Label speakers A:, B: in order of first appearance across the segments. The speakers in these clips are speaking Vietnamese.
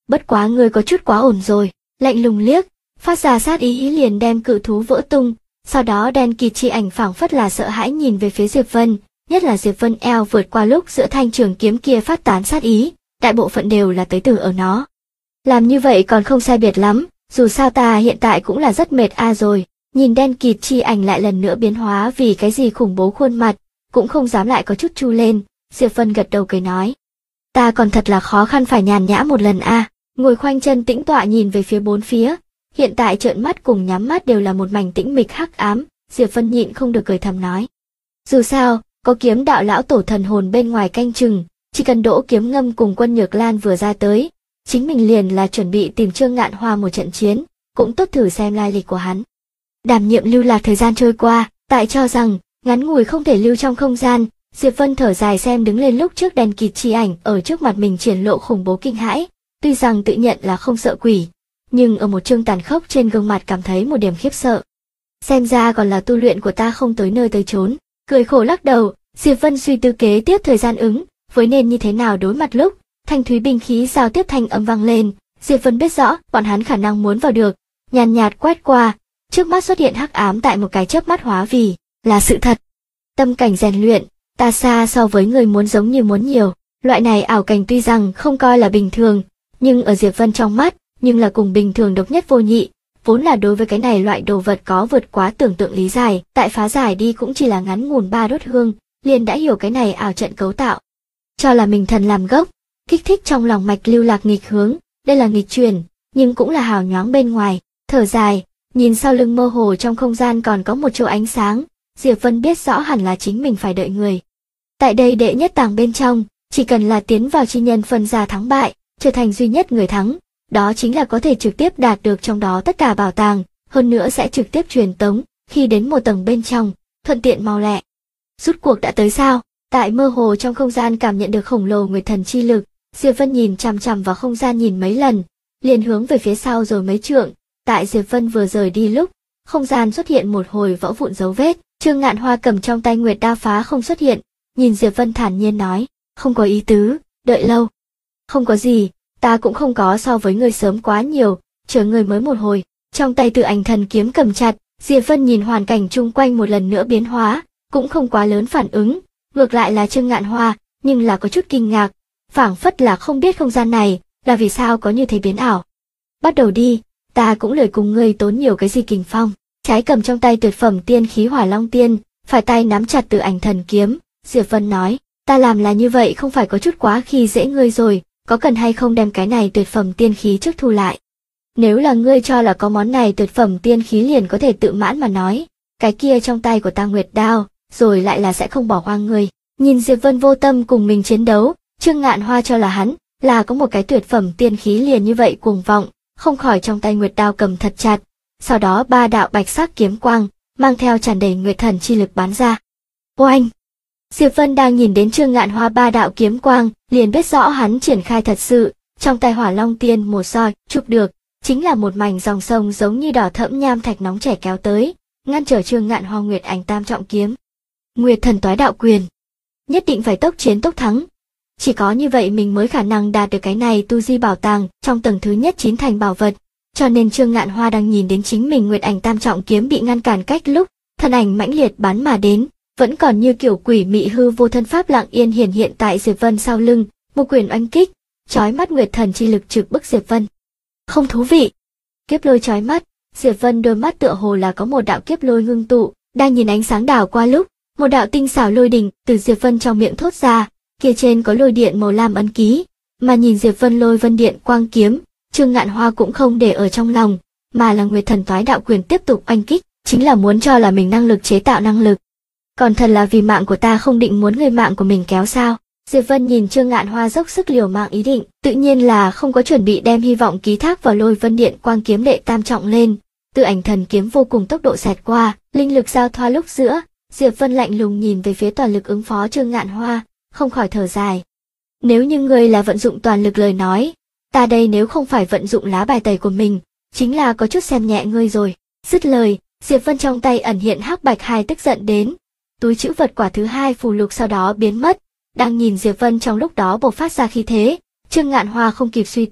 A: bất quá ngươi có chút quá ổn rồi. Lạnh lùng liếc, phát ra sát ý liền đem cự thú vỡ tung, sau đó đen kịt chi ảnh phảng phất là sợ hãi nhìn về phía Diệp Vân, nhất là Diệp Vân eo vượt qua lúc giữa thanh trường kiếm kia phát tán sát ý, đại bộ phận đều là tới từ ở nó. Làm như vậy còn không sai biệt lắm, dù sao ta hiện tại cũng là rất mệt rồi. Nhìn đen kịt chi ảnh lại lần nữa biến hóa vì cái gì khủng bố khuôn mặt, cũng không dám lại có chút chu lên, Diệp Vân gật đầu cười nói. Ta còn thật là khó khăn phải nhàn nhã một lần ngồi khoanh chân tĩnh tọa nhìn về phía bốn phía, hiện tại trợn mắt cùng nhắm mắt đều là một mảnh tĩnh mịch hắc ám, Diệp Vân nhịn không được cười thầm nói. Dù sao, có kiếm đạo lão tổ thần hồn bên ngoài canh chừng, chỉ cần Đỗ Kiếm Ngâm cùng Quân Nhược Lan vừa ra tới, chính mình liền là chuẩn bị tìm Trương Ngạn Hoa một trận chiến, cũng tốt thử xem lai lịch của hắn. Đảm nhiệm lưu lạc thời gian trôi qua, tại cho rằng ngắn ngủi không thể lưu trong không gian, Diệp Vân thở dài xem đứng lên lúc trước đèn kịt chi ảnh ở trước mặt mình triển lộ khủng bố kinh hãi, tuy rằng tự nhận là không sợ quỷ, nhưng ở một chương tàn khốc trên gương mặt cảm thấy một điểm khiếp sợ. Xem ra còn là tu luyện của ta không tới nơi tới chốn, cười khổ lắc đầu, Diệp Vân suy tư kế tiếp thời gian ứng, với nên như thế nào đối mặt lúc, thanh thúy binh khí giao tiếp thanh âm vang lên, Diệp Vân biết rõ bọn hắn khả năng muốn vào được, nhàn nhạt quét qua, trước mắt xuất hiện hắc ám tại một cái chớp mắt hóa vì là sự thật. Tâm cảnh rèn luyện, ta xa so với người muốn giống như muốn nhiều, loại này ảo cảnh tuy rằng không coi là bình thường, nhưng ở Diệp Vân trong mắt, nhưng là cùng bình thường độc nhất vô nhị, vốn là đối với cái này loại đồ vật có vượt quá tưởng tượng lý giải, tại phá giải đi cũng chỉ là ngắn ngủn 3 đốt hương, liền đã hiểu cái này ảo trận cấu tạo. Cho là mình thần làm gốc, kích thích trong lòng mạch lưu lạc nghịch hướng, đây là nghịch chuyển, nhưng cũng là hào nhoáng bên ngoài, thở dài, nhìn sau lưng mơ hồ trong không gian còn có một chỗ ánh sáng, Diệp Vân biết rõ hẳn là chính mình phải đợi người. Tại đây đệ nhất tàng bên trong, chỉ cần là tiến vào chi nhân phân ra thắng bại, trở thành duy nhất người thắng, đó chính là có thể trực tiếp đạt được trong đó tất cả bảo tàng, hơn nữa sẽ trực tiếp truyền tống, khi đến một tầng bên trong, thuận tiện mau lẹ. Rút cuộc đã tới sao? Tại mơ hồ trong không gian cảm nhận được khổng lồ nguyệt thần chi lực, Diệp Vân nhìn chằm chằm vào không gian nhìn mấy lần, liền hướng về phía sau rồi mấy trượng, tại Diệp Vân vừa rời đi lúc, không gian xuất hiện một hồi vỡ vụn dấu vết, Trương Ngạn Hoa cầm trong tay nguyệt đao phá không xuất hiện, nhìn Diệp Vân thản nhiên nói, không có ý tứ, đợi lâu. Không có gì, ta cũng không có so với người sớm quá nhiều, chờ người mới một hồi, trong tay Tự Ảnh Thần kiếm cầm chặt, Diệp Vân nhìn hoàn cảnh chung quanh một lần nữa biến hóa, cũng không quá lớn phản ứng, ngược lại là Trương Ngạn Hoa, nhưng là có chút kinh ngạc, phảng phất là không biết không gian này, là vì sao có như thế biến ảo. Bắt đầu đi, ta cũng lười cùng ngươi tốn nhiều cái gì kình phong, trái cầm trong tay tuyệt phẩm tiên khí Hỏa Long Tiên, phải tay nắm chặt Tự Ảnh Thần kiếm, Diệp Vân nói, ta làm là như vậy không phải có chút quá khi dễ ngươi rồi, có cần hay không đem cái này tuyệt phẩm tiên khí trước thu lại. Nếu là ngươi cho là có món này tuyệt phẩm tiên khí liền có thể tự mãn mà nói, cái kia trong tay của ta nguyệt đao, rồi lại là sẽ không bỏ qua ngươi. Nhìn Diệp Vân vô tâm cùng mình chiến đấu, Trương Ngạn Hoa cho là hắn là có một cái tuyệt phẩm tiên khí liền như vậy cuồng vọng, không khỏi trong tay nguyệt đao cầm thật chặt, sau đó 3 đạo bạch sắc kiếm quang, mang theo tràn đầy nguyệt thần chi lực bắn ra. Oanh! Diệp Vân đang nhìn đến Trương Ngạn Hoa 3 đạo kiếm quang, liền biết rõ hắn triển khai thật sự, trong tay Hỏa Long Tiên một soi, chụp được, chính là một mảnh dòng sông giống như đỏ thẫm nham thạch nóng chảy kéo tới, ngăn trở Trương Ngạn Hoa Nguyệt Ảnh Tam trọng kiếm. Nguyệt Thần Toái Đạo Quyền. Nhất định phải tốc chiến tốc thắng. Chỉ có như vậy mình mới khả năng đạt được cái này tu di bảo tàng trong tầng thứ nhất 9 thành bảo vật. Cho nên Trương Ngạn Hoa đang nhìn đến chính mình Nguyệt Ảnh Tam trọng kiếm bị ngăn cản cách lúc, thân ảnh mãnh liệt bắn mà đến, vẫn còn như kiểu quỷ mị hư vô thân pháp lặng yên hiển hiện tại Diệp Vân sau lưng, một quyền oanh kích, chói mắt Nguyệt Thần chi lực trực bức Diệp Vân. Không thú vị. Kiếp lôi chói mắt, Diệp Vân đôi mắt tựa hồ là có một đạo kiếp lôi ngưng tụ, đang nhìn ánh sáng đảo qua lúc, một đạo tinh xảo lôi đỉnh từ Diệp Vân trong miệng thốt ra, kia trên có lôi điện màu lam ấn ký, mà nhìn Diệp Vân lôi vân điện quang kiếm, Trương Ngạn Hoa cũng không để ở trong lòng, mà là Nguyệt Thần Toái Đạo Quyền tiếp tục oanh kích, chính là muốn cho là mình năng lực chế tạo năng lực. Còn thật là vì mạng của ta không định muốn người mạng của mình kéo sao? Diệp Vân nhìn Trương Ngạn Hoa dốc sức liều mạng ý định, tự nhiên là không có chuẩn bị đem hy vọng ký thác vào lôi vân điện quang kiếm đệ tam trọng lên. Tự Ảnh Thần kiếm vô cùng tốc độ xẹt qua, linh lực giao thoa lúc giữa, Diệp Vân lạnh lùng nhìn về phía toàn lực ứng phó Trương Ngạn Hoa, không khỏi thở dài. Nếu như ngươi là vận dụng toàn lực lời nói, ta đây nếu không phải vận dụng lá bài tẩy của mình, chính là có chút xem nhẹ ngươi rồi. Dứt lời, Diệp Vân trong tay ẩn hiện hắc bạch hai tức giận đến. Túi trữ vật quả thứ hai phù lục sau đó biến mất, đang nhìn Diệp Vân trong lúc đó bộc phát ra khí thế, Trương Ngạn Hoa không kịp suy tư,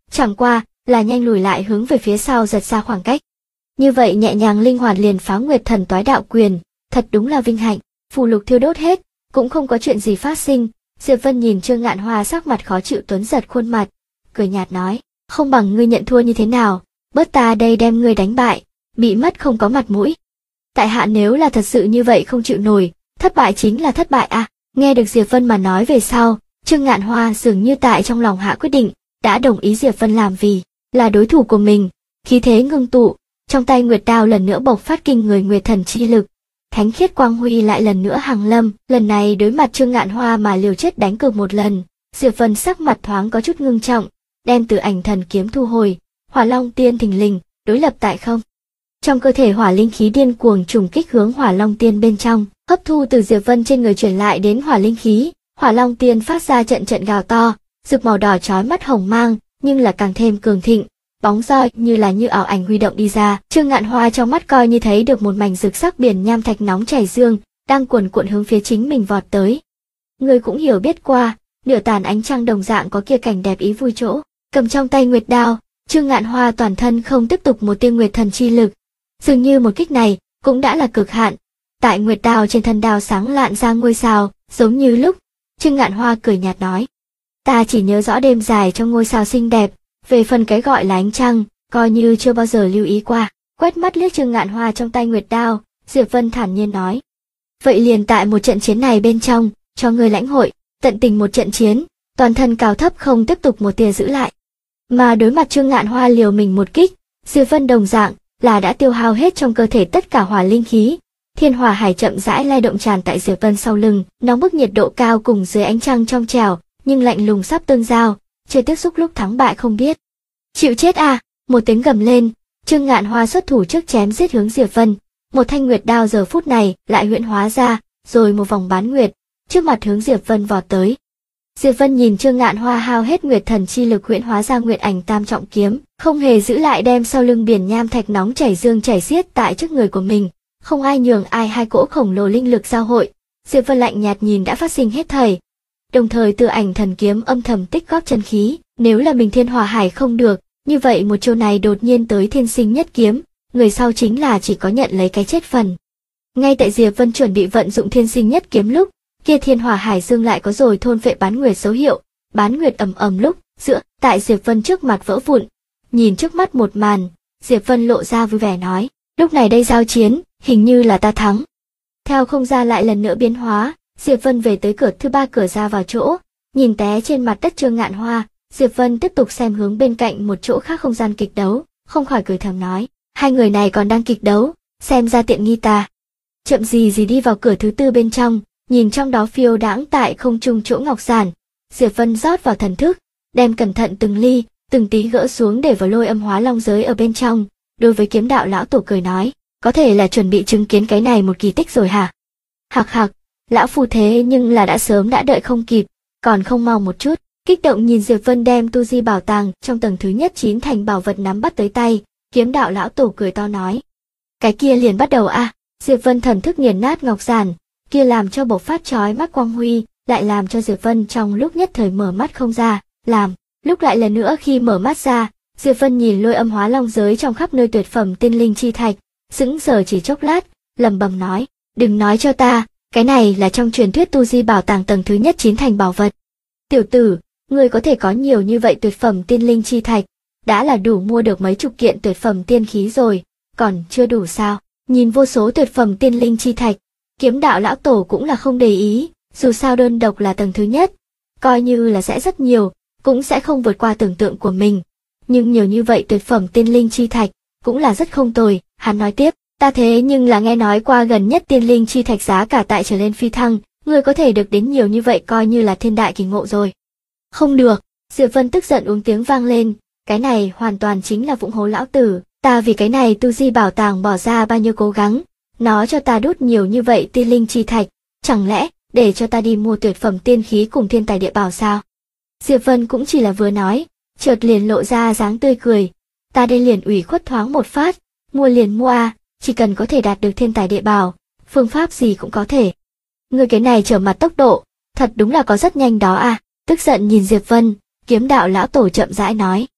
A: chẳng qua là nhanh lùi lại hướng về phía sau giật ra khoảng cách. Như vậy nhẹ nhàng linh hoạt liền phá Nguyệt Thần Toái Đạo Quyền, thật đúng là vinh hạnh. Phù lục thiêu đốt hết, cũng không có chuyện gì phát sinh. Diệp Vân nhìn Trương Ngạn Hoa sắc mặt khó chịu tuấn giật khuôn mặt, cười nhạt nói, không bằng ngươi nhận thua như thế nào, bớt ta đây đem ngươi đánh bại, bị mất không có mặt mũi. Tại hạ nếu là thật sự như vậy không chịu nổi, thất bại chính là thất bại à. Nghe được Diệp Vân mà nói về sau, Trương Ngạn Hoa dường như tại trong lòng hạ quyết định, đã đồng ý Diệp Vân làm vì là đối thủ của mình. Khí thế ngưng tụ, trong tay Nguyệt Đao lần nữa bộc phát kinh người Nguyệt Thần chi lực. Thánh khiết quang huy lại lần nữa hàng lâm, lần này đối mặt Trương Ngạn Hoa mà liều chết đánh cược một lần. Diệp Vân sắc mặt thoáng có chút ngưng trọng, đem Tử Ảnh Thần kiếm thu hồi, Hỏa Long Tiên thình lình đối lập tại không. Trong cơ thể hỏa linh khí điên cuồng trùng kích hướng Hỏa Long Tiên bên trong, hấp thu từ Diệp Vân trên người chuyển lại đến hỏa linh khí, Hỏa Long Tiên phát ra trận trận gào to, rực màu đỏ chói mắt hồng mang, nhưng là càng thêm cường thịnh. Bóng roi như ảo ảnh huy động đi ra, Trương Ngạn Hoa trong mắt coi như thấy được một mảnh rực sắc biển nham thạch nóng chảy dương, đang cuồn cuộn hướng phía chính mình vọt tới. Người cũng hiểu biết qua, nửa tàn ánh trăng đồng dạng có kia cảnh đẹp ý vui chỗ, cầm trong tay Nguyệt Đao, Trương Ngạn Hoa toàn thân không tiếp tục một tia Nguyệt Thần chi lực. Dường như một kích này cũng đã là cực hạn. Tại Nguyệt Đao trên thân đao sáng lạn ra ngôi sao, giống như lúc, Trương Ngạn Hoa cười nhạt nói, ta chỉ nhớ rõ đêm dài trong ngôi sao xinh đẹp. Về phần cái gọi là ánh trăng, coi như chưa bao giờ lưu ý qua. Quét mắt liếc Trương Ngạn Hoa trong tay Nguyệt Đao, Diệp Vân thản nhiên nói, vậy liền tại một trận chiến này bên trong, cho ngươi lãnh hội, tận tình một trận chiến, toàn thân cao thấp không tiếp tục một tia giữ lại. Mà đối mặt Trương Ngạn Hoa liều mình một kích, Diệp Vân đồng dạng là đã tiêu hao hết trong cơ thể tất cả hỏa linh khí. Thiên hỏa hải chậm rãi lay động tràn tại Diệp Vân sau lưng, nóng bức nhiệt độ cao cùng dưới ánh trăng trong trẻo, nhưng lạnh lùng sắp tương giao. Chưa tiếp xúc lúc thắng bại không biết. Chịu chết à, một tiếng gầm lên, Trương Ngạn Hoa xuất thủ trước chém giết hướng Diệp Vân. Một thanh Nguyệt Đao giờ phút này lại huyễn hóa ra, rồi một vòng bán nguyệt, trước mặt hướng Diệp Vân vọt tới. Diệp Vân nhìn Trương Ngạn Hoa hao hết Nguyệt Thần chi lực huyễn hóa ra Nguyệt Ảnh Tam Trọng kiếm, không hề giữ lại đem sau lưng biển nham thạch nóng chảy dương chảy xiết tại trước người của mình, không ai nhường ai, hai cỗ khổng lồ linh lực giao hội. Diệp Vân lạnh nhạt nhìn đã phát sinh hết thảy. Đồng thời Tử Ảnh Thần kiếm âm thầm tích góp chân khí, nếu là mình Thiên Hỏa Hải không được, như vậy một chiêu này đột nhiên tới Thiên Sinh Nhất kiếm, người sau chính là chỉ có nhận lấy cái chết phần. Ngay tại Diệp Vân chuẩn bị vận dụng Thiên Sinh Nhất kiếm lúc, kia Thiên Hỏa Hải dương lại có rồi thôn phệ bán nguyệt dấu hiệu, bán nguyệt ầm ầm lúc, giữa tại Diệp Vân trước mặt vỡ vụn. Nhìn trước mắt một màn, Diệp Vân lộ ra vui vẻ nói, lúc này đây giao chiến, hình như là ta thắng. Theo không gian lại lần nữa biến hóa, Diệp Vân về tới cửa thứ ba cửa ra vào chỗ, nhìn té trên mặt đất Trương Ngạn Hoa, Diệp Vân tiếp tục xem hướng bên cạnh một chỗ khác không gian kịch đấu, không khỏi cười thầm nói, hai người này còn đang kịch đấu, xem ra tiện nghi ta. Chậm gì đi vào cửa thứ tư bên trong, nhìn trong đó phiêu đãng tại không trung chỗ ngọc giản, Diệp Vân rót vào thần thức, đem cẩn thận từng ly, từng tí gỡ xuống để vào Lôi Âm Hóa Long giới ở bên trong, đối với Kiếm Đạo lão tổ cười nói, có thể là chuẩn bị chứng kiến cái này một kỳ tích rồi hả? Hạc hạc, lão phu thế nhưng là đã sớm đã đợi không kịp, còn không mau một chút. Kích động nhìn Diệp Vân đem tu di bảo tàng trong tầng thứ nhất 9 thành bảo vật nắm bắt tới tay, Kiếm Đạo lão tổ cười to nói, cái kia liền bắt đầu a. Diệp Vân thần thức nghiền nát ngọc giản, kia làm cho bộc phát chói mắt quang huy, lại làm cho Diệp Vân trong lúc nhất thời mở mắt không ra, lúc lại lần nữa khi mở mắt ra, Diệp Vân nhìn Lôi Âm Hóa Long giới trong khắp nơi tuyệt phẩm tiên linh chi thạch, sững sờ chỉ chốc lát, lẩm bẩm nói, đừng nói cho ta, cái này là trong truyền thuyết tu di bảo tàng tầng thứ nhất 9 thành bảo vật. Tiểu tử, ngươi có thể có nhiều như vậy tuyệt phẩm tiên linh chi thạch, đã là đủ mua được mấy chục kiện tuyệt phẩm tiên khí rồi, còn chưa đủ sao? Nhìn vô số tuyệt phẩm tiên linh chi thạch, Kiếm Đạo lão tổ cũng là không để ý, dù sao đơn độc là tầng thứ nhất, coi như là sẽ rất nhiều, cũng sẽ không vượt qua tưởng tượng của mình. Nhưng nhiều như vậy tuyệt phẩm tiên linh chi thạch, cũng là rất không tồi, hắn nói tiếp, ta thế nhưng là nghe nói qua gần nhất tiên linh chi thạch giá cả tại trở lên phi thăng, ngươi có thể được đến nhiều như vậy coi như là thiên đại kỳ ngộ rồi. Không được, Diệp Vân tức giận uống tiếng vang lên, cái này hoàn toàn chính là vụng hố lão tử, ta vì cái này tu di bảo tàng bỏ ra bao nhiêu cố gắng, nó cho ta đút nhiều như vậy tiên linh chi thạch, chẳng lẽ để cho ta đi mua tuyệt phẩm tiên khí cùng thiên tài địa bảo sao? Diệp Vân cũng chỉ là vừa nói, chợt liền lộ ra dáng tươi cười, ta đây liền ủy khuất thoáng một phát, mua liền mua a, chỉ cần có thể đạt được thiên tài địa bảo, phương pháp gì cũng có thể. Người cái này trở mặt tốc độ, thật đúng là có rất nhanh đó a. Tức giận nhìn Diệp Vân, Kiếm Đạo lão tổ chậm rãi nói,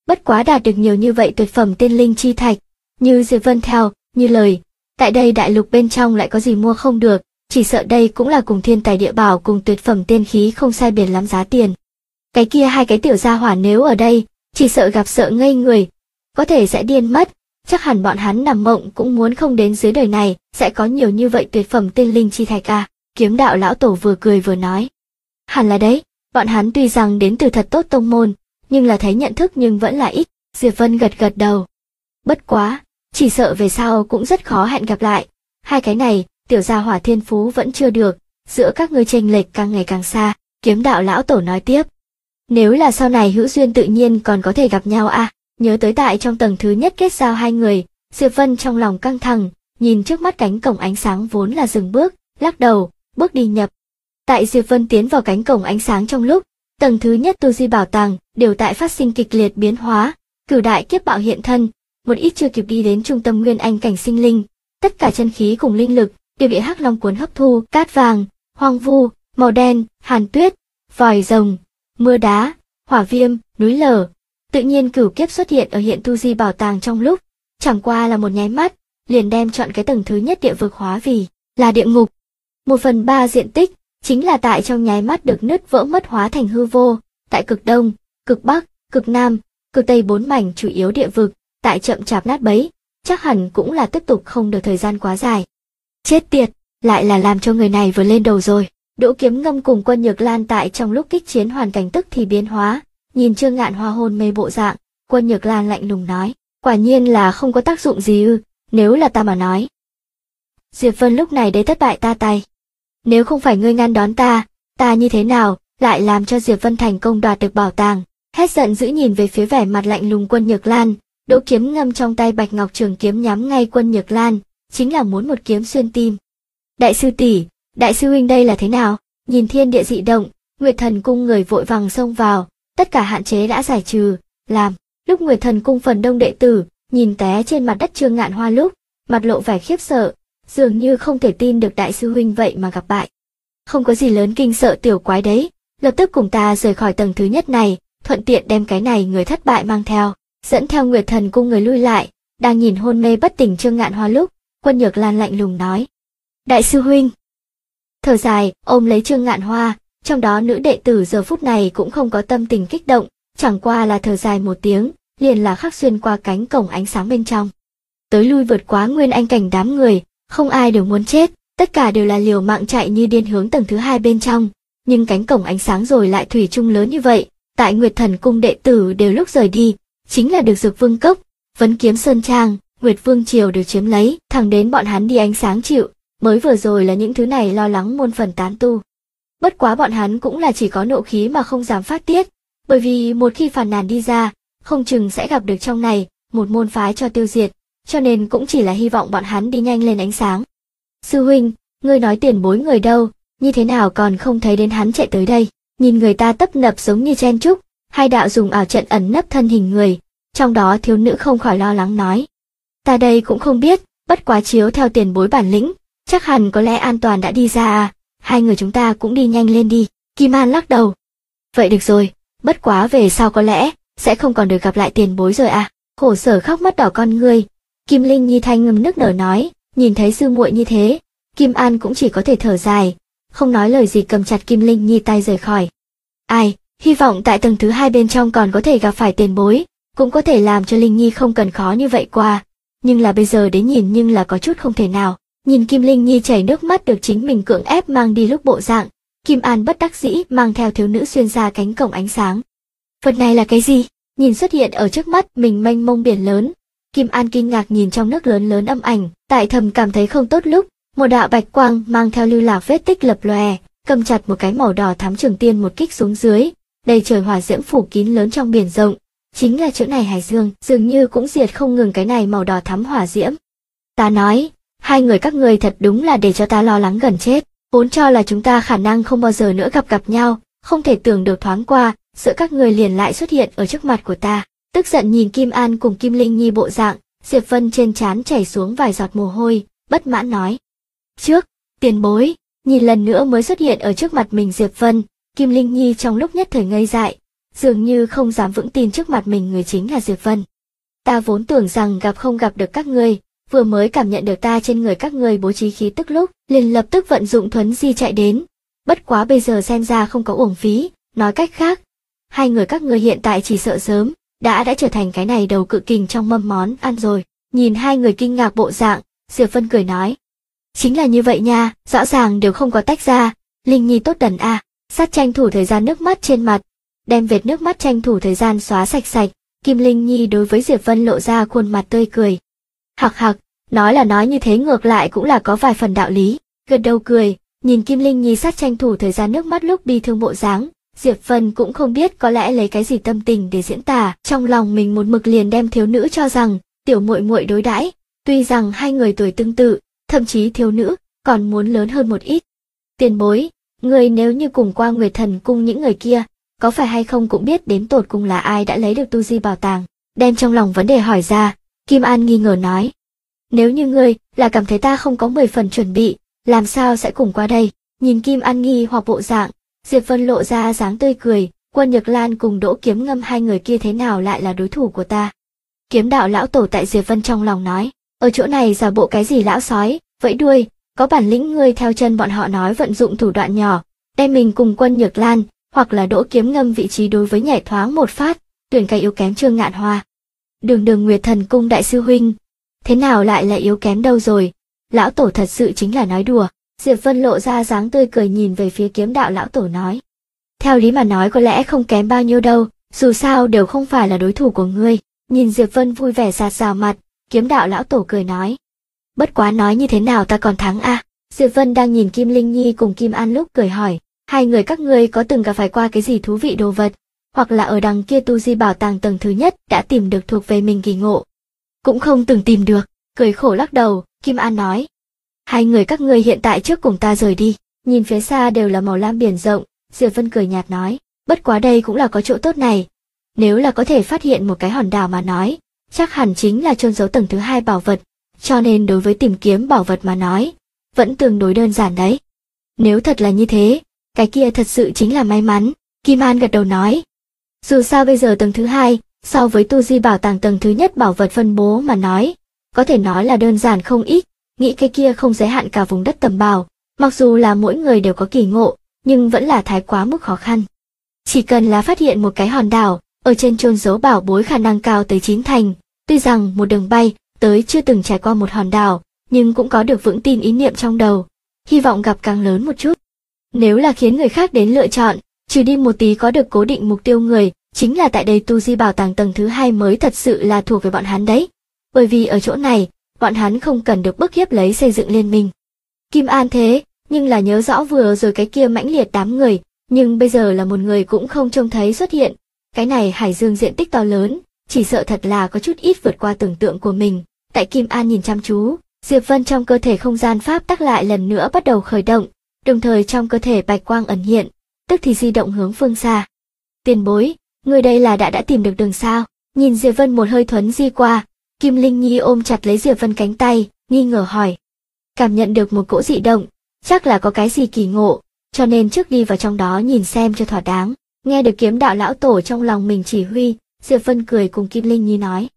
A: Bất quá đạt được nhiều như vậy tuyệt phẩm tiên linh chi thạch, như Diệp Vân theo như lời, tại đây đại lục bên trong lại có gì mua không được, chỉ sợ đây cũng là cùng thiên tài địa bảo cùng tuyệt phẩm tiên khí không sai biệt lắm giá tiền. Cái kia hai cái tiểu gia hỏa nếu ở đây, chỉ sợ gặp sợ ngây người, có thể sẽ điên mất, chắc hẳn bọn hắn nằm mộng cũng muốn không đến dưới đời này, sẽ có nhiều như vậy tuyệt phẩm tiên linh chi thạch à, Kiếm đạo lão tổ vừa cười vừa nói. Hẳn là đấy, bọn hắn tuy rằng đến từ thật tốt tông môn, nhưng là thấy nhận thức nhưng vẫn là ít, Diệp Vân gật gật đầu. Bất quá, chỉ sợ về sau cũng rất khó hẹn gặp lại, hai cái này, tiểu gia hỏa thiên phú vẫn chưa được, giữa các ngươi chênh lệch càng ngày càng xa, Kiếm đạo lão tổ nói tiếp. Nếu là sau này hữu duyên tự nhiên còn có thể gặp nhau à, nhớ tới tại trong tầng thứ nhất kết giao hai người, Diệp Vân trong lòng căng thẳng, nhìn trước mắt cánh cổng ánh sáng vốn là dừng bước, lắc đầu, bước đi nhập. Tại Diệp Vân tiến vào cánh cổng ánh sáng trong lúc, tầng thứ nhất tu di bảo tàng đều tại phát sinh kịch liệt biến hóa, cửu đại kiếp bạo hiện thân, một ít chưa kịp đi đến trung tâm nguyên anh cảnh sinh linh, tất cả chân khí cùng linh lực đều bị hắc long cuốn hấp thu, cát vàng, hoang vu, màu đen, hàn tuyết, vòi rồng, mưa đá, hỏa viêm, núi lở. Tự nhiên cửu kiếp xuất hiện ở hiện tu di bảo tàng trong lúc, chẳng qua là một nháy mắt, liền đem chọn cái tầng thứ nhất địa vực hóa vì là địa ngục. 1/3 diện tích chính là tại trong nháy mắt được nứt vỡ mất hóa thành hư vô, tại cực đông, cực bắc, cực nam, cực tây 4 mảnh chủ yếu địa vực, tại chậm chạp nát bấy, chắc hẳn cũng là tiếp tục không được thời gian quá dài. Chết tiệt, lại là làm cho người này vừa lên đầu rồi. Đỗ Kiếm Ngâm cùng Quân Nhược Lan tại trong lúc kích chiến hoàn cảnh tức thì biến hóa, nhìn Trương Ngạn Hoa hôn mê bộ dạng, Quân Nhược Lan lạnh lùng nói, quả nhiên là không có tác dụng gì ư, nếu là ta mà nói. Diệp Vân lúc này đấy thất bại ta tay. Nếu không phải ngươi ngăn đón ta như thế nào, lại làm cho Diệp Vân thành công đoạt được bảo tàng, hét giận dữ nhìn về phía vẻ mặt lạnh lùng Quân Nhược Lan, Đỗ Kiếm Ngâm trong tay Bạch Ngọc Trường kiếm nhắm ngay Quân Nhược Lan, chính là muốn một kiếm xuyên tim. Đại sư tỷ, đại sư huynh đây là thế nào? Nhìn thiên địa dị động, Nguyệt Thần cung người vội vàng xông vào, tất cả hạn chế đã giải trừ, làm. Lúc Nguyệt Thần cung phần đông đệ tử nhìn té trên mặt đất Trương Ngạn Hoa lúc, mặt lộ vẻ khiếp sợ, dường như không thể tin được đại sư huynh vậy mà gặp bại. Không có gì lớn kinh sợ tiểu quái đấy, lập tức cùng ta rời khỏi tầng thứ nhất này, thuận tiện đem cái này người thất bại mang theo, dẫn theo Nguyệt Thần cung người lui lại, đang nhìn hôn mê bất tỉnh Trương Ngạn Hoa lúc, Quân Nhược Lan lạnh lùng nói. Đại sư huynh. Thở dài, ôm lấy Trương Ngạn Hoa, trong đó nữ đệ tử giờ phút này cũng không có tâm tình kích động, chẳng qua là thở dài một tiếng, liền là khắc xuyên qua cánh cổng ánh sáng bên trong. Tới lui vượt quá nguyên anh cảnh đám người, không ai đều muốn chết, tất cả đều là liều mạng chạy như điên hướng tầng thứ hai bên trong, nhưng cánh cổng ánh sáng rồi lại thủy chung lớn như vậy, tại Nguyệt Thần cung đệ tử đều lúc rời đi, chính là được Dược Vương cốc, Vấn Kiếm Sơn Trang, Nguyệt Vương triều đều chiếm lấy, thẳng đến bọn hắn đi ánh sáng chịu, mới vừa rồi là những thứ này lo lắng muôn phần tán tu. Bất quá bọn hắn cũng là chỉ có nộ khí mà không dám phát tiết, bởi vì một khi phàn nàn đi ra, không chừng sẽ gặp được trong này một môn phái cho tiêu diệt, cho nên cũng chỉ là hy vọng bọn hắn đi nhanh lên ánh sáng. Sư huynh, ngươi nói tiền bối người đâu, như thế nào còn không thấy đến hắn chạy tới đây, nhìn người ta tấp nập giống như chen trúc, hai đạo dùng ảo trận ẩn nấp thân hình người, trong đó thiếu nữ không khỏi lo lắng nói. Ta đây cũng không biết, bất quá chiếu theo tiền bối bản lĩnh, chắc hẳn có lẽ an toàn đã đi ra à, hai người chúng ta cũng đi nhanh lên đi, Kim An lắc đầu. Vậy được rồi, bất quá về sau có lẽ, sẽ không còn được gặp lại tiền bối rồi à, khổ sở khóc mắt đỏ con ngươi. Kim Linh Nhi thanh ngâm nức nở nói, nhìn thấy sư muội như thế, Kim An cũng chỉ có thể thở dài, không nói lời gì cầm chặt Kim Linh Nhi tay rời khỏi. Ai, hy vọng tại tầng thứ hai bên trong còn có thể gặp phải tiền bối, cũng có thể làm cho Linh Nhi không cần khó như vậy qua, nhưng là bây giờ đến nhìn nhưng là có chút không thể nào. Nhìn Kim Linh Nhi chảy nước mắt được chính mình cưỡng ép mang đi lúc bộ dạng, Kim An bất đắc dĩ mang theo thiếu nữ xuyên ra cánh cổng ánh sáng. Vật này là cái gì? Nhìn xuất hiện ở trước mắt mình mênh mông biển lớn, Kim An kinh ngạc nhìn trong nước lớn lớn âm ảnh, tại thầm cảm thấy không tốt lúc, một đạo bạch quang mang theo lưu lạc vết tích lập lòe, cầm chặt một cái màu đỏ thắm trường tiên một kích xuống dưới, đầy trời hỏa diễm phủ kín lớn trong biển rộng, chính là chỗ này Hải Dương, dường như cũng diệt không ngừng cái này màu đỏ thắm hỏa diễm. Ta nói, hai người các ngươi thật đúng là để cho ta lo lắng gần chết, vốn cho là chúng ta khả năng không bao giờ nữa gặp nhau, không thể tưởng được thoáng qua, giữa các người liền lại xuất hiện ở trước mặt của ta. Tức giận nhìn Kim An cùng Kim Linh Nhi bộ dạng, Diệp Vân trên trán chảy xuống vài giọt mồ hôi, bất mãn nói. Trước, tiền bối, nhìn lần nữa mới xuất hiện ở trước mặt mình Diệp Vân, Kim Linh Nhi trong lúc nhất thời ngây dại, dường như không dám vững tin trước mặt mình người chính là Diệp Vân. Ta vốn tưởng rằng gặp không gặp được các ngươi, vừa mới cảm nhận được ta trên người các ngươi bố trí khí tức lúc, liền lập tức vận dụng thuấn di chạy đến. Bất quá bây giờ xem ra không có uổng phí, nói cách khác, hai người các ngươi hiện tại chỉ sợ sớm đã trở thành cái này đầu cự kình trong mâm món ăn rồi. Nhìn hai người kinh ngạc bộ dạng, Diệp Vân cười nói: chính là như vậy nha, rõ ràng đều không có tách ra, Linh Nhi tốt đần a. Sát tranh thủ thời gian nước mắt trên mặt, đem vệt nước mắt tranh thủ thời gian xóa sạch sạch. Kim Linh Nhi đối với Diệp Vân lộ ra khuôn mặt tươi cười. Hặc hặc, nói là nói như thế ngược lại cũng là có vài phần đạo lý. Gật đầu cười, nhìn Kim Linh Nhi sát tranh thủ thời gian nước mắt lúc bi thương bộ dáng, Diệp Vân cũng không biết có lẽ lấy cái gì tâm tình để diễn tả, trong lòng mình một mực liền đem thiếu nữ cho rằng tiểu muội muội đối đãi, tuy rằng hai người tuổi tương tự, thậm chí thiếu nữ còn muốn lớn hơn một ít. Tiền bối, người nếu như cùng qua Nguyệt Thần cung những người kia, có phải hay không cũng biết đến tột cùng là ai đã lấy được tu di bảo tàng? Đem trong lòng vấn đề hỏi ra, Kim An nghi ngờ nói: nếu như ngươi là cảm thấy ta không có 10 phần chuẩn bị, làm sao sẽ cùng qua đây? Nhìn Kim An nghi hoặc bộ dạng, Diệp Vân lộ ra dáng tươi cười, Quân Nhược Lan cùng Đỗ Kiếm Ngâm hai người kia thế nào lại là đối thủ của ta? Kiếm đạo lão tổ tại Diệp Vân trong lòng nói: ở chỗ này giả bộ cái gì lão sói, vẫy đuôi, có bản lĩnh ngươi theo chân bọn họ nói vận dụng thủ đoạn nhỏ, đem mình cùng Quân Nhược Lan hoặc là Đỗ Kiếm Ngâm vị trí đối với nhảy thoáng một phát, tuyển cái yếu kém Trương Ngạn Hoa. Đường Đường Nguyệt Thần cung đại sư huynh, thế nào lại là yếu kém đâu rồi? Lão tổ thật sự chính là nói đùa. Diệp Vân lộ ra dáng tươi cười nhìn về phía kiếm đạo lão tổ nói: theo lý mà nói có lẽ không kém bao nhiêu đâu, dù sao đều không phải là đối thủ của ngươi. Nhìn Diệp Vân vui vẻ sạt sào mặt, kiếm đạo lão tổ cười nói: bất quá nói như thế nào ta còn thắng a. Diệp Vân đang nhìn Kim Linh Nhi cùng Kim An lúc cười hỏi: hai người các ngươi có từng gặp phải qua cái gì thú vị đồ vật, hoặc là ở đằng kia tu di bảo tàng tầng thứ nhất đã tìm được thuộc về mình kỳ ngộ? Cũng không từng tìm được. Cười khổ lắc đầu, Kim An nói: hai người các ngươi hiện tại trước cùng ta rời đi. Nhìn phía xa đều là màu lam biển rộng, Diệp Vân cười nhạt nói: bất quá đây cũng là có chỗ tốt này. Nếu là có thể phát hiện một cái hòn đảo mà nói, chắc hẳn chính là chôn giấu tầng thứ hai bảo vật, cho nên đối với tìm kiếm bảo vật mà nói, vẫn tương đối đơn giản đấy. Nếu thật là như thế, cái kia thật sự chính là may mắn. Kim An gật đầu nói: dù sao bây giờ tầng thứ hai, so với tu di bảo tàng tầng thứ nhất bảo vật phân bố mà nói, có thể nói là đơn giản không ít. Nghĩ cái kia không giới hạn cả vùng đất tầm bảo, mặc dù là mỗi người đều có kỳ ngộ, nhưng vẫn là thái quá mức khó khăn. Chỉ cần là phát hiện một cái hòn đảo, ở trên chôn giấu bảo bối khả năng cao tới 9 thành, tuy rằng một đường bay tới chưa từng trải qua một hòn đảo, nhưng cũng có được vững tin ý niệm trong đầu, hy vọng gặp càng lớn một chút. Nếu là khiến người khác đến lựa chọn, trừ đi một tí có được cố định mục tiêu người, chính là tại đây tu di bảo tàng tầng thứ hai mới thật sự là thuộc về bọn hắn đấy. Bởi vì ở chỗ này, bọn hắn không cần được bức hiếp lấy xây dựng liên minh. Kim An thế, nhưng là nhớ rõ vừa rồi cái kia mãnh liệt đám người, nhưng bây giờ là một người cũng không trông thấy xuất hiện. Cái này hải dương diện tích to lớn, chỉ sợ thật là có chút ít vượt qua tưởng tượng của mình. Tại Kim An nhìn chăm chú, Diệp Vân trong cơ thể không gian pháp tắc lại lần nữa bắt đầu khởi động, đồng thời trong cơ thể bạch quang ẩn hiện, tức thì di động hướng phương xa. Tiền bối, người đây là đã tìm được đường sao? Nhìn Diệp Vân một hơi thuấn di qua, Kim Linh Nhi ôm chặt lấy Diệp Vân cánh tay, nghi ngờ hỏi. Cảm nhận được một cỗ dị động, chắc là có cái gì kỳ ngộ, cho nên trước đi vào trong đó nhìn xem cho thỏa đáng. Nghe được kiếm đạo lão tổ trong lòng mình chỉ huy, Diệp Vân cười cùng Kim Linh Nhi nói: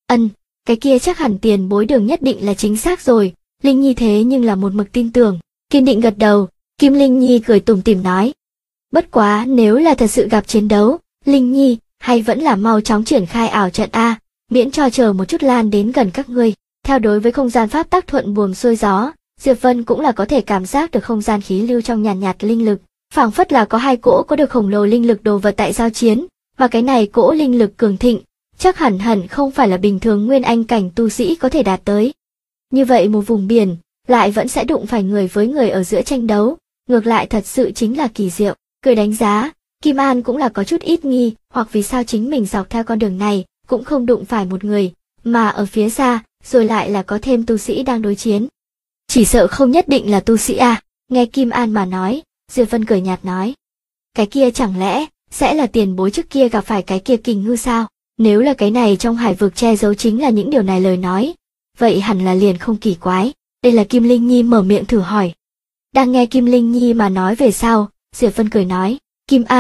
A: cái kia chắc hẳn tiền bối đường nhất định là chính xác rồi. Linh Nhi thế nhưng là một mực tin tưởng, kiên định gật đầu. Kim Linh Nhi cười tủm tỉm nói: bất quá nếu là thật sự gặp chiến đấu, Linh Nhi, hay vẫn là mau chóng triển khai ảo trận a, miễn cho chờ một chút lan đến gần các ngươi. Theo đối với không gian pháp tắc thuận buồm xuôi gió, Diệp Vân cũng là có thể cảm giác được không gian khí lưu trong nhàn nhạt linh lực, phảng phất là có hai cỗ có được khổng lồ linh lực đồ vật tại giao chiến, mà cái này cỗ linh lực cường thịnh, chắc hẳn không phải là bình thường nguyên anh cảnh tu sĩ có thể đạt tới. Như vậy một vùng biển, lại vẫn sẽ đụng phải người với người ở giữa tranh đấu, ngược lại thật sự chính là kỳ diệu. Cười đánh giá, Kim An cũng là có chút ít nghi, hoặc vì sao chính mình dọc theo con đường này, cũng không đụng phải một người, mà ở phía xa, rồi lại là có thêm tu sĩ đang đối chiến. Chỉ sợ không nhất định là tu sĩ à, nghe Kim An mà nói, Diệp Vân cười nhạt nói. Cái kia chẳng lẽ, sẽ là tiền bối trước kia gặp phải cái kia kình ngư sao? Nếu là cái này trong hải vực che giấu chính là những điều này lời nói, vậy hẳn là liền không kỳ quái. Đây là Kim Linh Nhi mở miệng thử hỏi. Đang nghe Kim Linh Nhi mà nói về sau, Diệp Vân cười nói, Kim An,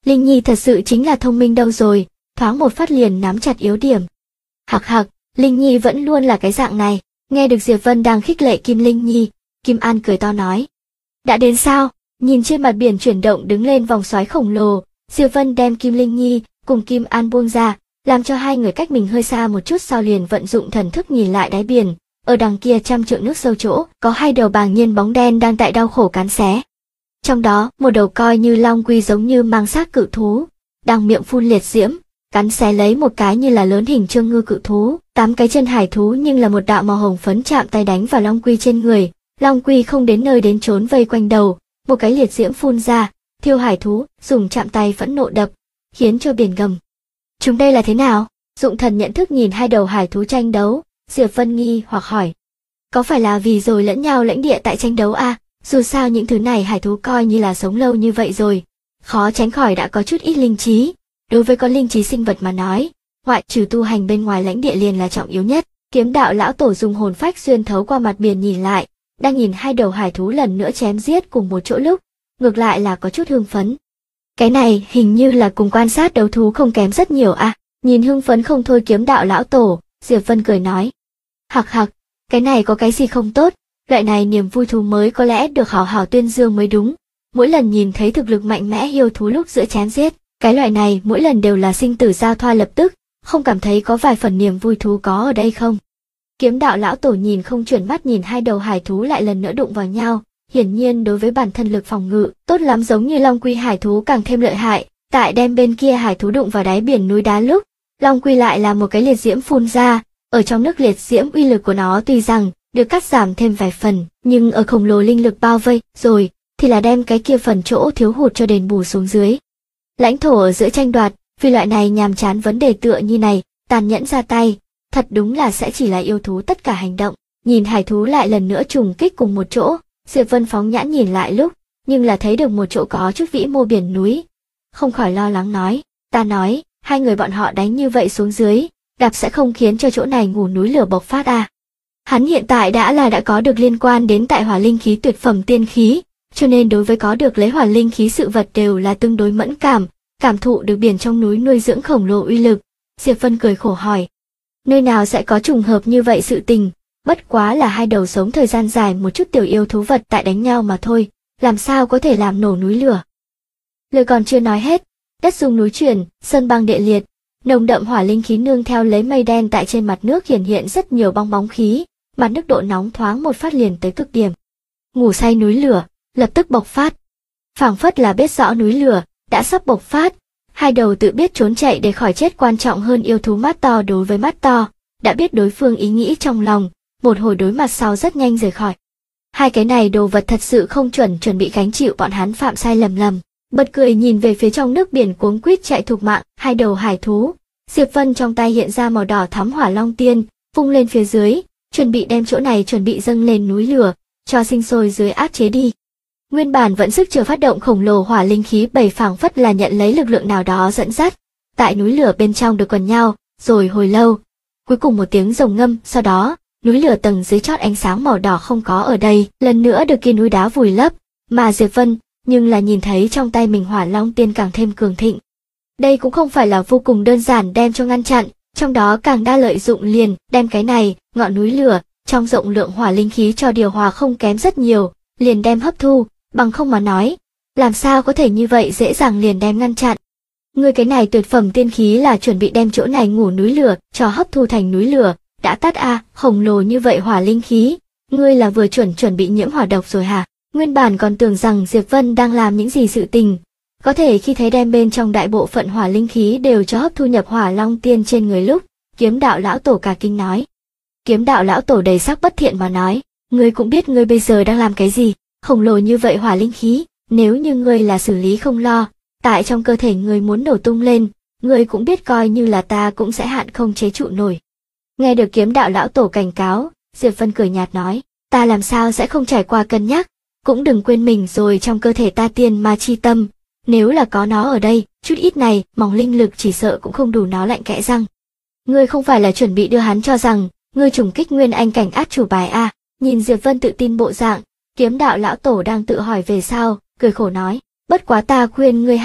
A: Linh Nhi thật sự chính là thông minh đâu rồi, thoáng một phát liền nắm chặt yếu điểm. Hặc hặc, Linh Nhi vẫn luôn là cái dạng này. Nghe được Diệp Vân đang khích lệ Kim Linh Nhi, Kim An cười to nói. Đã đến sao? Nhìn trên mặt biển chuyển động đứng lên vòng xoáy khổng lồ, Diệp Vân đem Kim Linh Nhi cùng Kim An buông ra, làm cho hai người cách mình hơi xa một chút, sau liền vận dụng thần thức nhìn lại đáy biển. Ở đằng kia trăm trượng nước sâu chỗ, có hai đầu bàng nhiên bóng đen đang tại đau khổ cắn xé. Trong đó, một đầu coi như long quy giống như mang xác cự thú, đang miệng phun liệt diễm, cắn xé lấy một cái như là lớn hình trương ngư cự thú, 8 cái chân hải thú nhưng là một đạo màu hồng phấn chạm tay đánh vào long quy trên người. Long quy không đến nơi đến chốn vây quanh đầu, một cái liệt diễm phun ra, thiêu hải thú dùng chạm tay phẫn nộ đập, khiến cho biển gầm. Chúng đây là thế nào? Dụng thần nhận thức nhìn hai đầu hải thú tranh đấu, Diệp Vân nghi hoặc hỏi. Có phải là vì rồi lẫn nhau lãnh địa tại tranh đấu à? Dù sao những thứ này hải thú coi như là sống lâu như vậy rồi, khó tránh khỏi đã có chút ít linh trí. Đối với con linh trí sinh vật mà nói, ngoại trừ tu hành bên ngoài lãnh địa liền là trọng yếu nhất. Kiếm đạo lão tổ dùng hồn phách xuyên thấu qua mặt biển nhìn lại, đang nhìn hai đầu hải thú lần nữa chém giết cùng một chỗ lúc, ngược lại là có chút hưng phấn. Cái này hình như là cùng quan sát đấu thú không kém rất nhiều à? Nhìn hưng phấn không thôi kiếm đạo lão tổ, Diệp Vân cười nói. Hặc hặc, cái này có cái gì không tốt, loại này niềm vui thú mới có lẽ được hảo hảo tuyên dương mới đúng. Mỗi lần nhìn thấy thực lực mạnh mẽ yêu thú lúc giữa chém giết, cái loại này mỗi lần đều là sinh tử giao thoa lập tức, không cảm thấy có vài phần niềm vui thú có ở đây không? Kiếm đạo lão tổ nhìn không chuyển mắt nhìn hai đầu hải thú lại lần nữa đụng vào nhau, hiển nhiên đối với bản thân lực phòng ngự tốt lắm, giống như long quy hải thú càng thêm lợi hại. Tại đem bên kia hải thú đụng vào đáy biển núi đá lúc, long quy lại là một cái liệt diễm phun ra, ở trong nước liệt diễm uy lực của nó tuy rằng được cắt giảm thêm vài phần, nhưng ở khổng lồ linh lực bao vây rồi thì là đem cái kia phần chỗ thiếu hụt cho đền bù xuống dưới. Lãnh thổ ở giữa tranh đoạt, vì loại này nhàm chán vấn đề tựa như này, tàn nhẫn ra tay, thật đúng là sẽ chỉ là yêu thú tất cả hành động. Nhìn hải thú lại lần nữa trùng kích cùng một chỗ, Diệp Vân phóng nhãn nhìn lại lúc, nhưng là thấy được một chỗ có chút vĩ mô biển núi. Không khỏi lo lắng nói, ta nói, hai người bọn họ đánh như vậy xuống dưới, đạp sẽ không khiến cho chỗ này ngủ núi lửa bộc phát à. Hắn hiện tại đã có được liên quan đến tại hỏa linh khí tuyệt phẩm tiên khí, cho nên đối với có được lấy hỏa linh khí sự vật đều là tương đối mẫn cảm thụ được biển trong núi nuôi dưỡng khổng lồ uy lực. Diệp Vân cười khổ hỏi, nơi nào sẽ có trùng hợp như vậy sự tình, bất quá là hai đầu sống thời gian dài một chút tiểu yêu thú vật tại đánh nhau mà thôi, làm sao có thể làm nổ núi lửa. Lời còn chưa nói hết, đất rung núi chuyển, sơn băng địa liệt, nồng đậm hỏa linh khí nương theo lấy mây đen tại trên mặt nước hiện rất nhiều bong bóng khí, mặt nước độ nóng thoáng một phát liền tới cực điểm. Ngủ say núi lửa lập tức bộc phát, phảng phất là biết rõ núi lửa đã sắp bộc phát. Hai đầu tự biết trốn chạy để khỏi chết quan trọng hơn yêu thú mắt to đối với mắt to, đã biết đối phương ý nghĩ trong lòng, một hồi đối mặt sau rất nhanh rời khỏi. Hai cái này đồ vật thật sự không chuẩn bị gánh chịu bọn hắn phạm sai lầm. Bật cười nhìn về phía trong nước biển cuống quýt chạy thục mạng, hai đầu hải thú. Diệp Vân trong tay hiện ra màu đỏ thắm hỏa long tiên, vung lên phía dưới, chuẩn bị đem chỗ này chuẩn bị dâng lên núi lửa, cho sinh sôi dưới áp chế đi. Nguyên bản vẫn sức chờ phát động khổng lồ hỏa linh khí bảy phảng phất là nhận lấy lực lượng nào đó dẫn dắt, tại núi lửa bên trong được quần nhau, rồi hồi lâu, cuối cùng một tiếng rồng ngâm, sau đó, núi lửa tầng dưới chót ánh sáng màu đỏ không có ở đây, lần nữa được kia núi đá vùi lấp, mà Diệp Vân nhưng là nhìn thấy trong tay mình hỏa long tiên càng thêm cường thịnh. Đây cũng không phải là vô cùng đơn giản đem cho ngăn chặn, trong đó càng đa lợi dụng liền đem cái này, ngọn núi lửa, trong rộng lượng hỏa linh khí cho điều hòa không kém rất nhiều, liền đem hấp thu, bằng không mà nói, làm sao có thể như vậy dễ dàng liền đem ngăn chặn. Ngươi cái này tuyệt phẩm tiên khí là chuẩn bị đem chỗ này ngủ núi lửa cho hấp thu thành núi lửa, đã tắt à, khổng lồ như vậy hỏa linh khí, ngươi là vừa chuẩn bị nhiễm hỏa độc rồi hả? Nguyên bản còn tưởng rằng Diệp Vân đang làm những gì sự tình, có thể khi thấy đem bên trong đại bộ phận hỏa linh khí đều cho hấp thu nhập hỏa long tiên trên người lúc, kiếm đạo lão tổ cả kinh nói. Kiếm đạo lão tổ đầy sắc bất thiện mà nói, ngươi cũng biết ngươi bây giờ đang làm cái gì, khổng lồ như vậy hỏa linh khí, nếu như ngươi là xử lý không lo, tại trong cơ thể ngươi muốn nổ tung lên, ngươi cũng biết coi như là ta cũng sẽ hạn không chế trụ nổi. Nghe được kiếm đạo lão tổ cảnh cáo, Diệp Vân cười nhạt nói, ta làm sao sẽ không trải qua cân nhắc, cũng đừng quên mình rồi trong cơ thể ta tiên ma chi tâm, nếu là có nó ở đây, chút ít này, mỏng linh lực chỉ sợ cũng không đủ nó lạnh kẽ răng. Ngươi không phải là chuẩn bị đưa hắn cho rằng, ngươi trùng kích nguyên anh cảnh át chủ bài à? Nhìn Diệp Vân tự tin bộ dạng, kiếm đạo lão tổ đang tự hỏi về sau, cười khổ nói, bất quá ta khuyên ngươi hay,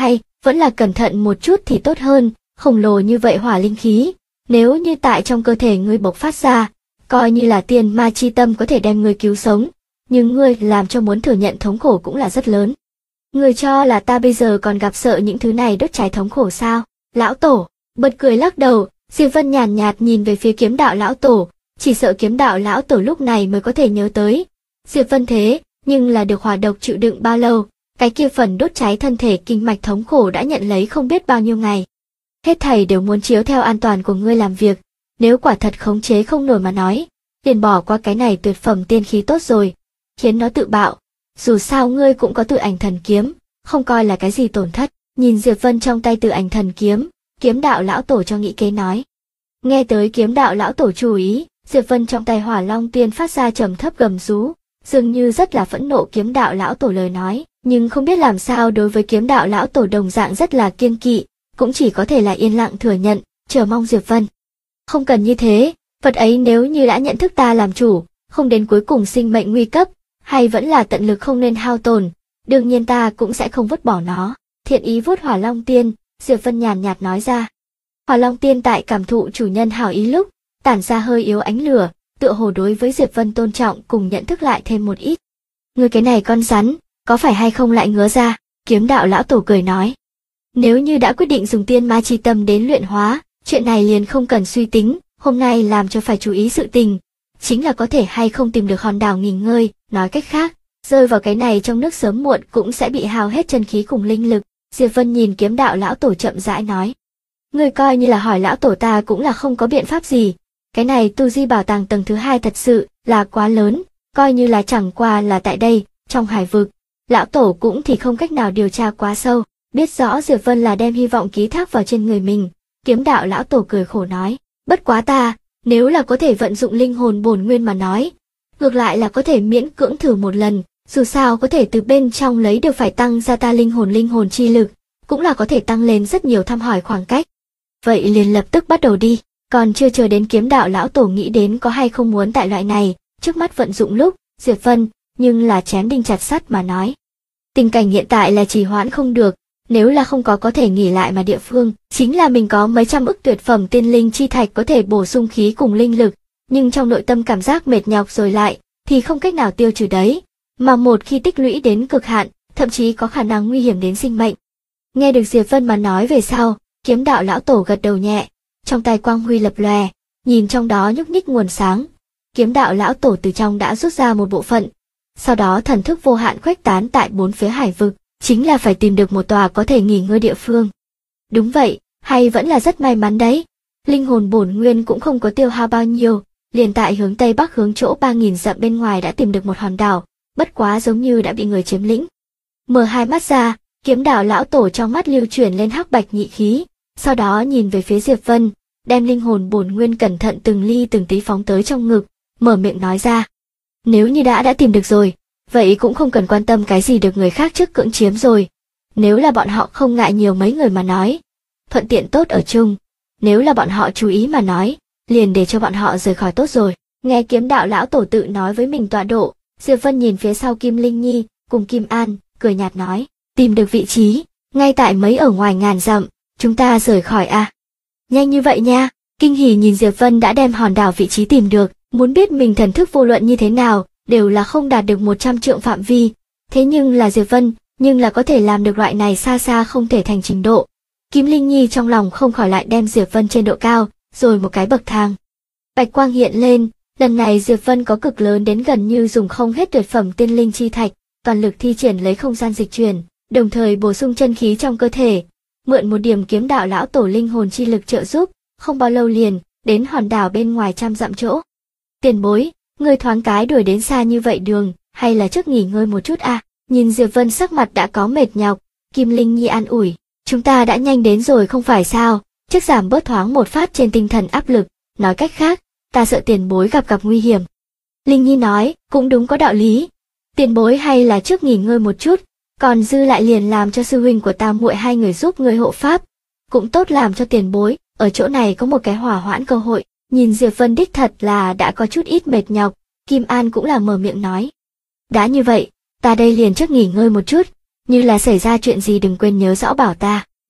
A: vẫn là cẩn thận một chút thì tốt hơn, khổng lồ như vậy hỏa linh khí, nếu như tại trong cơ thể ngươi bộc phát ra, coi như là tiên ma chi tâm có thể đem ngươi cứu sống, nhưng ngươi làm cho muốn thừa nhận thống khổ cũng là rất lớn. Ngươi cho là ta bây giờ còn gặp sợ những thứ này đốt cháy thống khổ sao? Lão tổ, bật cười lắc đầu, Diệp Vân nhàn nhạt nhìn về phía kiếm đạo lão tổ, chỉ sợ kiếm đạo lão tổ lúc này mới có thể nhớ tới. Diệp Vân thế, nhưng là được hỏa độc chịu đựng bao lâu, cái kia phần đốt cháy thân thể kinh mạch thống khổ đã nhận lấy không biết bao nhiêu ngày. Hết thảy đều muốn chiếu theo an toàn của ngươi làm việc, nếu quả thật khống chế không nổi mà nói, liền bỏ qua cái này tuyệt phẩm tiên khí tốt rồi, khiến nó tự bạo. Dù sao ngươi cũng có Tự Ảnh Thần Kiếm, không coi là cái gì tổn thất. Nhìn Diệp Vân trong tay Tự Ảnh Thần Kiếm, kiếm đạo lão tổ cho nghĩ kế nói. Nghe tới kiếm đạo lão tổ chú ý, Diệp Vân trong tay Hỏa Long Tiên phát ra trầm thấp gầm rú, dường như rất là phẫn nộ kiếm đạo lão tổ lời nói, nhưng không biết làm sao đối với kiếm đạo lão tổ đồng dạng rất là kiêng kỵ, cũng chỉ có thể là yên lặng thừa nhận, chờ mong Diệp Vân. Không cần như thế, vật ấy nếu như đã nhận thức ta làm chủ, không đến cuối cùng sinh mệnh nguy cấp, hay vẫn là tận lực không nên hao tổn, đương nhiên ta cũng sẽ không vứt bỏ nó. Thiện ý vuốt Hỏa Long Tiên, Diệp Vân nhàn nhạt nói ra. Hỏa Long Tiên tại cảm thụ chủ nhân hảo ý lúc, tản ra hơi yếu ánh lửa, tựa hồ đối với Diệp Vân tôn trọng cùng nhận thức lại thêm một ít. Ngươi cái này con rắn, có phải hay không lại ngứa ra? Kiếm đạo lão tổ cười nói. Nếu như đã quyết định dùng tiên ma chi tâm đến luyện hóa, chuyện này liền không cần suy tính, hôm nay làm cho phải chú ý sự tình, chính là có thể hay không tìm được hòn đảo nghỉ ngơi, nói cách khác, rơi vào cái này trong nước sớm muộn cũng sẽ bị hao hết chân khí cùng linh lực. Diệp Vân nhìn kiếm đạo lão tổ chậm rãi nói. Ngươi coi như là hỏi lão tổ ta cũng là không có biện pháp gì, cái này tu di bảo tàng tầng thứ 2 thật sự là quá lớn, coi như là chẳng qua là tại đây, trong hải vực, lão tổ cũng thì không cách nào điều tra quá sâu, biết rõ Diệp Vân là đem hy vọng ký thác vào trên người mình, kiếm đạo lão tổ cười khổ nói, bất quá ta, nếu là có thể vận dụng linh hồn bổn nguyên mà nói, ngược lại là có thể miễn cưỡng thử một lần, dù sao có thể từ bên trong lấy được phải tăng ra ta linh hồn chi lực, cũng là có thể tăng lên rất nhiều thăm hỏi khoảng cách. Vậy liền lập tức bắt đầu đi, còn chưa chờ đến kiếm đạo lão tổ nghĩ đến có hay không muốn tại loại này, trước mắt vận dụng lúc, Diệp Vân, nhưng là chém đinh chặt sắt mà nói. Tình cảnh hiện tại là trì hoãn không được, nếu là không có thể nghỉ lại mà địa phương, chính là mình có mấy trăm ức tuyệt phẩm tiên linh chi thạch có thể bổ sung khí cùng linh lực, nhưng trong nội tâm cảm giác mệt nhọc rồi lại, thì không cách nào tiêu trừ đấy, mà một khi tích lũy đến cực hạn, thậm chí có khả năng nguy hiểm đến sinh mệnh. Nghe được Diệp Vân mà nói về sau, kiếm đạo lão tổ gật đầu nhẹ, trong tay quang huy lập lòe, nhìn trong đó nhúc nhích nguồn sáng. Kiếm đạo lão tổ từ trong đã rút ra một bộ phận, sau đó thần thức vô hạn khuếch tán tại bốn phía hải vực, chính là phải tìm được một tòa có thể nghỉ ngơi địa phương. Đúng vậy, hay vẫn là rất may mắn đấy. Linh hồn bổn nguyên cũng không có tiêu hao bao nhiêu, liền tại hướng tây bắc hướng chỗ 3000 dặm bên ngoài đã tìm được một hòn đảo, bất quá giống như đã bị người chiếm lĩnh. Mở hai mắt ra, kiếm đạo lão tổ trong mắt lưu chuyển lên hắc bạch nhị khí, sau đó nhìn về phía Diệp Vân, đem linh hồn bổn nguyên cẩn thận từng ly từng tí phóng tới trong ngực, mở miệng nói ra. Nếu như đã tìm được rồi, vậy cũng không cần quan tâm cái gì được người khác trước cưỡng chiếm rồi. Nếu là bọn họ không ngại nhiều mấy người mà nói, thuận tiện tốt ở chung. Nếu là bọn họ chú ý mà nói, liền để cho bọn họ rời khỏi tốt rồi. Nghe kiếm đạo lão tổ tự nói với mình tọa độ, Diệp Vân nhìn phía sau Kim Linh Nhi cùng Kim An, cười nhạt nói, tìm được vị trí, ngay tại mấy ở ngoài ngàn dặm, chúng ta rời khỏi à. Nhanh như vậy nha, kinh hỉ nhìn Diệp Vân đã đem hòn đảo vị trí tìm được, muốn biết mình thần thức vô luận như thế nào, đều là không đạt được 100 trượng phạm vi, thế nhưng là Diệp Vân, nhưng là có thể làm được loại này xa xa không thể thành trình độ. Kim Linh Nhi trong lòng không khỏi lại đem Diệp Vân trên độ cao, rồi một cái bậc thang. Bạch quang hiện lên, lần này Diệp Vân có cực lớn đến gần như dùng không hết tuyệt phẩm tiên linh chi thạch, toàn lực thi triển lấy không gian dịch chuyển, đồng thời bổ sung chân khí trong cơ thể, mượn một điểm kiếm đạo lão tổ linh hồn chi lực trợ giúp, không bao lâu liền đến hòn đảo bên ngoài trăm dặm chỗ. Tiền bối, người thoáng cái đuổi đến xa như vậy đường, hay là trước nghỉ ngơi một chút à? Nhìn Diệp Vân sắc mặt đã có mệt nhọc, Kim Linh Nhi an ủi, chúng ta đã nhanh đến rồi không phải sao, trước giảm bớt thoáng một phát trên tinh thần áp lực, nói cách khác, ta sợ tiền bối gặp nguy hiểm. Linh Nhi nói, cũng đúng có đạo lý, tiền bối hay là trước nghỉ ngơi một chút, còn dư lại liền làm cho sư huynh của ta muội hai người giúp người hộ pháp, cũng tốt làm cho tiền bối, ở chỗ này có một cái hỏa hoãn cơ hội. Nhìn Diệp Vân đích thật là đã có chút ít mệt nhọc, Kim An cũng là mở miệng nói. Đã như vậy, ta đây liền trước nghỉ ngơi một chút, như là xảy ra chuyện gì đừng quên nhớ rõ bảo ta.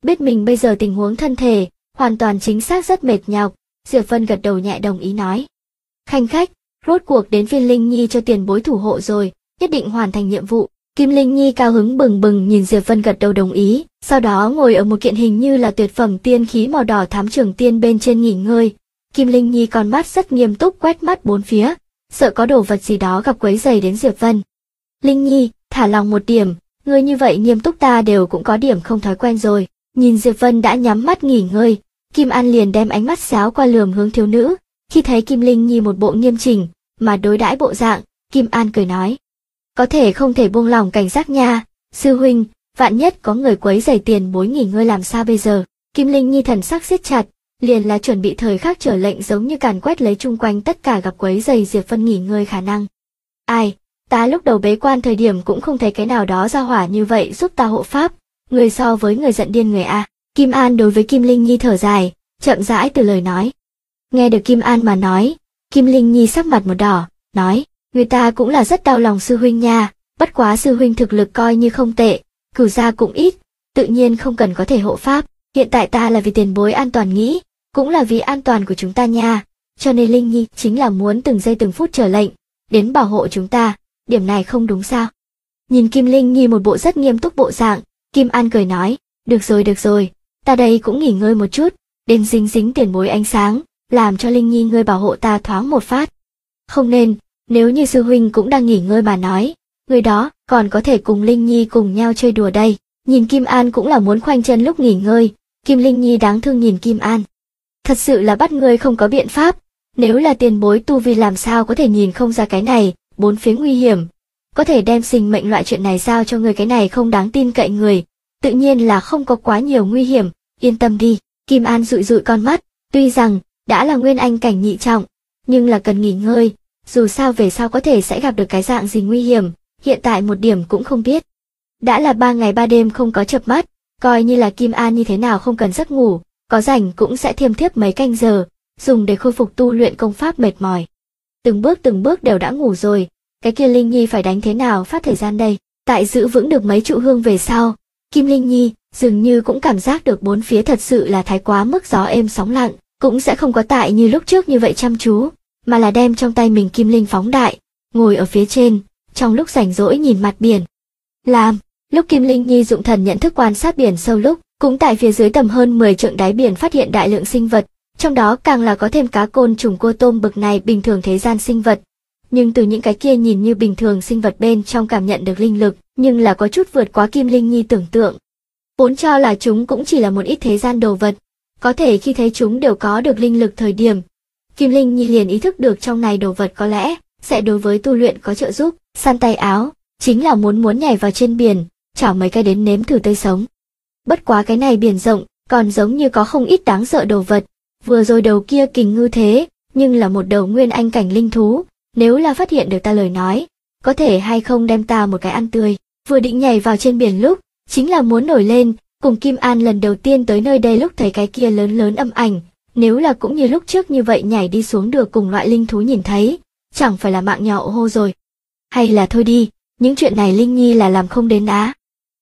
A: Biết mình bây giờ tình huống thân thể, hoàn toàn chính xác rất mệt nhọc, Diệp Vân gật đầu nhẹ đồng ý nói. Khanh khách, rốt cuộc đến phiên Linh Nhi cho tiền bối thủ hộ rồi, nhất định hoàn thành nhiệm vụ. Kim Linh Nhi cao hứng bừng bừng nhìn Diệp Vân gật đầu đồng ý, sau đó ngồi ở một kiện hình như là tuyệt phẩm tiên khí màu đỏ thắm trường tiên bên trên nghỉ ngơi. Kim Linh Nhi con mắt rất nghiêm túc quét mắt bốn phía, sợ có đồ vật gì đó gặp quấy rầy đến Diệp Vân. Linh Nhi, thả lòng một điểm, ngươi như vậy nghiêm túc ta đều cũng có điểm không thói quen rồi. Nhìn Diệp Vân đã nhắm mắt nghỉ ngơi, Kim An liền đem ánh mắt xéo qua lườm hướng thiếu nữ, khi thấy Kim Linh Nhi một bộ nghiêm chỉnh mà đối đãi bộ dạng, Kim An cười nói: "Có thể không thể buông lỏng cảnh giác nha, sư huynh, vạn nhất có người quấy rầy tiền bối nghỉ ngơi làm sao bây giờ?" Kim Linh Nhi thần sắc siết chặt, liền là chuẩn bị thời khắc trở lệnh giống như càn quét lấy chung quanh tất cả gặp quấy rầy Diệp Vân nghỉ ngơi khả năng. Ai, ta lúc đầu bế quan thời điểm cũng không thấy cái nào đó ra hỏa như vậy giúp ta hộ pháp, người so với người giận điên người a. Kim An đối với Kim Linh Nhi thở dài, chậm rãi từ lời nói. Nghe được Kim An mà nói, Kim Linh Nhi sắc mặt một đỏ, nói, người ta cũng là rất đau lòng sư huynh nha, bất quá sư huynh thực lực coi như không tệ, cửu gia cũng ít, tự nhiên không cần có thể hộ pháp, hiện tại ta là vì tiền bối an toàn nghĩ, cũng là vì an toàn của chúng ta nha, cho nên Linh Nhi chính là muốn từng giây từng phút chờ lệnh, đến bảo hộ chúng ta, điểm này không đúng sao? Nhìn Kim Linh Nhi một bộ rất nghiêm túc bộ dạng, Kim An cười nói, được rồi, ta đây cũng nghỉ ngơi một chút, đến dính dính tiền bối ánh sáng, làm cho Linh Nhi ngươi bảo hộ ta thoáng một phát. Không nên, nếu như sư huynh cũng đang nghỉ ngơi mà nói, người đó còn có thể cùng Linh Nhi cùng nhau chơi đùa đây. Nhìn Kim An cũng là muốn khoanh chân lúc nghỉ ngơi, Kim Linh Nhi đáng thương nhìn Kim An. Thật sự là bắt ngươi không có biện pháp, nếu là tiền bối tu vi làm sao có thể nhìn không ra cái này, bốn phía nguy hiểm. Có thể đem sinh mệnh loại chuyện này giao cho người cái này không đáng tin cậy người, tự nhiên là không có quá nhiều nguy hiểm, yên tâm đi. Kim An dụi dụi con mắt, tuy rằng đã là nguyên anh cảnh nhị trọng, nhưng là cần nghỉ ngơi, dù sao về sau có thể sẽ gặp được cái dạng gì nguy hiểm, hiện tại một điểm cũng không biết. Đã là 3 ngày 3 đêm không có chợp mắt, coi như là Kim An như thế nào không cần giấc ngủ, có rảnh cũng sẽ thiêm thiếp mấy canh giờ, dùng để khôi phục tu luyện công pháp mệt mỏi. Từng bước đều đã ngủ rồi, cái kia Linh Nhi phải đánh thế nào phát thời gian đây? Tại giữ vững được mấy trụ hương về sau, Kim Linh Nhi dường như cũng cảm giác được bốn phía thật sự là thái quá mức gió êm sóng lặng, cũng sẽ không có tại như lúc trước như vậy chăm chú, mà là đem trong tay mình kim linh phóng đại, ngồi ở phía trên, trong lúc rảnh rỗi nhìn mặt biển. Lúc Kim Linh Nhi dụng thần nhận thức quan sát biển sâu lúc, cũng tại phía dưới tầm hơn 10 trượng đáy biển phát hiện đại lượng sinh vật, trong đó càng là có thêm cá côn trùng cua tôm bực này bình thường thế gian sinh vật. Nhưng từ những cái kia nhìn như bình thường sinh vật bên trong cảm nhận được linh lực, nhưng là có chút vượt quá Kim Linh Nhi tưởng tượng. Vốn cho là chúng cũng chỉ là một ít thế gian đồ vật, có thể khi thấy chúng đều có được linh lực thời điểm, Kim Linh Nhi liền ý thức được trong này đồ vật có lẽ sẽ đối với tu luyện có trợ giúp, săn tay áo, chính là muốn nhảy vào trên biển, chảo mấy cái đến nếm thử tươi sống. Bất quá cái này biển rộng, còn giống như có không ít đáng sợ đồ vật, vừa rồi đầu kia kình ngư thế, nhưng là một đầu nguyên anh cảnh linh thú, nếu là phát hiện được ta lời nói, có thể hay không đem ta một cái ăn tươi. Vừa định nhảy vào trên biển lúc, chính là muốn nổi lên, cùng Kim An lần đầu tiên tới nơi đây lúc thấy cái kia lớn âm ảnh, nếu là cũng như lúc trước như vậy nhảy đi xuống được cùng loại linh thú nhìn thấy, chẳng phải là mạng nhỏ hô rồi. Hay là thôi đi, những chuyện này Linh Nhi là làm không đến á.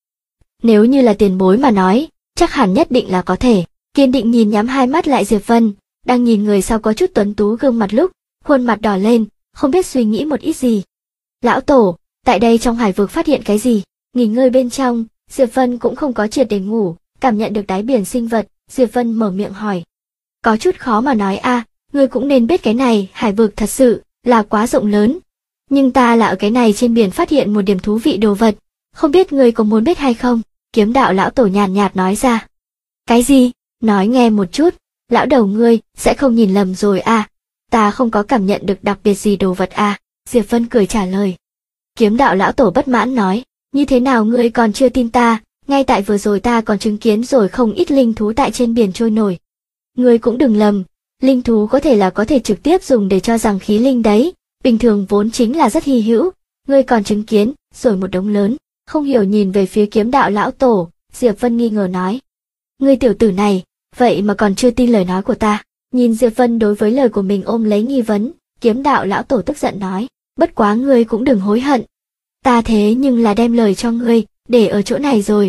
A: Nếu như là tiền bối mà nói, chắc hẳn nhất định là có thể. Kiên định nhìn nhắm hai mắt lại Diệp Vân, đang nhìn người sau có chút tuấn tú gương mặt lúc, khuôn mặt đỏ lên, không biết suy nghĩ một ít gì. Lão tổ, tại đây trong hải vực phát hiện cái gì? Nghỉ ngơi bên trong, Diệp Vân cũng không có triệt để ngủ, cảm nhận được đáy biển sinh vật, Diệp Vân mở miệng hỏi. Có chút khó mà nói a, ngươi cũng nên biết cái này, hải vực thật sự là quá rộng lớn. Nhưng ta là ở cái này trên biển phát hiện một điểm thú vị đồ vật, không biết ngươi có muốn biết hay không? Kiếm đạo lão tổ nhàn nhạt nói ra. Cái gì? Nói nghe một chút, lão đầu ngươi sẽ không nhìn lầm rồi à? Ta không có cảm nhận được đặc biệt gì đồ vật à? Diệp Vân cười trả lời. Kiếm đạo lão tổ bất mãn nói, như thế nào ngươi còn chưa tin ta, ngay tại vừa rồi ta còn chứng kiến rồi không ít linh thú tại trên biển trôi nổi. Ngươi cũng đừng lầm, linh thú có thể trực tiếp dùng để cho rằng khí linh đấy, bình thường vốn chính là rất hy hữu, ngươi còn chứng kiến, rồi một đống lớn. Không hiểu nhìn về phía kiếm đạo lão tổ, Diệp Vân nghi ngờ nói. Ngươi tiểu tử này, vậy mà còn chưa tin lời nói của ta. Nhìn Diệp Vân đối với lời của mình ôm lấy nghi vấn, kiếm đạo lão tổ tức giận nói, bất quá ngươi cũng đừng hối hận. Ta thế nhưng là đem lời cho ngươi, để ở chỗ này rồi.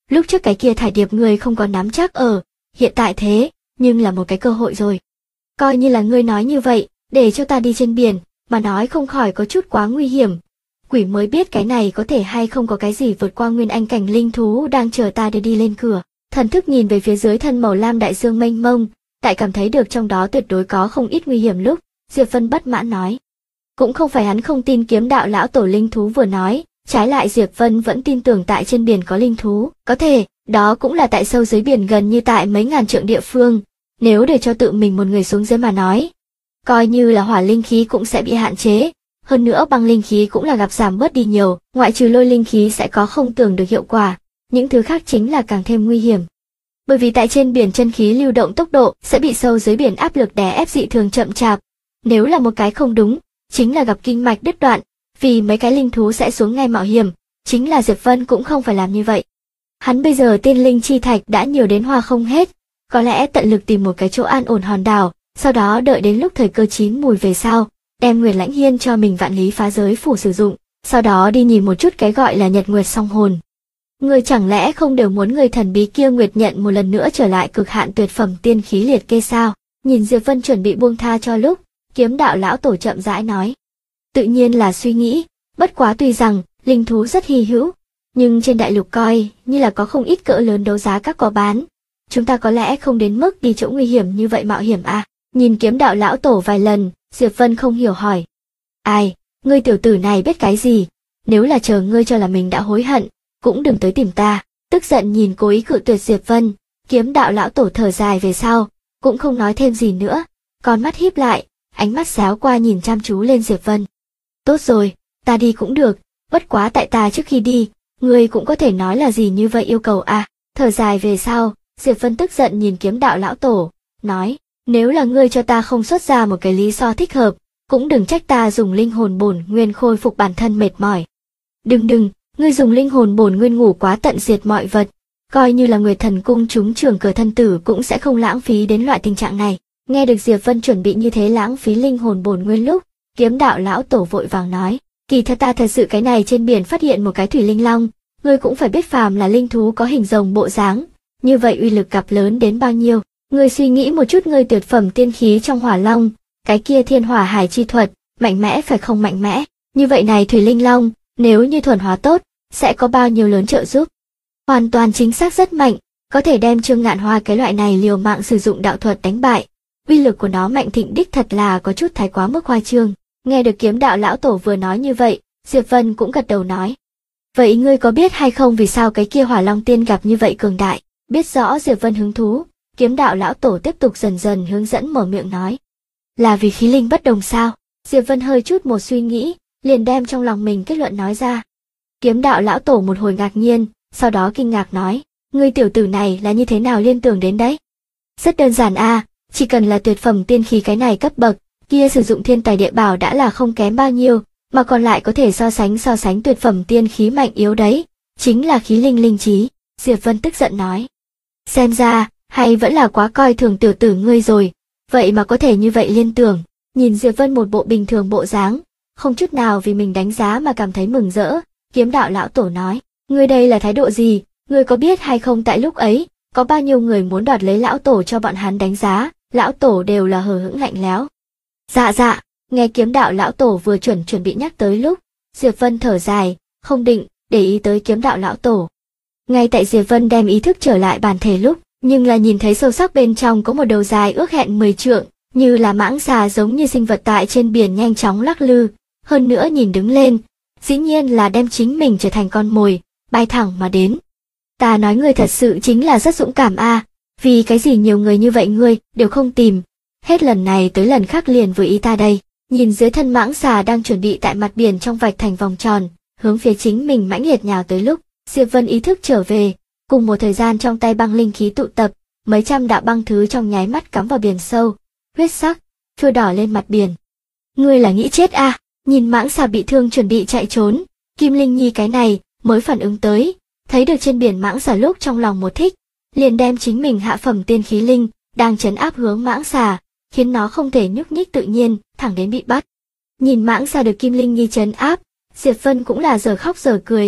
A: Lúc trước cái kia thải điệp ngươi không có nắm chắc ở, hiện tại thế, nhưng là một cái cơ hội rồi. Coi như là ngươi nói như vậy, để cho ta đi trên biển, mà nói không khỏi có chút quá nguy hiểm. Quỷ mới biết cái này có thể hay không có cái gì vượt qua nguyên anh cảnh linh thú đang chờ ta để đi lên cửa. Thần thức nhìn về phía dưới thân màu lam đại dương mênh mông, tại cảm thấy được trong đó tuyệt đối có không ít nguy hiểm lúc, Diệp Vân bất mãn nói. Cũng không phải hắn không tin kiếm đạo lão tổ linh thú vừa nói, trái lại Diệp Vân vẫn tin tưởng tại trên biển có linh thú, có thể, đó cũng là tại sâu dưới biển gần như tại mấy ngàn trượng địa phương, nếu để cho tự mình một người xuống dưới mà nói. Coi như là hỏa linh khí cũng sẽ bị hạn chế, hơn nữa băng linh khí cũng là gặp giảm bớt đi nhiều, ngoại trừ lôi linh khí sẽ có không tưởng được hiệu quả, những thứ khác chính là càng thêm nguy hiểm. Bởi vì tại trên biển chân khí lưu động tốc độ sẽ bị sâu dưới biển áp lực đè ép dị thường chậm chạp, nếu là một cái không đúng, chính là gặp kinh mạch đứt đoạn, vì mấy cái linh thú sẽ xuống ngay mạo hiểm, chính là Diệp Vân cũng không phải làm như vậy. Hắn bây giờ tiên linh chi thạch đã nhiều đến hoa không hết, có lẽ tận lực tìm một cái chỗ an ổn hòn đảo, sau đó đợi đến lúc thời cơ chín mùi về sau, đem Nguyệt Lãnh Hiên cho mình vạn lý phá giới phủ sử dụng, sau đó đi nhìn một chút cái gọi là Nhật Nguyệt song hồn. Người chẳng lẽ không đều muốn người thần bí kia Nguyệt nhận một lần nữa trở lại cực hạn tuyệt phẩm tiên khí liệt kê sao? Nhìn Diệp Vân chuẩn bị buông tha cho lúc, kiếm đạo lão tổ chậm rãi nói. Tự nhiên là suy nghĩ, bất quá tuy rằng linh thú rất hy hữu, nhưng trên đại lục coi như là có không ít cỡ lớn đấu giá các có bán. Chúng ta có lẽ không đến mức đi chỗ nguy hiểm như vậy mạo hiểm à? Nhìn kiếm đạo lão tổ vài lần, Diệp Vân không hiểu hỏi. Ai, ngươi tiểu tử này biết cái gì? Nếu là chờ ngươi cho là mình đã hối hận, cũng đừng tới tìm ta. Tức giận nhìn cố ý cự tuyệt Diệp Vân, kiếm đạo lão tổ thở dài về sau, cũng không nói thêm gì nữa, con mắt híp lại, ánh mắt xéo qua nhìn chăm chú lên Diệp Vân. Tốt rồi, ta đi cũng được, bất quá tại ta trước khi đi, ngươi cũng có thể nói là gì như vậy yêu cầu à? Thở dài về sau, Diệp Vân tức giận nhìn kiếm đạo lão tổ, nói, nếu là ngươi cho ta không xuất ra một cái lý do thích hợp, cũng đừng trách ta dùng linh hồn bổn nguyên khôi phục bản thân mệt mỏi. Đừng, ngươi dùng linh hồn bổn nguyên ngủ quá tận diệt mọi vật, coi như là người thần cung chúng trường cờ thân tử cũng sẽ không lãng phí đến loại tình trạng này. Nghe được Diệp Vân chuẩn bị như thế lãng phí linh hồn bổn nguyên lúc, kiếm đạo lão tổ vội vàng nói, kỳ thật ta thật sự cái này trên biển phát hiện một cái thủy linh long, ngươi cũng phải biết phàm là linh thú có hình rồng bộ dáng, như vậy uy lực gặp lớn đến bao nhiêu. Ngươi suy nghĩ một chút, ngươi tuyệt phẩm tiên khí trong hỏa long, cái kia thiên hỏa hải chi thuật, mạnh mẽ phải không mạnh mẽ, như vậy này thủy linh long, nếu như thuần hóa tốt, sẽ có bao nhiêu lớn trợ giúp. Hoàn toàn chính xác rất mạnh, có thể đem Trương Ngạn Hoa cái loại này liều mạng sử dụng đạo thuật đánh bại. Uy lực của nó mạnh thịnh đích thật là có chút thái quá mức khoa trương. Nghe được kiếm đạo lão tổ vừa nói như vậy, Diệp Vân cũng gật đầu nói. Vậy ngươi có biết hay không vì sao cái kia hỏa long tiên gặp như vậy cường đại? Biết rõ Diệp Vân hứng thú, kiếm đạo lão tổ tiếp tục dần dần hướng dẫn mở miệng nói. Là vì khí linh bất đồng sao? Diệp Vân hơi chút một suy nghĩ, liền đem trong lòng mình kết luận nói ra. Kiếm đạo lão tổ một hồi ngạc nhiên, sau đó kinh ngạc nói, ngươi tiểu tử này là như thế nào liên tưởng đến đấy? Rất đơn giản à, chỉ cần là tuyệt phẩm tiên khí cái này cấp bậc, kia sử dụng thiên tài địa bảo đã là không kém bao nhiêu, mà còn lại có thể so sánh tuyệt phẩm tiên khí mạnh yếu đấy, chính là khí linh linh trí. Diệp Vân tức giận nói. Xem ra, hay vẫn là quá coi thường tiểu tử ngươi rồi, vậy mà có thể như vậy liên tưởng. Nhìn Diệp Vân một bộ bình thường bộ dáng, không chút nào vì mình đánh giá mà cảm thấy mừng rỡ, kiếm đạo lão tổ nói, ngươi đây là thái độ gì, ngươi có biết hay không tại lúc ấy, có bao nhiêu người muốn đoạt lấy lão tổ cho bọn hắn đánh giá, lão tổ đều là hờ hững lạnh lẽo. Dạ, nghe kiếm đạo lão tổ vừa chuẩn bị nhắc tới lúc, Diệp Vân thở dài, không định để ý tới kiếm đạo lão tổ. Ngay tại Diệp Vân đem ý thức trở lại bản thể lúc, nhưng là nhìn thấy sâu sắc bên trong có một đầu dài ước hẹn 10 trượng, như là mãng xà giống như sinh vật tại trên biển nhanh chóng lắc lư, hơn nữa nhìn đứng lên, dĩ nhiên là đem chính mình trở thành con mồi, bay thẳng mà đến. Ta nói ngươi thật sự chính là rất dũng cảm a, vì cái gì nhiều người như vậy ngươi đều không tìm, hết lần này tới lần khác liền với ý ta đây. Nhìn dưới thân mãng xà đang chuẩn bị tại mặt biển trong vạch thành vòng tròn, hướng phía chính mình mãnh liệt nhào tới lúc, Diệp Vân ý thức trở về, cùng một thời gian trong tay băng linh khí tụ tập, mấy trăm đạo băng thứ trong nháy mắt cắm vào biển sâu, huyết sắc, trôi đỏ lên mặt biển. Ngươi là nghĩ chết à? Nhìn mãng xà bị thương chuẩn bị chạy trốn, Kim Linh Nhi cái này mới phản ứng tới, thấy được trên biển mãng xà lúc trong lòng một thích, liền đem chính mình hạ phẩm tiên khí linh đang trấn áp hướng mãng xà, khiến nó không thể nhúc nhích tự nhiên, thẳng đến bị bắt. Nhìn mãng xà được Kim Linh Nhi trấn áp, Diệp Vân cũng là giờ khóc giờ cười,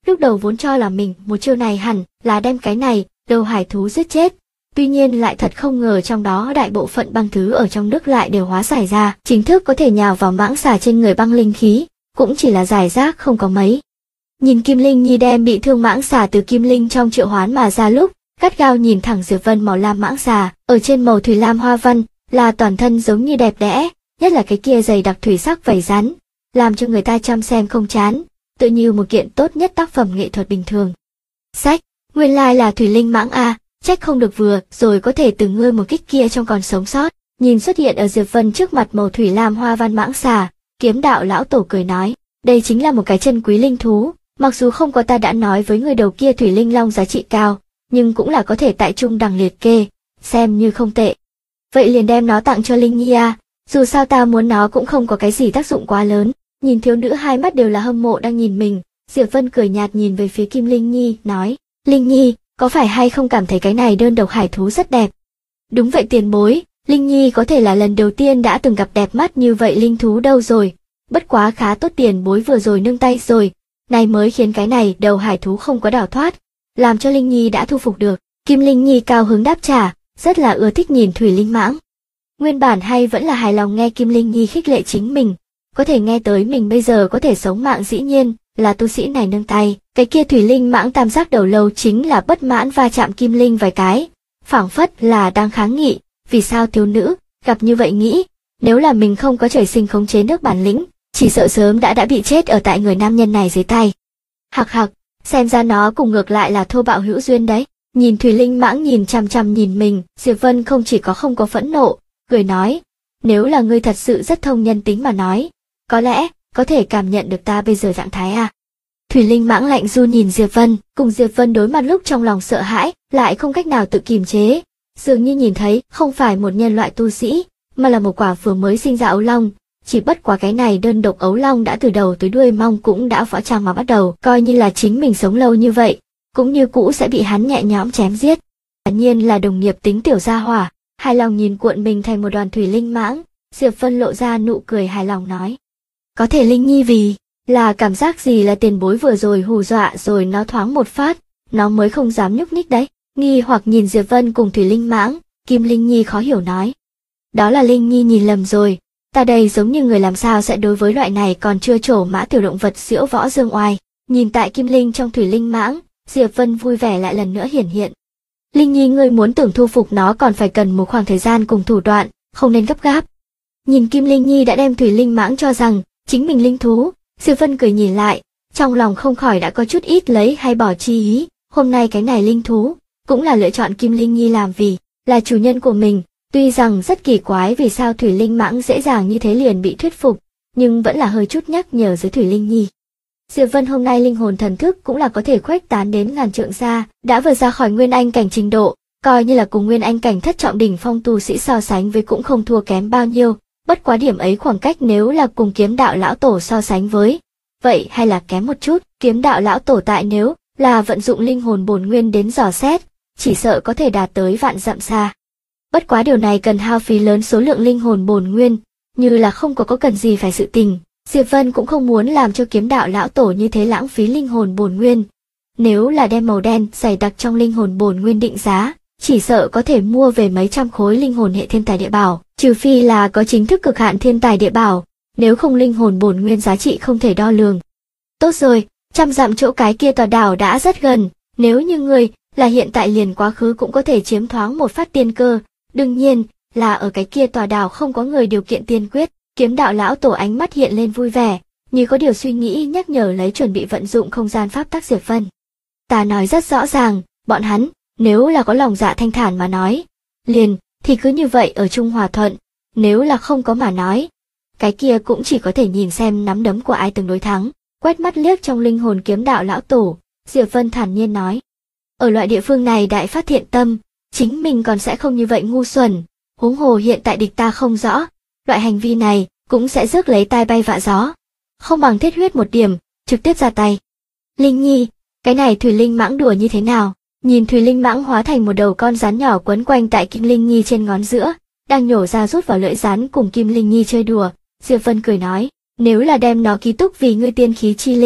A: Lúc đầu vốn cho là mình một chiêu này hẳn là đem cái này đầu hải thú giết chết, tuy nhiên lại thật không ngờ trong đó đại bộ phận băng thứ ở trong nước lại đều hóa giải ra, chính thức có thể nhào vào mãng xà trên người băng linh khí, cũng chỉ là giải rác không có mấy. Nhìn Kim Linh Nhi đem bị thương mãng xà từ kim linh trong triệu hoán mà ra lúc, gắt gao nhìn thẳng Diệp Vân màu lam mãng xà, ở trên màu thủy lam hoa văn, là toàn thân giống như đẹp đẽ, nhất là cái kia dày đặc thủy sắc vảy rắn, làm cho người ta chăm xem không chán, tự như một kiện tốt nhất tác phẩm nghệ thuật bình thường. Sách, nguyên lai là thủy linh mãng a, trách không được vừa rồi có thể từ ngươi một kích kia trong còn sống sót. Nhìn xuất hiện ở Diệp Vân trước mặt màu thủy lam hoa văn mãng xà, Kiếm đạo lão tổ cười nói, đây chính là một cái chân quý linh thú, mặc dù không có ta đã nói với người đầu kia thủy linh long giá trị cao, nhưng cũng là có thể tại trung đẳng liệt kê, xem như không tệ. Vậy liền đem nó tặng cho Linh Nhi à, dù sao ta muốn nó cũng không có cái gì tác dụng quá lớn. Nhìn thiếu nữ hai mắt đều là hâm mộ đang nhìn mình, Diệp Vân cười nhạt nhìn về phía Kim Linh Nhi, nói, Linh Nhi, có phải hay không cảm thấy cái này đơn độc hải thú rất đẹp? Đúng vậy tiền bối, Linh Nhi có thể là lần đầu tiên đã từng gặp đẹp mắt như vậy linh thú đâu rồi, bất quá khá tốt tiền bối vừa rồi nương tay rồi, này mới khiến cái này đầu hải thú không có đào thoát, làm cho Linh Nhi đã thu phục được. Kim Linh Nhi cao hứng đáp trả, rất là ưa thích nhìn thủy linh mãng. Nguyên bản hay vẫn là hài lòng nghe Kim Linh Nhi khích lệ chính mình, có thể nghe tới mình bây giờ có thể sống mạng dĩ nhiên là tu sĩ này nương tay, cái kia thủy linh mãng tam giác đầu lâu chính là bất mãn va chạm Kim Linh vài cái, phảng phất là đang kháng nghị, vì sao thiếu nữ gặp như vậy nghĩ, nếu là mình không có trời sinh khống chế nước bản lĩnh, chỉ sợ sớm đã bị chết ở tại người nam nhân này dưới tay. Hặc hặc, xem ra nó cùng ngược lại là thô bạo hữu duyên đấy. Nhìn thủy linh mãng nhìn chằm chằm nhìn mình, Diệp Vân không chỉ có không có phẫn nộ, cười nói, nếu là ngươi thật sự rất thông nhân tính mà nói, có lẽ có thể cảm nhận được ta bây giờ trạng thái à. Thủy linh mãng lạnh run nhìn Diệp Vân, cùng Diệp Vân đối mặt lúc trong lòng sợ hãi, lại không cách nào tự kiềm chế, dường như nhìn thấy không phải một nhân loại tu sĩ, mà là một quả vừa mới sinh ra ấu long. Chỉ bất quá cái này đơn độc ấu long đã từ đầu tới đuôi mong cũng đã võ trang mà bắt đầu, coi như là chính mình sống lâu như vậy, cũng như cũ sẽ bị hắn nhẹ nhõm chém giết. Quả nhiên là đồng nghiệp tính tiểu gia hỏa. Hài lòng nhìn cuộn mình thành một đoàn thủy linh mãng, Diệp Vân lộ ra nụ cười hài lòng nói, có thể Linh Nhi vì là cảm giác gì là tiền bối vừa rồi hù dọa rồi nó thoáng một phát, nó mới không dám nhúc nhích đấy. Nghi hoặc nhìn Diệp Vân cùng thủy linh mãng, Kim Linh Nhi khó hiểu nói, đó là Linh Nhi nhìn lầm rồi, ta đây giống như người làm sao sẽ đối với loại này còn chưa trổ mã tiểu động vật diễu võ dương oai. Nhìn tại Kim Linh trong thủy linh mãng, Diệp Vân vui vẻ lại lần nữa hiển hiện. Linh Nhi ngươi muốn tưởng thu phục nó còn phải cần một khoảng thời gian cùng thủ đoạn, không nên gấp gáp. Nhìn Kim Linh Nhi đã đem thủy linh mãng cho rằng chính mình linh thú, Diệp Vân cười nhìn lại, trong lòng không khỏi đã có chút ít lấy hay bỏ chi ý, hôm nay cái này linh thú cũng là lựa chọn Kim Linh Nhi làm vì là chủ nhân của mình, tuy rằng rất kỳ quái vì sao thủy linh mãng dễ dàng như thế liền bị thuyết phục, nhưng vẫn là hơi chút nhắc nhở dưới thủy linh nhi. Diệp Vân hôm nay linh hồn thần thức cũng là có thể khuếch tán đến ngàn trượng xa, đã vượt ra khỏi nguyên anh cảnh trình độ, coi như là cùng nguyên anh cảnh thất trọng đỉnh phong tu sĩ so sánh với cũng không thua kém bao nhiêu, bất quá điểm ấy khoảng cách nếu là cùng kiếm đạo lão tổ so sánh với, vậy hay là kém một chút. Kiếm đạo lão tổ tại nếu là vận dụng linh hồn bổn nguyên đến dò xét, chỉ sợ có thể đạt tới vạn dặm xa. Bất quá điều này cần hao phí lớn số lượng linh hồn bổn nguyên, như là không có cần gì phải sự tình. Diệp Vân cũng không muốn làm cho kiếm đạo lão tổ như thế lãng phí linh hồn bổn nguyên. Nếu là đem màu đen dày đặc trong linh hồn bổn nguyên định giá, chỉ sợ có thể mua về mấy trăm khối linh hồn hệ thiên tài địa bảo, trừ phi là có chính thức cực hạn thiên tài địa bảo, nếu không linh hồn bổn nguyên giá trị không thể đo lường. Tốt rồi, 100 dặm chỗ cái kia tòa đảo đã rất gần, nếu như người là hiện tại liền quá khứ cũng có thể chiếm thoáng một phát tiên cơ, đương nhiên là ở cái kia tòa đảo không có người điều kiện tiên quyết. Kiếm đạo lão tổ ánh mắt hiện lên vui vẻ, như có điều suy nghĩ nhắc nhở lấy chuẩn bị vận dụng không gian pháp tắc Diệp Vân. Ta nói rất rõ ràng, bọn hắn, nếu là có lòng dạ thanh thản mà nói, liền, thì cứ như vậy ở chung hòa thuận, nếu là không có mà nói, cái kia cũng chỉ có thể nhìn xem nắm đấm của ai tương đối thắng. Quét mắt liếc trong linh hồn kiếm đạo lão tổ, Diệp Vân thản nhiên nói. Ở loại địa phương này đại phát thiện tâm, chính mình còn sẽ không như vậy ngu xuẩn, huống hồ hiện tại địch ta không rõ. Loại hành vi này cũng sẽ rước lấy tai bay vạ gió, không bằng thiết huyết một điểm, trực tiếp ra tay. Linh Nhi, cái này thủy linh mãng đùa như thế nào? Nhìn thủy linh mãng hóa thành một đầu con rắn nhỏ quấn quanh tại Kim Linh Nhi trên ngón giữa, đang nhổ ra rút vào lưỡi rắn cùng Kim Linh Nhi chơi đùa, Diệp Vân cười nói, nếu là đem nó ký túc vì ngươi tiên khí chi linh,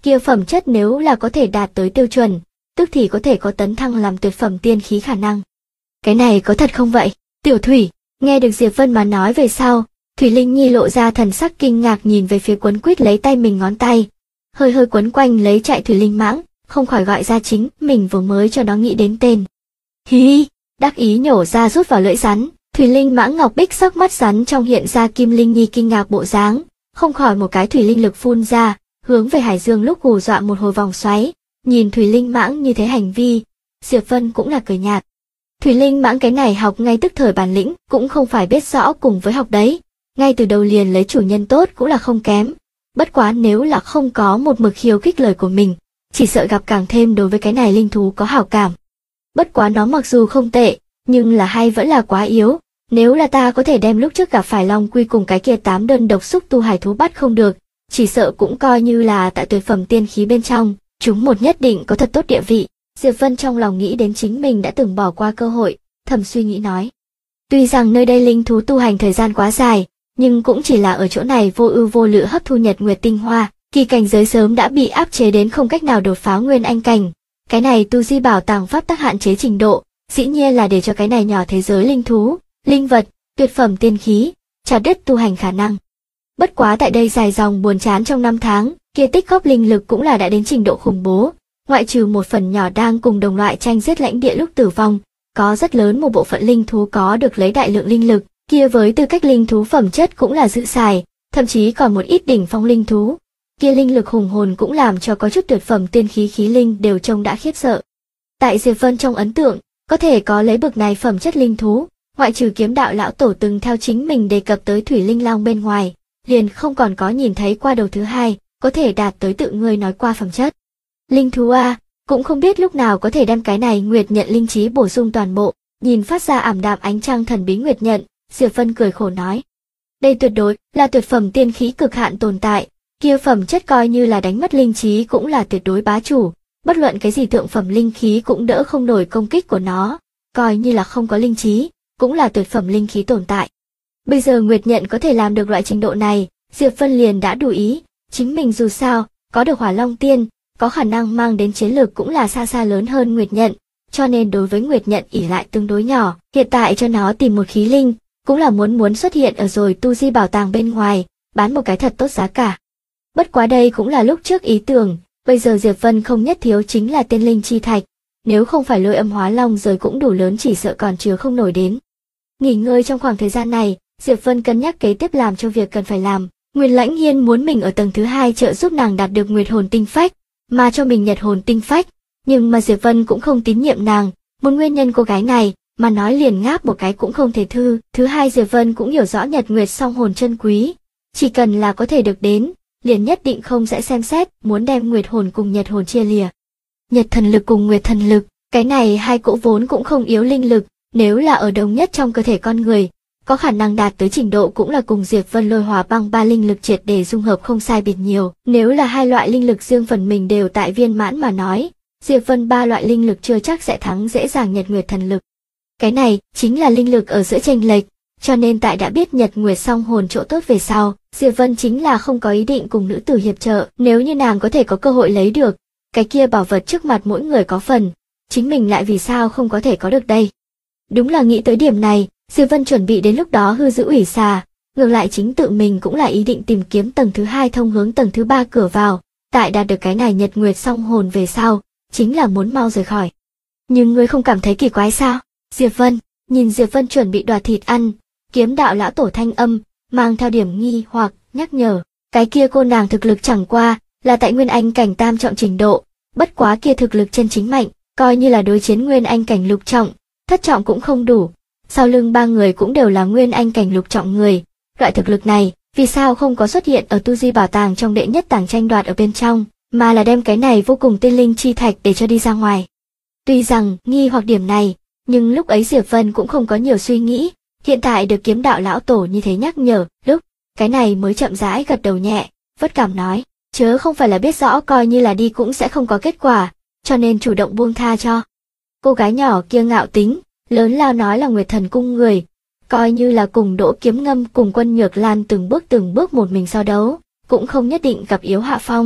A: kia phẩm chất nếu là có thể đạt tới tiêu chuẩn, tức thì có thể có tấn thăng làm tuyệt phẩm tiên khí khả năng. Cái này có thật không vậy? Tiểu Thủy, nghe được Diệp Vân mà nói về sau, Thủy Linh Nhi lộ ra thần sắc kinh ngạc nhìn về phía quấn quýt lấy tay mình ngón tay, hơi hơi quấn quanh lấy chạy Thủy Linh Mãng, không khỏi gọi ra chính mình vừa mới cho nó nghĩ đến tên. Hi hi, đắc ý nhổ ra rút vào lưỡi rắn, Thủy Linh Mãng ngọc bích sắc mắt rắn trong hiện ra Kim Linh Nhi kinh ngạc bộ dáng, không khỏi một cái thủy linh lực phun ra, hướng về Hải Dương lúc hù dọa một hồi vòng xoáy. Nhìn Thủy Linh Mãng như thế hành vi, Diệp Vân cũng là cười nhạt. Thủy Linh Mãng cái này học ngay tức thời bản lĩnh, cũng không phải biết rõ cùng với học đấy, ngay từ đầu liền lấy chủ nhân tốt cũng là không kém. Bất quá nếu là không có một mực khiêu khích lời của mình, chỉ sợ gặp càng thêm đối với cái này linh thú có hảo cảm. Bất quá nó mặc dù không tệ, nhưng là hay vẫn là quá yếu. Nếu là ta có thể đem lúc trước gặp phải Long Quy cùng cái kia 8 đơn độc xúc tu hải thú bắt không được, chỉ sợ cũng coi như là tại tuyệt phẩm tiên khí bên trong, chúng một nhất định có thật tốt địa vị. Diệp Vân trong lòng nghĩ đến chính mình đã từng bỏ qua cơ hội, thầm suy nghĩ nói. Tuy rằng nơi đây linh thú tu hành thời gian quá dài, nhưng cũng chỉ là ở chỗ này vô ưu vô lự hấp thu nhật nguyệt tinh hoa, kỳ cảnh giới sớm đã bị áp chế đến không cách nào đột phá nguyên anh cảnh. Cái này tu di bảo tàng pháp tắc hạn chế trình độ, dĩ nhiên là để cho cái này nhỏ thế giới linh thú, linh vật, tuyệt phẩm tiên khí, chặt đứt tu hành khả năng. Bất quá tại đây dài dòng buồn chán trong 5 tháng, kia tích góp linh lực cũng là đã đến trình độ khủng bố, ngoại trừ một phần nhỏ đang cùng đồng loại tranh giết lãnh địa lúc tử vong, có rất lớn một bộ phận linh thú có được lấy đại lượng linh lực, kia với tư cách linh thú phẩm chất cũng là dự xài, thậm chí còn một ít đỉnh phong linh thú. Kia linh lực hùng hồn cũng làm cho có chút tuyệt phẩm tiên khí khí linh đều trông đã khiếp sợ. Tại Diệp Vân trong ấn tượng, có thể có lấy bực này phẩm chất linh thú, ngoại trừ Kiếm Đạo lão tổ từng theo chính mình đề cập tới Thủy Linh Long bên ngoài, liền không còn có nhìn thấy qua đầu thứ hai, có thể đạt tới tự ngươi nói qua phẩm chất. Linh thú a, cũng không biết lúc nào có thể đem cái này Nguyệt Nhận linh trí bổ sung toàn bộ. Nhìn phát ra ảm đạm ánh trăng thần bí Nguyệt Nhận, Diệp Vân cười khổ nói: đây tuyệt đối là tuyệt phẩm tiên khí cực hạn tồn tại, kia phẩm chất coi như là đánh mất linh trí cũng là tuyệt đối bá chủ, bất luận cái gì thượng phẩm linh khí cũng đỡ không nổi công kích của nó, coi như là không có linh trí, cũng là tuyệt phẩm linh khí tồn tại. Bây giờ Nguyệt Nhận có thể làm được loại trình độ này, Diệp Vân liền đã đủ ý, chính mình dù sao có được Hỏa Long Tiên, có khả năng mang đến chiến lược cũng là xa xa lớn hơn Nguyệt Nhận, cho nên đối với Nguyệt Nhận ỷ lại tương đối nhỏ, hiện tại cho nó tìm một khí linh, cũng là muốn xuất hiện ở rồi tu di bảo tàng bên ngoài, bán một cái thật tốt giá cả. Bất quá đây cũng là lúc trước ý tưởng, bây giờ Diệp Vân không nhất thiếu chính là tiên linh chi thạch, nếu không phải Lôi Âm Hóa Long rồi cũng đủ lớn chỉ sợ còn chứa không nổi đến. Nghỉ ngơi trong khoảng thời gian này, Diệp Vân cân nhắc kế tiếp làm cho việc cần phải làm. Nguyệt Lãnh Hiên muốn mình ở tầng thứ 2 trợ giúp nàng đạt được Nguyệt Hồn Tinh Phách, mà cho mình Nhật Hồn Tinh Phách, nhưng mà Diệp Vân cũng không tín nhiệm nàng, một nguyên nhân cô gái này, mà nói liền ngáp một cái cũng không thể thư. Thứ hai Diệp Vân cũng hiểu rõ Nhật Nguyệt song hồn chân quý, chỉ cần là có thể được đến, liền nhất định không sẽ xem xét muốn đem Nguyệt Hồn cùng Nhật Hồn chia lìa. Nhật Thần Lực cùng Nguyệt Thần Lực, cái này hai cỗ vốn cũng không yếu linh lực, nếu là ở đồng nhất trong cơ thể con người, có khả năng đạt tới trình độ cũng là cùng Diệp Vân Lôi Hỏa Băng ba linh lực triệt để dung hợp không sai biệt nhiều. Nếu là hai loại linh lực riêng phần mình đều tại viên mãn mà nói, Diệp Vân ba loại linh lực chưa chắc sẽ thắng dễ dàng Nhật Nguyệt Thần Lực. Cái này chính là linh lực ở giữa chênh lệch, cho nên tại đã biết Nhật Nguyệt song hồn chỗ tốt về sau, Diệp Vân chính là không có ý định cùng nữ tử hiệp trợ, nếu như nàng có thể có cơ hội lấy được, cái kia bảo vật trước mặt mỗi người có phần, chính mình lại vì sao không có thể có được đây. Đúng là nghĩ tới điểm này, Diệp Vân chuẩn bị đến lúc đó hư giữ ủy xà, ngược lại chính tự mình cũng là ý định tìm kiếm tầng thứ 2 thông hướng tầng thứ 3 cửa vào, tại đạt được cái này Nhật Nguyệt song hồn về sau, chính là muốn mau rời khỏi. Nhưng ngươi không cảm thấy kỳ quái sao? Diệp Vân, nhìn Diệp Vân chuẩn bị đoạt thịt ăn, Kiếm Đạo lão tổ thanh âm, mang theo điểm nghi hoặc, nhắc nhở, cái kia cô nàng thực lực chẳng qua, là tại Nguyên Anh cảnh tam trọng trình độ, bất quá kia thực lực chân chính mạnh, coi như là đối chiến Nguyên Anh cảnh lục trọng, thất trọng cũng không đủ, sau lưng ba người cũng đều là Nguyên Anh cảnh lục trọng người, loại thực lực này, vì sao không có xuất hiện ở tu di bảo tàng trong đệ nhất tàng tranh đoạt ở bên trong, mà là đem cái này vô cùng tiên linh chi thạch để cho đi ra ngoài. Tuy rằng nghi hoặc điểm này, nhưng lúc ấy Diệp Vân cũng không có nhiều suy nghĩ, hiện tại được Kiếm Đạo lão tổ như thế nhắc nhở, lúc cái này mới chậm rãi gật đầu nhẹ, vất cảm nói, chớ không phải là biết rõ coi như là đi cũng sẽ không có kết quả, cho nên chủ động buông tha cho. Cô gái nhỏ kia ngạo tính, lớn lao nói là Nguyệt Thần cung người, coi như là cùng Đỗ Kiếm Ngâm cùng Quân Nhược Lan từng bước một mình so đấu, cũng không nhất định gặp yếu hạ phong,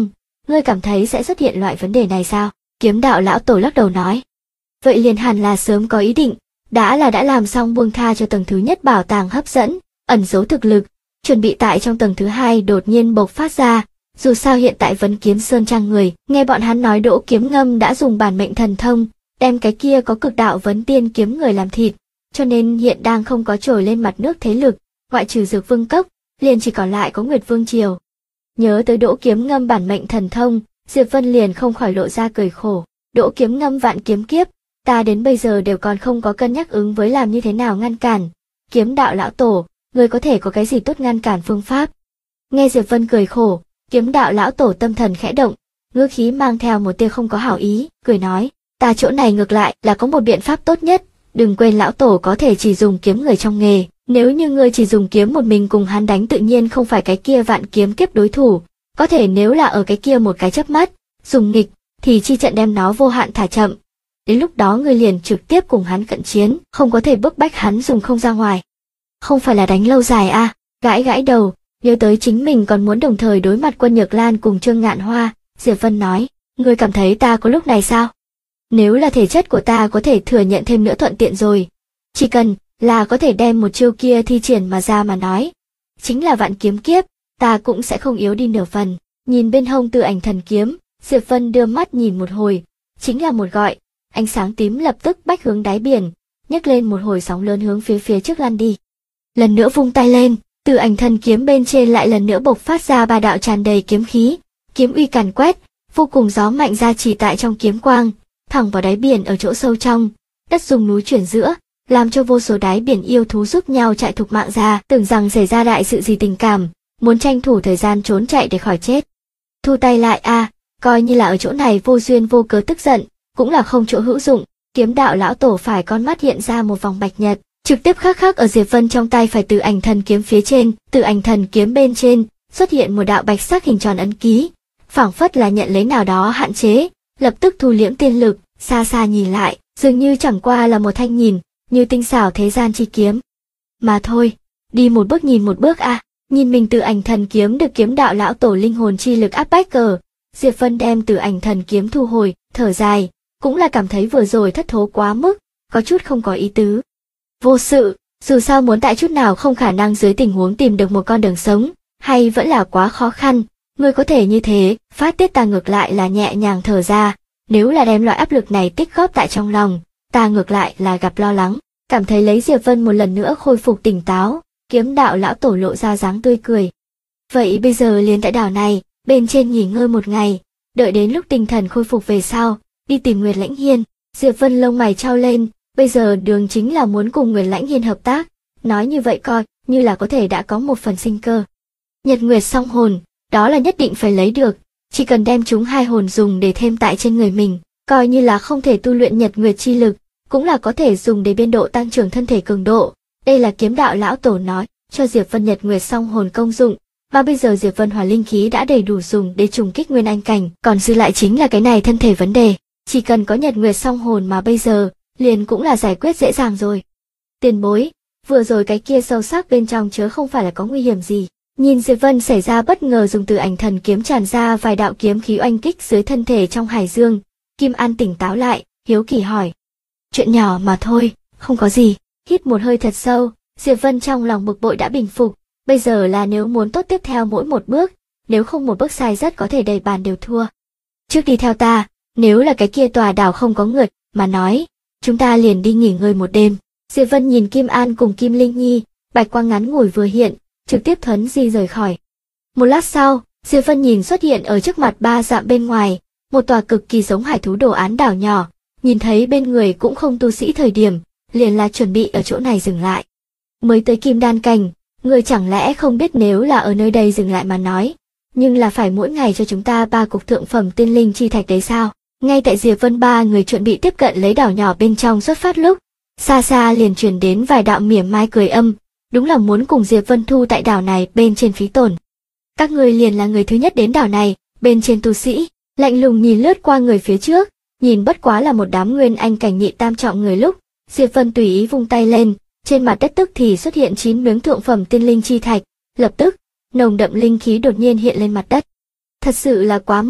A: ngươi cảm thấy sẽ xuất hiện loại vấn đề này sao? Kiếm đạo lão tổ lắc đầu nói. Vậy liền hẳn là sớm có ý định, đã làm xong buông tha cho tầng thứ nhất bảo tàng hấp dẫn, ẩn giấu thực lực, chuẩn bị tại trong tầng thứ hai đột nhiên bộc phát ra. Dù sao hiện tại Vấn Kiếm Sơn trang người, nghe bọn hắn nói Đỗ Kiếm Ngâm đã dùng bản mệnh thần thông, đem cái kia có cực đạo vấn tiên kiếm người làm thịt, cho nên hiện đang không có trồi lên mặt nước thế lực, ngoại trừ Dược Vương Cốc, liền chỉ còn lại có Nguyệt Vương Triều. Nhớ tới Đỗ Kiếm Ngâm bản mệnh thần thông, Diệp Vân liền không khỏi lộ ra cười khổ. Đỗ Kiếm Ngâm vạn kiếm kiếp, ta đến bây giờ đều còn không có cân nhắc ứng với làm như thế nào ngăn cản. Kiếm đạo lão tổ, người có thể có cái gì tốt ngăn cản phương pháp? Nghe Diệp Vân cười khổ, kiếm đạo lão tổ tâm thần khẽ động, ngữ khí mang theo một tia không có hảo ý, cười nói, ta chỗ này ngược lại là có một biện pháp tốt nhất, đừng quên lão tổ có thể chỉ dùng kiếm người trong nghề, nếu như ngươi chỉ dùng kiếm một mình cùng hắn đánh tự nhiên không phải cái kia vạn kiếm kiếp đối thủ, có thể nếu là ở cái kia một cái chớp mắt, dùng nghịch, thì chi trận đem nó vô hạn thả chậm. Đến lúc đó ngươi liền trực tiếp cùng hắn cận chiến, không có thể bức bách hắn dùng không ra ngoài. Không phải là đánh lâu dài à? Gãi gãi đầu, nhớ tới chính mình còn muốn đồng thời đối mặt Quân Nhược Lan cùng Trương Ngạn Hoa, Diệp Vân nói, ngươi cảm thấy ta có lúc này sao? Nếu là thể chất của ta có thể thừa nhận thêm nữa thuận tiện rồi. Chỉ cần là có thể đem một chiêu kia thi triển mà ra mà nói. Chính là vạn kiếm kiếp, ta cũng sẽ không yếu đi nửa phần. Nhìn bên hông Từ Ảnh Thần kiếm, Diệp Vân đưa mắt nhìn một hồi, chính là một gọi, ánh sáng tím lập tức bách hướng đáy biển, nhấc lên một hồi sóng lớn hướng phía trước lăn đi. Lần nữa vung tay lên, Từ Ảnh Thần kiếm bên trên lại lần nữa bộc phát ra ba đạo tràn đầy kiếm khí, kiếm uy càn quét, vô cùng gió mạnh ra chỉ tại trong kiếm quang, thẳng vào đáy biển ở chỗ sâu trong, đất rung núi chuyển giữa, làm cho vô số đáy biển yêu thú giúp nhau chạy thục mạng ra, tưởng rằng xảy ra đại sự gì tình cảm, muốn tranh thủ thời gian trốn chạy để khỏi chết. Thu tay lại a, coi như là ở chỗ này vô duyên vô cớ tức giận, cũng là không chỗ hữu dụng. Kiếm đạo lão tổ phải con mắt hiện ra một vòng bạch nhật, trực tiếp khắc ở Diệp Vân trong tay phải Từ Ảnh Thần kiếm phía trên, Từ Ảnh Thần kiếm bên trên xuất hiện một đạo bạch sắc hình tròn ấn ký, phảng phất là nhận lấy nào đó hạn chế, lập tức thu liễm tiên lực, xa xa nhìn lại, dường như chẳng qua là một thanh nhìn, như tinh xảo thế gian chi kiếm. Mà thôi, đi một bước nhìn một bước a, nhìn mình Từ Ảnh Thần kiếm được kiếm đạo lão tổ linh hồn chi lực áp bách cờ, Diệp Vân đem Từ Ảnh Thần kiếm thu hồi, thở dài, cũng là cảm thấy vừa rồi thất thố quá mức, có chút không có ý tứ. Vô sự, dù sao muốn tại chút nào không khả năng dưới tình huống tìm được một con đường sống, hay vẫn là quá khó khăn, ngươi có thể như thế, phát tiết ta ngược lại là nhẹ nhàng thở ra, nếu là đem loại áp lực này tích góp tại trong lòng, ta ngược lại là gặp lo lắng, cảm thấy lấy Diệp Vân một lần nữa khôi phục tỉnh táo, kiếm đạo lão tổ lộ ra dáng tươi cười. Vậy bây giờ liền tại đảo này, bên trên nghỉ ngơi một ngày, đợi đến lúc tinh thần khôi phục về sau, đi tìm Nguyệt Lãnh Hiên. Diệp Vân lông mày trao lên, bây giờ đường chính là muốn cùng Nguyệt Lãnh Hiên hợp tác, nói như vậy coi như là có thể đã có một phần sinh cơ. Nhật Nguyệt song hồn, đó là nhất định phải lấy được, chỉ cần đem chúng hai hồn dùng để thêm tại trên người mình, coi như là không thể tu luyện Nhật Nguyệt chi lực, cũng là có thể dùng để biên độ tăng trưởng thân thể cường độ. Đây là kiếm đạo lão tổ nói cho Diệp Vân Nhật Nguyệt song hồn công dụng, mà bây giờ Diệp Vân hỏa linh khí đã đầy đủ dùng để trùng kích nguyên anh cảnh, còn dư lại chính là cái này thân thể vấn đề, chỉ cần có Nhật Nguyệt song hồn mà bây giờ liền cũng là giải quyết dễ dàng rồi. Tiền bối, vừa rồi cái kia sâu sắc bên trong chớ không phải là có nguy hiểm gì. Nhìn Diệp Vân xảy ra bất ngờ dùng Từ Ảnh Thần kiếm tràn ra vài đạo kiếm khí oanh kích dưới thân thể trong hải dương, Kim An tỉnh táo lại, hiếu kỳ hỏi. Chuyện nhỏ mà thôi, không có gì. Hít một hơi thật sâu, Diệp Vân trong lòng bực bội đã bình phục, bây giờ là nếu muốn tốt tiếp theo mỗi một bước, nếu không một bước sai rất có thể đầy bàn đều thua. Trước đi theo ta, nếu là cái kia tòa đảo không có người mà nói, chúng ta liền đi nghỉ ngơi một đêm. Diệp Vân nhìn Kim An cùng Kim Linh Nhi, bạch quang ngắn ngủi vừa hiện, trực tiếp thuấn di rời khỏi. Một lát sau, Diệp Vân nhìn xuất hiện ở trước mặt 3 dặm bên ngoài, một tòa cực kỳ giống hải thú đồ án đảo nhỏ, nhìn thấy bên người cũng không tu sĩ thời điểm, liền là chuẩn bị ở chỗ này dừng lại. Mới tới Kim Đan cảnh, người chẳng lẽ không biết nếu là ở nơi đây dừng lại mà nói, nhưng là phải mỗi ngày cho chúng ta 3 cục thượng phẩm tiên linh chi thạch đấy sao? Ngay tại Diệp Vân 3 người chuẩn bị tiếp cận lấy đảo nhỏ bên trong xuất phát lúc, xa xa liền truyền đến vài đạo mỉa mai cười âm, đúng là muốn cùng Diệp Vân thu tại đảo này bên trên phí tổn. Các người liền là người thứ nhất đến đảo này, bên trên tu sĩ, lạnh lùng nhìn lướt qua người phía trước, nhìn bất quá là một đám nguyên anh cảnh nhị tam trọng người lúc, Diệp Vân tùy ý vung tay lên, trên mặt đất tức thì xuất hiện 9 miếng thượng phẩm tiên linh chi thạch, lập tức, nồng đậm linh khí đột nhiên hiện lên mặt đất. Thật sự là quá mức,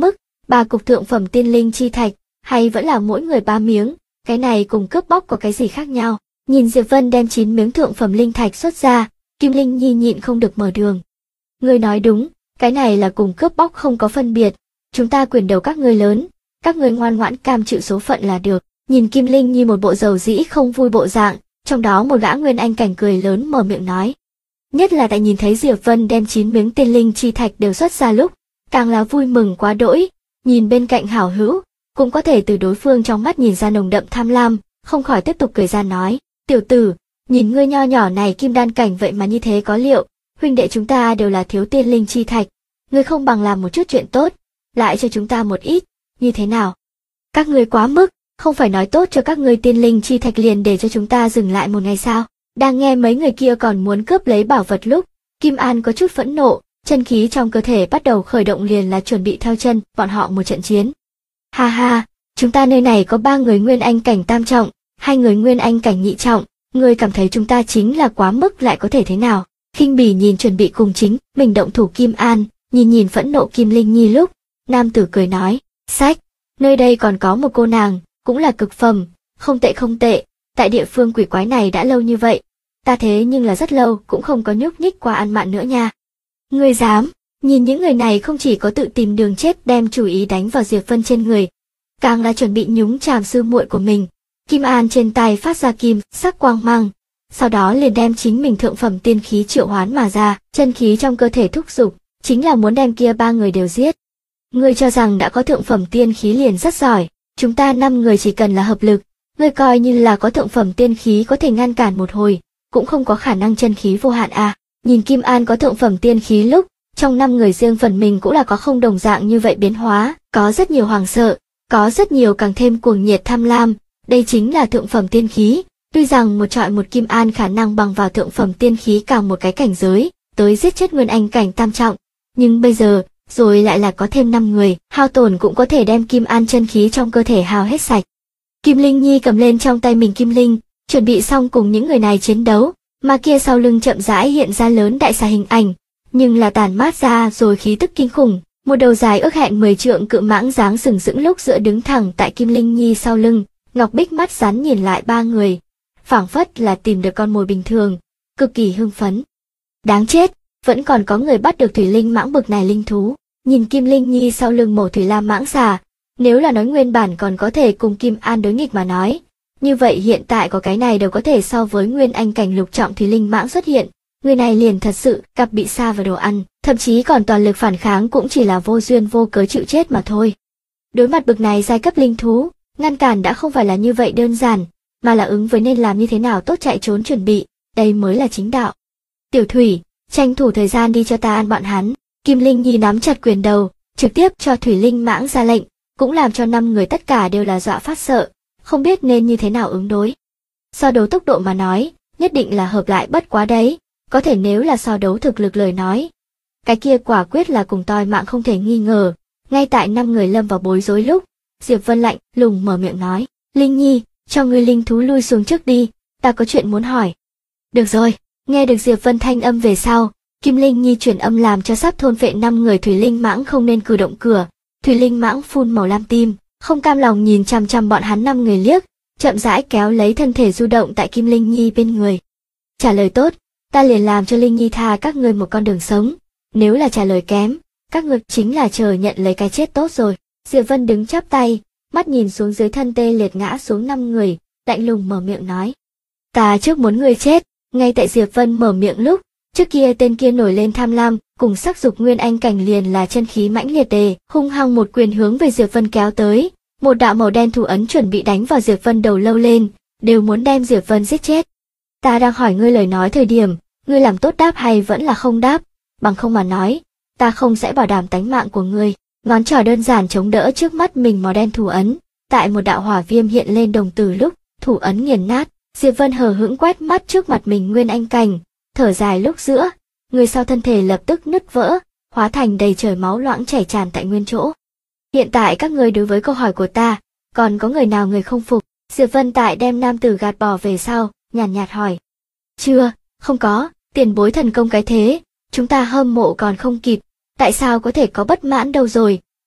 A: 3 cục thượng phẩm tiên linh chi thạch, hay vẫn là mỗi người 3 miếng, cái này cùng cướp bóc có cái gì khác nhau? Nhìn Diệp Vân đem 9 miếng thượng phẩm linh thạch xuất ra, Kim Linh Nhi nhịn không được mở đường. Ngươi nói đúng, cái này là cùng cướp bóc không có phân biệt, chúng ta quyền đầu các ngươi lớn, các ngươi ngoan ngoãn cam chịu số phận là được. Nhìn Kim Linh Nhi một bộ dầu dĩ không vui bộ dạng, trong đó một gã nguyên anh cảnh cười lớn mở miệng nói. Nhất là tại nhìn thấy Diệp Vân đem 9 miếng tiên linh chi thạch đều xuất ra lúc, càng là vui mừng quá đỗi, nhìn bên cạnh hảo hữu, cũng có thể từ đối phương trong mắt nhìn ra nồng đậm tham lam, không khỏi tiếp tục cười ra nói, tiểu tử, nhìn ngươi nho nhỏ này kim đan cảnh vậy mà như thế có liệu, huynh đệ chúng ta đều là thiếu tiên linh chi thạch, ngươi không bằng làm một chút chuyện tốt, lại cho chúng ta một ít, như thế nào? Các ngươi quá mức, không phải nói tốt cho các ngươi tiên linh chi thạch liền để cho chúng ta dừng lại một ngày sao? Đang nghe mấy người kia còn muốn cướp lấy bảo vật lúc, Kim An có chút phẫn nộ, chân khí trong cơ thể bắt đầu khởi động liền là chuẩn bị theo chân bọn họ một trận chiến. Ha ha, chúng ta nơi này có 3 người nguyên anh cảnh tam trọng, 2 người nguyên anh cảnh nhị trọng, ngươi cảm thấy chúng ta chính là quá mức lại có thể thế nào? Khinh bỉ nhìn chuẩn bị cùng chính mình động thủ Kim An, nhìn phẫn nộ Kim Linh Nhi lúc, nam tử cười nói, sách, nơi đây còn có một cô nàng, cũng là cực phẩm, không tệ không tệ, tại địa phương quỷ quái này đã lâu như vậy, ta thế nhưng là rất lâu cũng không có nhúc nhích qua ăn mặn nữa nha. Ngươi dám, nhìn những người này không chỉ có tự tìm đường chết đem chủ ý đánh vào Diệp Vân trên người, càng là chuẩn bị nhúng chàm sư muội của mình. Kim An trên tay phát ra kim sắc quang mang, sau đó liền đem chính mình thượng phẩm tiên khí triệu hoán mà ra, chân khí trong cơ thể thúc giục, chính là muốn đem kia 3 người đều giết. Ngươi cho rằng đã có thượng phẩm tiên khí liền rất giỏi, chúng ta 5 người chỉ cần là hợp lực, ngươi coi như là có thượng phẩm tiên khí có thể ngăn cản một hồi, cũng không có khả năng chân khí vô hạn à. Nhìn Kim An có thượng phẩm tiên khí lúc, trong 5 người riêng phần mình cũng là có không đồng dạng như vậy biến hóa, có rất nhiều hoàng sợ, có rất nhiều càng thêm cuồng nhiệt tham lam, đây chính là thượng phẩm tiên khí. Tuy rằng một trọi một Kim An khả năng bằng vào thượng phẩm tiên khí cả một cái cảnh giới, tới giết chết nguyên anh cảnh tam trọng, nhưng bây giờ, rồi lại là có thêm 5 người, hao tổn cũng có thể đem Kim An chân khí trong cơ thể hao hết sạch. Kim Linh Nhi cầm lên trong tay mình kim linh, chuẩn bị xong cùng những người này chiến đấu, mà kia sau lưng chậm rãi hiện ra lớn đại xà hình ảnh, nhưng là tàn mát ra rồi khí tức kinh khủng, một đầu dài ước hẹn 10 trượng cự mãng dáng sừng sững lúc giữa đứng thẳng tại Kim Linh Nhi sau lưng, Ngọc Bích mắt rắn nhìn lại 3 người, phảng phất là tìm được con mồi bình thường, cực kỳ hưng phấn. Đáng chết, vẫn còn có người bắt được thủy linh mãng bực này linh thú, nhìn Kim Linh Nhi sau lưng mổ thủy lam mãng xà, nếu là nói nguyên bản còn có thể cùng Kim An đối nghịch mà nói, như vậy hiện tại có cái này đều có thể so với nguyên anh cảnh lục trọng thủy linh mãng xuất hiện, người này liền thật sự gặp bị sa vào đồ ăn, thậm chí còn toàn lực phản kháng cũng chỉ là vô duyên vô cớ chịu chết mà thôi. Đối mặt bực này giai cấp linh thú, ngăn cản đã không phải là như vậy đơn giản, mà là ứng với nên làm như thế nào tốt chạy trốn chuẩn bị, đây mới là chính đạo. Tiểu Thủy, tranh thủ thời gian đi cho ta ăn bọn hắn. Kim Linh Nhi nắm chặt quyền đầu, trực tiếp cho thủy linh mãng ra lệnh, cũng làm cho 5 người tất cả đều là dọa phát sợ, không biết nên như thế nào ứng đối. So đấu tốc độ mà nói, nhất định là hợp lại bất quá đấy, có thể nếu là so đấu thực lực lời nói, cái kia quả quyết là cùng toi mạng không thể nghi ngờ. Ngay tại 5 người lâm vào bối rối lúc, Diệp Vân lạnh lùng mở miệng nói, Linh Nhi, cho ngươi linh thú lui xuống trước đi, ta có chuyện muốn hỏi. Được rồi, nghe được Diệp Vân thanh âm về sau, Kim Linh Nhi chuyển âm làm cho sắp thôn phệ 5 người thủy linh mãng không nên cử động cửa. Thủy linh mãng phun màu lam tim, không cam lòng nhìn chằm chằm bọn hắn 5 người liếc, chậm rãi kéo lấy thân thể du động tại Kim Linh Nhi bên người. Trả lời tốt, ta liền làm cho Linh Nhi tha các ngươi một con đường sống, nếu là trả lời kém, các ngươi chính là chờ nhận lấy cái chết tốt rồi. Diệp Vân đứng chắp tay, mắt nhìn xuống dưới thân tê liệt ngã xuống 5 người, lạnh lùng mở miệng nói. Ta trước muốn ngươi chết. Ngay tại Diệp Vân mở miệng lúc, trước kia tên kia nổi lên tham lam, cùng sắc dục nguyên anh cảnh liền là chân khí mãnh liệt đề, hung hăng một quyền hướng về Diệp Vân kéo tới, một đạo màu đen thủ ấn chuẩn bị đánh vào Diệp Vân đầu lâu lên, đều muốn đem Diệp Vân giết chết. Ta đang hỏi ngươi lời nói thời điểm, ngươi làm tốt đáp hay vẫn là không đáp, bằng không mà nói, ta không sẽ bảo đảm tánh mạng của ngươi. Ngón trỏ đơn giản chống đỡ trước mắt mình màu đen thủ ấn, tại một đạo hỏa viêm hiện lên đồng tử lúc, thủ ấn nghiền nát. Diệp Vân hờ hững quét mắt trước mặt mình nguyên anh cảnh, thở dài lúc giữa, người sau thân thể lập tức nứt vỡ, hóa thành đầy trời máu loãng chảy tràn tại nguyên chỗ. Hiện tại các ngươi đối với câu hỏi của ta, còn có người nào người không phục? Diệp Vân tại đem nam tử gạt bỏ về sau, nhàn nhạt hỏi. Chưa, không có, tiền bối thần công cái thế, chúng ta hâm mộ còn không kịp, tại sao có thể có bất mãn đâu rồi,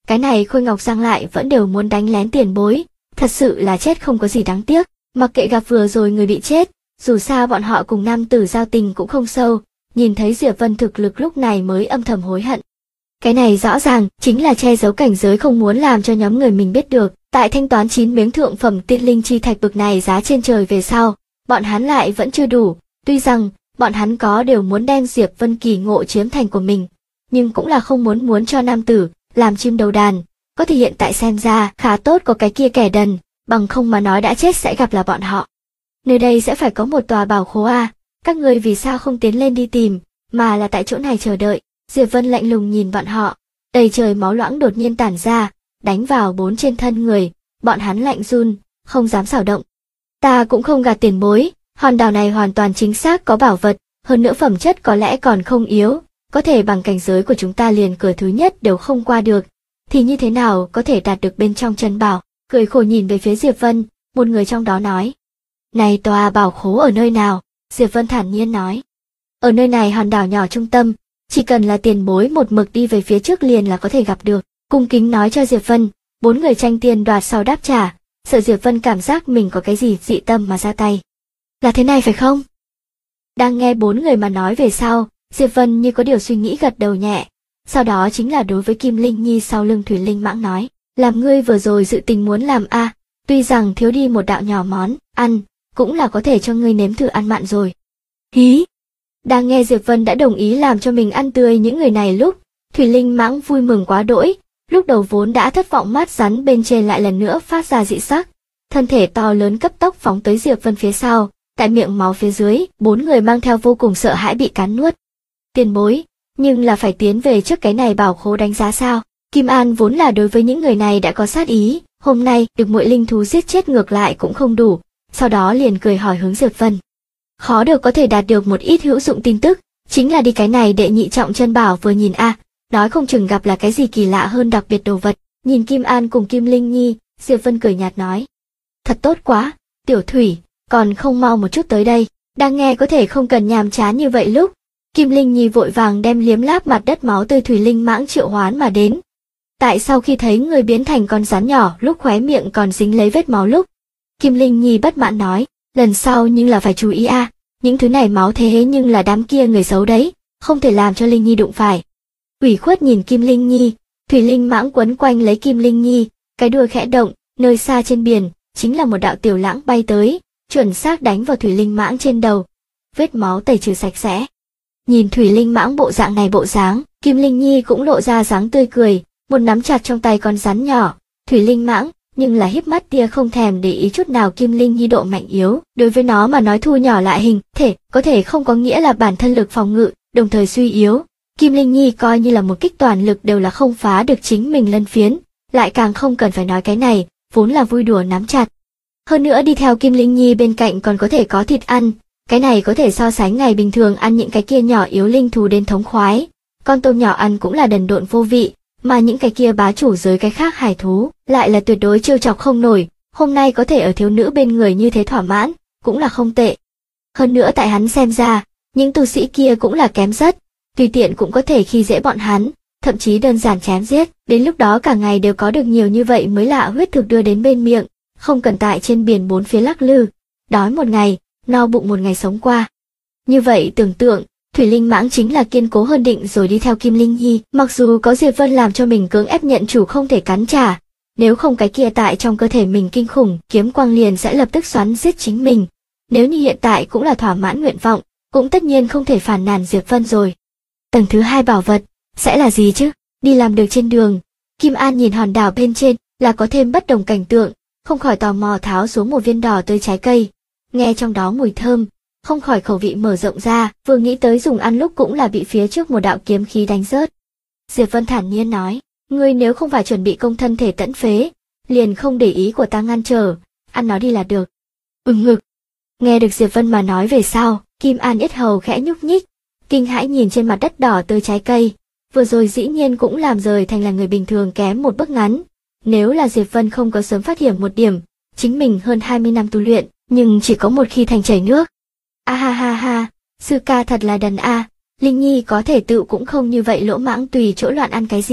A: Cái này Khôi Ngọc Giang lại vẫn đều muốn đánh lén tiền bối, thật sự là chết không có gì đáng tiếc, mặc kệ gặp vừa rồi người bị chết, dù sao bọn họ cùng nam tử giao tình cũng không sâu, nhìn thấy Diệp Vân thực lực lúc này mới âm thầm hối hận. Cái này rõ ràng chính là che giấu cảnh giới không muốn làm cho nhóm người mình biết được, tại thanh toán 9 miếng thượng phẩm tiên linh chi thạch bực này giá trên trời về sau, bọn hắn lại vẫn chưa đủ, tuy rằng bọn hắn có đều muốn đem Diệp Vân kỳ ngộ chiếm thành của mình, nhưng cũng là không muốn cho nam tử làm chim đầu đàn, có thể hiện tại xem ra khá tốt có cái kia kẻ đần, bằng không mà nói đã chết sẽ gặp là bọn họ. Nơi đây sẽ phải có một tòa bảo khố à, các người vì sao không tiến lên đi tìm, mà là tại chỗ này chờ đợi. Diệp Vân lạnh lùng nhìn bọn họ, đầy trời máu loãng đột nhiên tản ra, đánh vào 4 trên thân người, bọn hắn lạnh run, không dám xảo động. Ta cũng không gạt tiền bối, hòn đảo này hoàn toàn chính xác có bảo vật, hơn nữa phẩm chất có lẽ còn không yếu, có thể bằng cảnh giới của chúng ta liền cửa thứ nhất đều không qua được, thì như thế nào có thể đạt được bên trong chân bảo. Cười khổ nhìn về phía Diệp Vân, một người trong đó nói. Này tòa bảo khố ở nơi nào? Diệp Vân thản nhiên nói. Ở nơi này hòn đảo nhỏ trung tâm, chỉ cần là tiền bối một mực đi về phía trước liền là có thể gặp được. Cung kính nói cho Diệp Vân, 4 người tranh tiền đoạt sau đáp trả, sợ Diệp Vân cảm giác mình có cái gì dị tâm mà ra tay. Là thế này phải không? Đang nghe 4 người mà nói về sau, Diệp Vân như có điều suy nghĩ gật đầu nhẹ. Sau đó chính là đối với Kim Linh Nhi sau lưng Thủy Linh Mãng nói, làm ngươi vừa rồi dự tình muốn làm a, tuy rằng thiếu đi một đạo nhỏ món ăn, cũng là có thể cho ngươi nếm thử ăn mặn rồi. Hí! Đang nghe Diệp Vân đã đồng ý làm cho mình ăn tươi những người này lúc, Thủy Linh Mãng vui mừng quá đỗi, lúc đầu vốn đã thất vọng mắt rắn bên trên lại lần nữa phát ra dị sắc, thân thể to lớn cấp tốc phóng tới Diệp Vân phía sau, tại miệng máu phía dưới, 4 người mang theo vô cùng sợ hãi bị cắn nuốt. Tiền bối, nhưng là phải tiến về trước cái này bảo khố đánh giá sao? Kim An vốn là đối với những người này đã có sát ý, hôm nay được muội linh thú giết chết ngược lại cũng không đủ, sau đó liền cười hỏi hướng Diệp Vân. Khó được có thể đạt được một ít hữu dụng tin tức, chính là đi cái này đệ nhị trọng chân bảo vừa nhìn a, nói không chừng gặp là cái gì kỳ lạ hơn đặc biệt đồ vật. Nhìn Kim An cùng Kim Linh Nhi, Diệp Vân cười nhạt nói. Thật tốt quá, Tiểu Thủy, còn không mau một chút tới đây, đang nghe có thể không cần nhàm chán như vậy lúc. Kim Linh Nhi vội vàng đem liếm láp mặt đất máu tươi Thủy Linh Mãng triệu hoán mà đến. Tại sau khi thấy người biến thành con rắn nhỏ lúc khóe miệng còn dính lấy vết máu lúc, Kim Linh Nhi bất mãn nói, lần sau nhưng là phải chú ý a, những thứ này máu thế nhưng là đám kia người xấu đấy, không thể làm cho Linh Nhi đụng phải. Ủy khuất nhìn Kim Linh Nhi, Thủy Linh Mãng quấn quanh lấy Kim Linh Nhi, cái đuôi khẽ động, nơi xa trên biển, chính là một đạo tiểu lãng bay tới, chuẩn xác đánh vào Thủy Linh Mãng trên đầu. Vết máu tẩy trừ sạch sẽ. Nhìn Thủy Linh Mãng bộ dạng này bộ dáng, Kim Linh Nhi cũng lộ ra dáng tươi cười, một nắm chặt trong tay con rắn nhỏ, Thủy Linh Mãng, nhưng là híp mắt tia không thèm để ý chút nào Kim Linh Nhi độ mạnh yếu, đối với nó mà nói thu nhỏ lại hình thể, có thể không có nghĩa là bản thân lực phòng ngự, đồng thời suy yếu. Kim Linh Nhi coi như là một kích toàn lực đều là không phá được chính mình lân phiến, lại càng không cần phải nói cái này, vốn là vui đùa nắm chặt. Hơn nữa đi theo Kim Linh Nhi bên cạnh còn có thể có thịt ăn, cái này có thể so sánh ngày bình thường ăn những cái kia nhỏ yếu linh thú đến thống khoái. Con tôm nhỏ ăn cũng là đần độn vô vị, mà những cái kia bá chủ giới cái khác hải thú lại là tuyệt đối trêu chọc không nổi, hôm nay có thể ở thiếu nữ bên người như thế thỏa mãn, cũng là không tệ. Hơn nữa tại hắn xem ra, những tu sĩ kia cũng là kém rất, tùy tiện cũng có thể khi dễ bọn hắn, thậm chí đơn giản chém giết, đến lúc đó cả ngày đều có được nhiều như vậy mới lạ huyết thực đưa đến bên miệng, không cần tại trên biển bốn phía lắc lư, đói một ngày, no bụng một ngày sống qua. Như vậy tưởng tượng, Thủy Linh Mãng chính là kiên cố hơn định rồi đi theo Kim Linh Nhi, mặc dù có Diệp Vân làm cho mình cưỡng ép nhận chủ không thể cắn trả, nếu không cái kia tại trong cơ thể mình kinh khủng kiếm quang liền sẽ lập tức xoắn giết chính mình. Nếu như hiện tại cũng là thỏa mãn nguyện vọng, cũng tất nhiên không thể phản nàn Diệp Vân rồi. Tầng thứ 2 bảo vật, sẽ là gì chứ? Đi làm được trên đường, Kim An nhìn hòn đảo bên trên, là có thêm bất đồng cảnh tượng, không khỏi tò mò tháo xuống một viên đỏ tươi trái cây. Nghe trong đó mùi thơm, không khỏi khẩu vị mở rộng ra, vừa nghĩ tới dùng ăn lúc cũng là bị phía trước một đạo kiếm khí đánh rớt. Diệp Vân thản nhiên nói, ngươi nếu không phải chuẩn bị công thân thể tẫn phế, liền không để ý của ta ngăn trở, ăn nó đi là được. Ngực. Nghe được Diệp Vân mà nói về sau, Kim An yết hầu khẽ nhúc nhích, kinh hãi nhìn trên mặt đất đỏ tươi trái cây, vừa rồi dĩ nhiên cũng làm rời thành là người bình thường kém một bước ngắn. Nếu là Diệp Vân không có sớm phát hiện một điểm, chính mình hơn 20 năm tu luyện, nhưng chỉ có một khi thành chảy nước. A ha ha ha, sư ca thật là đần a, Linh Nhi có thể tự cũng không như vậy lỗ mãng tùy chỗ loạn ăn cái gì.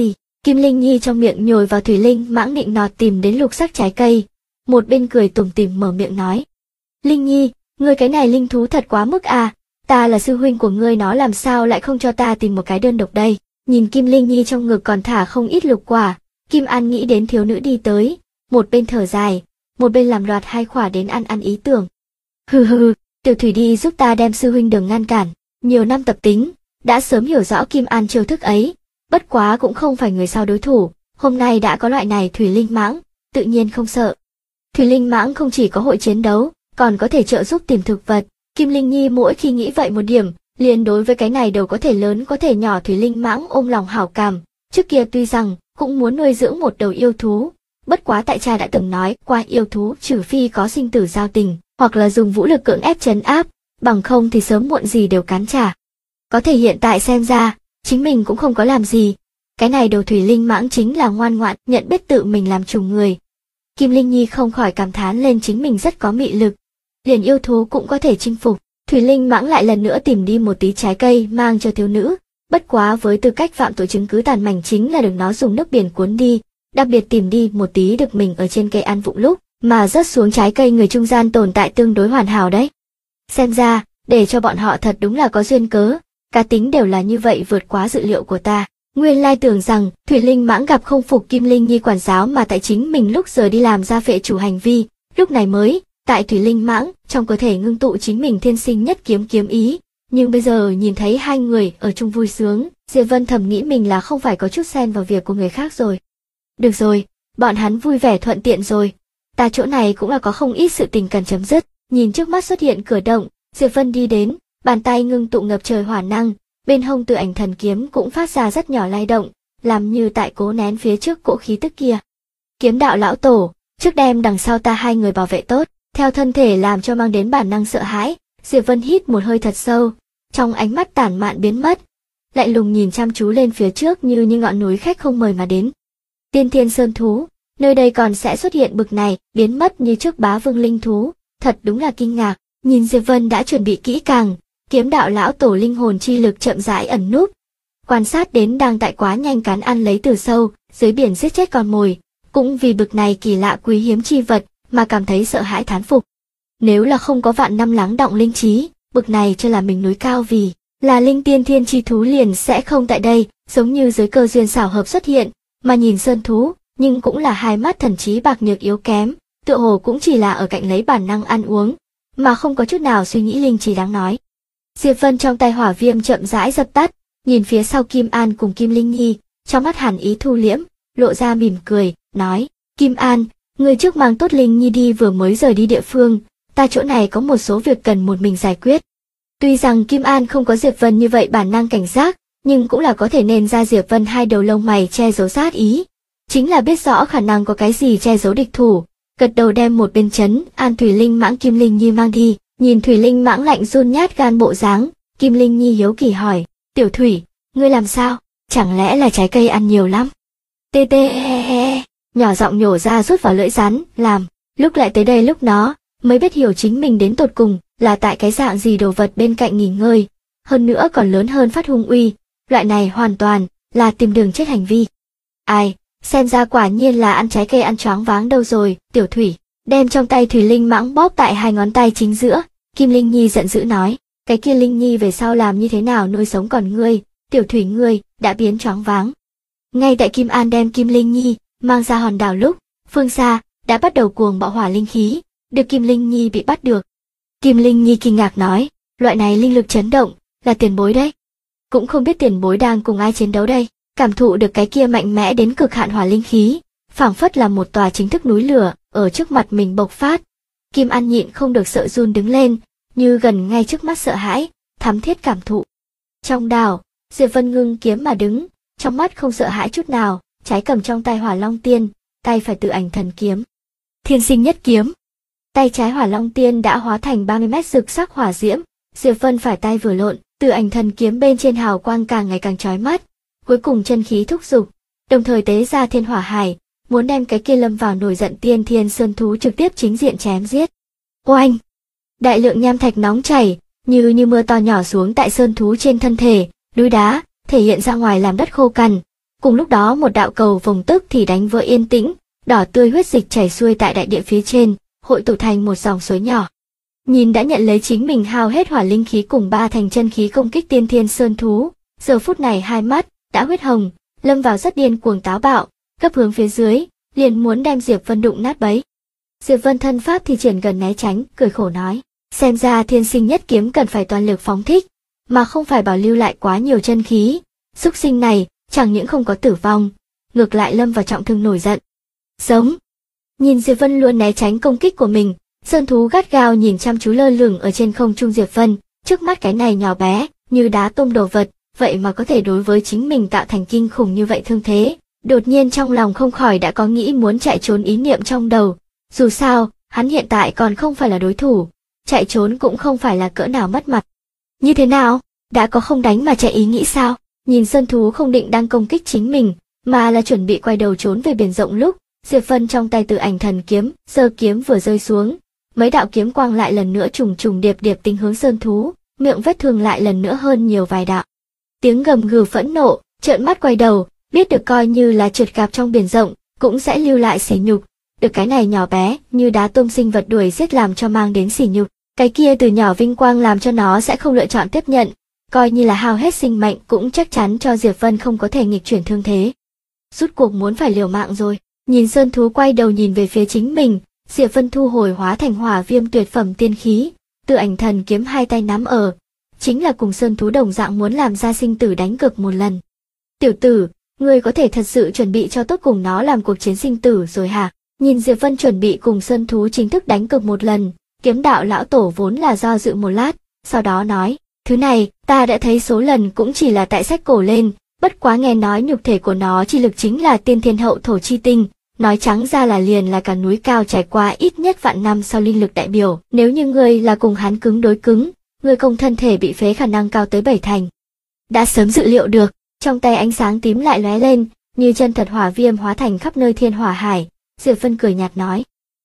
A: Kim Linh Nhi trong miệng nhồi vào thủy linh mãng nịnh nọt tìm đến lục sắc trái cây, một bên cười tủm tỉm mở miệng nói. Linh Nhi, ngươi cái này linh thú thật quá mức à, ta là sư huynh của ngươi nó làm sao lại không cho ta tìm một cái đơn độc đây. Nhìn Kim Linh Nhi trong ngực còn thả không ít lục quả, Kim An nghĩ đến thiếu nữ đi tới, một bên thở dài, một bên làm loạt hai khỏa đến ăn ý tưởng. Hừ hừ, Tiểu Thủy đi giúp ta đem sư huynh đừng ngăn cản, nhiều năm tập tính, đã sớm hiểu rõ Kim An chiêu thức ấy, bất quá cũng không phải người sau đối thủ, hôm nay đã có loại này thủy linh mãng, tự nhiên không sợ. Thủy linh mãng không chỉ có hội chiến đấu, còn có thể trợ giúp tìm thực vật, Kim Linh Nhi mỗi khi nghĩ vậy một điểm, liền đối với cái này đầu có thể lớn có thể nhỏ thủy linh mãng ôm lòng hảo cảm, trước kia tuy rằng cũng muốn nuôi dưỡng một đầu yêu thú, bất quá tại cha đã từng nói qua yêu thú trừ phi có sinh tử giao tình, hoặc là dùng vũ lực cưỡng ép trấn áp, bằng không thì sớm muộn gì đều cắn trả. Có thể hiện tại xem ra, chính mình cũng không có làm gì, cái này đầu thủy linh mãng chính là ngoan ngoãn nhận biết tự mình làm chủ người. Kim Linh Nhi không khỏi cảm thán lên chính mình rất có mị lực, liền yêu thú cũng có thể chinh phục. Thủy linh mãng lại lần nữa tìm đi một tí trái cây mang cho thiếu nữ, bất quá với tư cách phạm tội chứng cứ tàn mảnh chính là được nó dùng nước biển cuốn đi, đặc biệt tìm đi một tí được mình ở trên cây ăn vụng lúc, mà rớt xuống trái cây người trung gian tồn tại tương đối hoàn hảo đấy. Xem ra, để cho bọn họ thật đúng là có duyên cớ, cá tính đều là như vậy vượt quá dự liệu của ta. Nguyên lai tưởng rằng thủy linh mãng gặp không phục Kim Linh Nhi quản giáo mà tại chính mình lúc giờ đi làm ra phệ chủ hành vi, lúc này mới tại thủy linh mãng trong cơ thể ngưng tụ chính mình thiên sinh nhất kiếm ý, nhưng bây giờ nhìn thấy hai người ở chung vui sướng, Diệp Vân thầm nghĩ mình là không phải có chút xen vào việc của người khác rồi. Được rồi, bọn hắn vui vẻ thuận tiện rồi, ta chỗ này cũng là có không ít sự tình cần chấm dứt. Nhìn trước mắt xuất hiện cửa động, Diệp Vân đi đến, bàn tay ngưng tụ ngập trời hỏa năng, bên hông Tự Ảnh Thần Kiếm cũng phát ra rất nhỏ lay động, làm như tại cố nén phía trước cỗ khí tức kia. Kiếm đạo lão tổ, trước đem đằng sau ta hai người bảo vệ tốt, theo thân thể làm cho mang đến bản năng sợ hãi, Diệp Vân hít một hơi thật sâu, trong ánh mắt tản mạn biến mất, lạnh lùng nhìn chăm chú lên phía trước như ngọn núi khách không mời mà đến. Tiên Thiên Sơn thú, nơi đây còn sẽ xuất hiện bực này, biến mất như trước Bá Vương linh thú, thật đúng là kinh ngạc. Nhìn Diệp Vân đã chuẩn bị kỹ càng, kiếm đạo lão tổ linh hồn chi lực chậm rãi ẩn núp, quan sát đến đang tại quá nhanh cắn ăn lấy từ sâu dưới biển giết chết con mồi, cũng vì bực này kỳ lạ quý hiếm chi vật mà cảm thấy sợ hãi thán phục. Nếu là không có vạn năm lắng đọng linh trí, bực này cho là mình núi cao vì là linh tiên thiên chi thú liền sẽ không tại đây, giống như dưới cơ duyên xảo hợp xuất hiện, mà nhìn sơn thú, nhưng cũng là hai mắt thần trí bạc nhược yếu kém, tựa hồ cũng chỉ là ở cạnh lấy bản năng ăn uống, mà không có chút nào suy nghĩ linh trí đáng nói. Diệp Vân trong tay hỏa viêm chậm rãi dập tắt, nhìn phía sau Kim An cùng Kim Linh Nhi, trong mắt hàn ý thu liễm, lộ ra mỉm cười, nói: Kim An, người trước mang tốt Linh Nhi đi, vừa mới rời đi địa phương, ta chỗ này có một số việc cần một mình giải quyết. Tuy rằng Kim An không có Diệp Vân như vậy bản năng cảnh giác, nhưng cũng là có thể nên ra Diệp Vân hai đầu lông mày che giấu sát ý, chính là biết rõ khả năng có cái gì che giấu địch thủ, gật đầu đem một bên chấn an Thủy Linh mãng Kim Linh Nhi mang đi. Nhìn Thủy Linh mãng lạnh run nhát gan bộ dáng, Kim Linh Nhi hiếu kỳ hỏi: Tiểu Thủy, ngươi làm sao? Chẳng lẽ là trái cây ăn nhiều lắm? Tê tê he he, nhỏ giọng nhổ ra rút vào lưỡi rắn, làm, lúc lại tới đây lúc nó mới biết hiểu chính mình đến tột cùng là tại cái dạng gì đồ vật bên cạnh nghỉ ngơi, hơn nữa còn lớn hơn phát hung uy, loại này hoàn toàn là tìm đường chết hành vi. Ai, xem ra quả nhiên là ăn trái cây ăn choáng váng đâu rồi. Tiểu Thủy đem trong tay Thủy Linh mãng bóp tại hai ngón tay chính giữa, Kim Linh Nhi giận dữ nói: cái kia Linh Nhi về sau làm như thế nào nuôi sống còn ngươi, Tiểu Thủy ngươi đã biến choáng váng. Ngay tại Kim An đem Kim Linh Nhi mang ra hòn đảo lúc, phương xa đã bắt đầu cuồng bạo hỏa linh khí, được Kim Linh Nhi bị bắt được. Kim Linh Nhi kinh ngạc nói: loại này linh lực chấn động, là tiền bối đấy. Cũng không biết tiền bối đang cùng ai chiến đấu đây. Cảm thụ được cái kia mạnh mẽ đến cực hạn hỏa linh khí, phảng phất là một tòa chính thức núi lửa ở trước mặt mình bộc phát. Kim An nhịn không được sợ run đứng lên, như gần ngay trước mắt sợ hãi, thắm thiết cảm thụ. Trong đảo, Diệp Vân ngưng kiếm mà đứng, trong mắt không sợ hãi chút nào, trái cầm trong tay Hỏa Long Tiên, tay phải Tự Ảnh Thần Kiếm. Thiên sinh nhất kiếm. Tay trái Hỏa Long Tiên đã hóa thành 30 mét rực sắc hỏa diễm, Diệp Vân phải tay vừa lộn, Tự Ảnh Thần Kiếm bên trên hào quang càng ngày càng chói mắt. Cuối cùng chân khí thúc giục, đồng thời tế ra Thiên Hỏa Hải, muốn đem cái kia lâm vào nổi giận Tiên Thiên Sơn thú trực tiếp chính diện chém giết. Oanh! Đại lượng nham thạch nóng chảy, như mưa to nhỏ xuống tại sơn thú trên thân thể, núi đá, thể hiện ra ngoài làm đất khô cằn. Cùng lúc đó một đạo cầu vồng tức thì đánh vỡ yên tĩnh, đỏ tươi huyết dịch chảy xuôi tại đại địa phía trên, hội tụ thành một dòng suối nhỏ. Nhìn đã nhận lấy chính mình hao hết hỏa linh khí cùng 3 thành chân khí công kích tiên thiên sơn thú, giờ phút này hai mắt đã huyết hồng, lâm vào rất điên cuồng táo bạo, gấp hướng phía dưới, liền muốn đem Diệp Vân đụng nát bấy. Diệp Vân thân pháp thì triển gần né tránh, cười khổ nói, xem ra thiên sinh nhất kiếm cần phải toàn lực phóng thích, mà không phải bảo lưu lại quá nhiều chân khí. Súc sinh này chẳng những không có tử vong, ngược lại lâm vào trọng thương nổi giận. Giống. Nhìn Diệp Vân luôn né tránh công kích của mình, sơn thú gắt gao nhìn chăm chú lơ lửng ở trên không trung Diệp Vân, trước mắt cái này nhỏ bé, như đá tôm đồ vật, vậy mà có thể đối với chính mình tạo thành kinh khủng như vậy thương thế. Đột nhiên trong lòng không khỏi đã có nghĩ muốn chạy trốn ý niệm trong đầu. Dù sao, hắn hiện tại còn không phải là đối thủ, chạy trốn cũng không phải là cỡ nào mất mặt. Như thế nào? Đã có không đánh mà chạy ý nghĩ sao? Nhìn sơn thú không định đang công kích chính mình, mà là chuẩn bị quay đầu trốn về biển rộng lúc, Diệp Vân trong tay Tử Ảnh Thần Kiếm, giơ kiếm vừa rơi xuống, mấy đạo kiếm quang lại lần nữa trùng trùng điệp điệp tính hướng sơn thú, miệng vết thương lại lần nữa hơn nhiều vài đạo. Tiếng gầm gừ phẫn nộ, trợn mắt quay đầu, biết được coi như là trượt gạp trong biển rộng, cũng sẽ lưu lại sỉ nhục, được cái này nhỏ bé như đá tôm sinh vật đuổi giết làm cho mang đến sỉ nhục, cái kia từ nhỏ vinh quang làm cho nó sẽ không lựa chọn tiếp nhận, coi như là hao hết sinh mệnh cũng chắc chắn cho Diệp Vân không có thể nghịch chuyển thương thế. Rút cuộc muốn phải liều mạng rồi, nhìn sơn thú quay đầu nhìn về phía chính mình, Diệp Vân thu hồi hóa thành hỏa viêm tuyệt phẩm tiên khí, Tử Ảnh Thần Kiếm hai tay nắm ở, chính là cùng sơn thú đồng dạng muốn làm ra sinh tử đánh cược một lần. Tiểu tử, ngươi có thể thật sự chuẩn bị cho tốt cùng nó làm cuộc chiến sinh tử rồi hả? Nhìn Diệp Vân chuẩn bị cùng sơn thú chính thức đánh cược một lần, Kiếm Đạo lão tổ vốn là do dự một lát, sau đó nói, thứ này, ta đã thấy số lần cũng chỉ là tại sách cổ lên, bất quá nghe nói nhục thể của nó chi lực chính là tiên thiên hậu thổ chi tinh, nói trắng ra là liền là cả núi cao trải qua ít nhất vạn năm sau linh lực đại biểu, nếu như ngươi là cùng hắn cứng đối cứng, ngươi công thân thể bị phế khả năng cao tới 7 thành. Đã sớm dự liệu được, trong tay ánh sáng tím lại lóe lên, như chân thật hỏa viêm hóa thành khắp nơi thiên hỏa hải, Diệp Vân cười nhạt nói.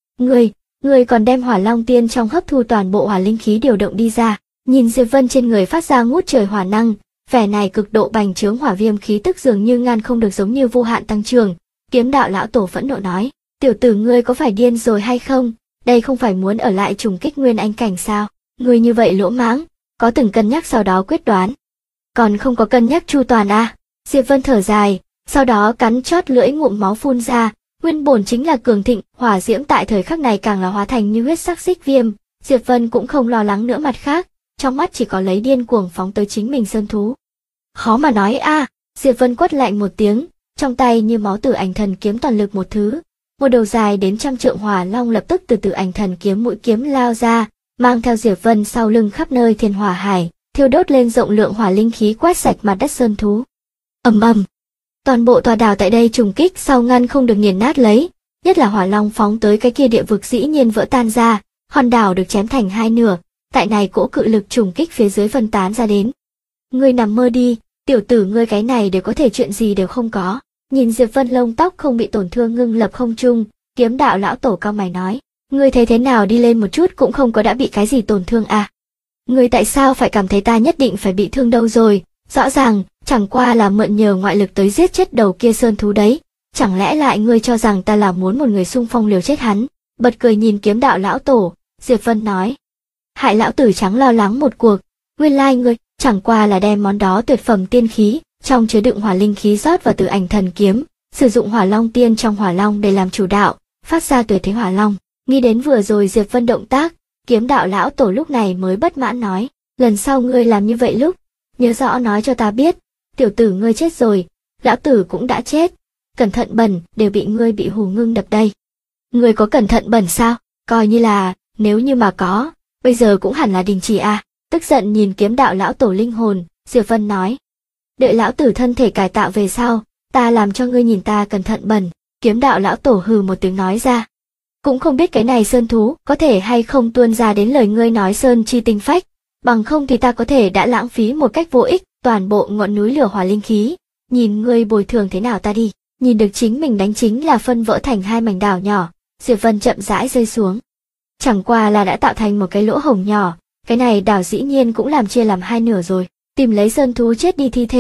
A: Ngươi còn đem Hỏa Long Tiên trong hấp thu toàn bộ hỏa linh khí điều động đi ra, nhìn Diệp Vân trên người phát ra ngút trời hỏa năng, vẻ này cực độ bành trướng hỏa viêm khí tức dường như ngăn không được giống như vô hạn tăng trưởng. Kiếm Đạo lão tổ phẫn nộ nói, tiểu tử ngươi có phải điên rồi hay không, đây không phải muốn ở lại trùng kích nguyên anh cảnh sao, ngươi như vậy lỗ mãng, có từng cân nhắc sau đó quyết đoán. Còn không có cân nhắc chu toàn à? Diệp Vân thở dài, sau đó cắn chót lưỡi ngụm máu phun ra, nguyên bổn chính là cường thịnh, hỏa diễm tại thời khắc này càng là hóa thành như huyết sắc xích viêm, Diệp Vân cũng không lo lắng nữa mặt khác, trong mắt chỉ có lấy điên cuồng phóng tới chính mình sơn thú. Khó mà nói a, Diệp Vân quát lạnh một tiếng, trong tay như máu Tử Ảnh Thần Kiếm toàn lực một thứ, một đầu dài đến 100 trượng hỏa long lập tức từ Tử Ảnh Thần Kiếm mũi kiếm lao ra, mang theo Diệp Vân sau lưng khắp nơi thiên hỏa hải, thiêu đốt lên rộng lượng hỏa linh khí quét sạch mặt đất sơn thú. Ầm ầm, toàn bộ tòa đảo tại đây trùng kích sau ngăn không được nghiền nát lấy, nhất là hỏa long phóng tới cái kia địa vực dĩ nhiên vỡ tan ra, hòn đảo được chém thành hai nửa, tại này cỗ cự lực trùng kích phía dưới phân tán ra đến. Ngươi nằm mơ đi, tiểu tử ngươi cái này đều có thể chuyện gì đều không có. Nhìn Diệp Vân lông tóc không bị tổn thương ngưng lập không trung, Kiếm Đạo lão tổ cao mày nói, ngươi thấy thế nào đi lên một chút cũng không có đã bị cái gì tổn thương à? Ngươi tại sao phải cảm thấy ta nhất định phải bị thương đâu rồi? Rõ ràng, chẳng qua là mượn nhờ ngoại lực tới giết chết đầu kia sơn thú đấy. Chẳng lẽ lại ngươi cho rằng ta là muốn một người xung phong liều chết hắn? Bật cười nhìn Kiếm Đạo lão tổ, Diệp Vân nói. Hại lão tử trắng lo lắng một cuộc, nguyên lai ngươi chẳng qua là đem món đó tuyệt phẩm tiên khí trong chứa đựng hỏa linh khí rót vào Tử Ảnh Thần Kiếm, sử dụng Hỏa Long Tiên trong hỏa long để làm chủ đạo, phát ra tuyệt thế hỏa long. Nghĩ đến vừa rồi Diệp Vân động tác, Kiếm Đạo lão tổ lúc này mới bất mãn nói, lần sau ngươi làm như vậy lúc, nhớ rõ nói cho ta biết, tiểu tử ngươi chết rồi, lão tử cũng đã chết, cẩn thận bẩn đều bị ngươi bị hù ngưng đập đây. Ngươi có cẩn thận bẩn sao? Coi như là, nếu như mà có, bây giờ cũng hẳn là đình chỉ à? Tức giận nhìn Kiếm Đạo lão tổ linh hồn, Diệp Vân nói. Đợi lão tử thân thể cải tạo về sau, ta làm cho ngươi nhìn ta cẩn thận bẩn. Kiếm Đạo lão tổ hừ một tiếng nói ra. Cũng không biết cái này sơn thú có thể hay không tuôn ra đến lời ngươi nói sơn chi tinh phách, bằng không thì ta có thể đã lãng phí một cách vô ích toàn bộ ngọn núi lửa hỏa linh khí. Nhìn ngươi bồi thường thế nào ta đi. Nhìn được chính mình đánh chính là phân vỡ thành hai mảnh đảo nhỏ, Diệp Vân chậm rãi rơi xuống. Chẳng qua là đã tạo thành một cái lỗ hổng nhỏ, cái này đảo dĩ nhiên cũng làm chia làm hai nửa rồi. Tìm lấy sơn thú chết đi thi thể,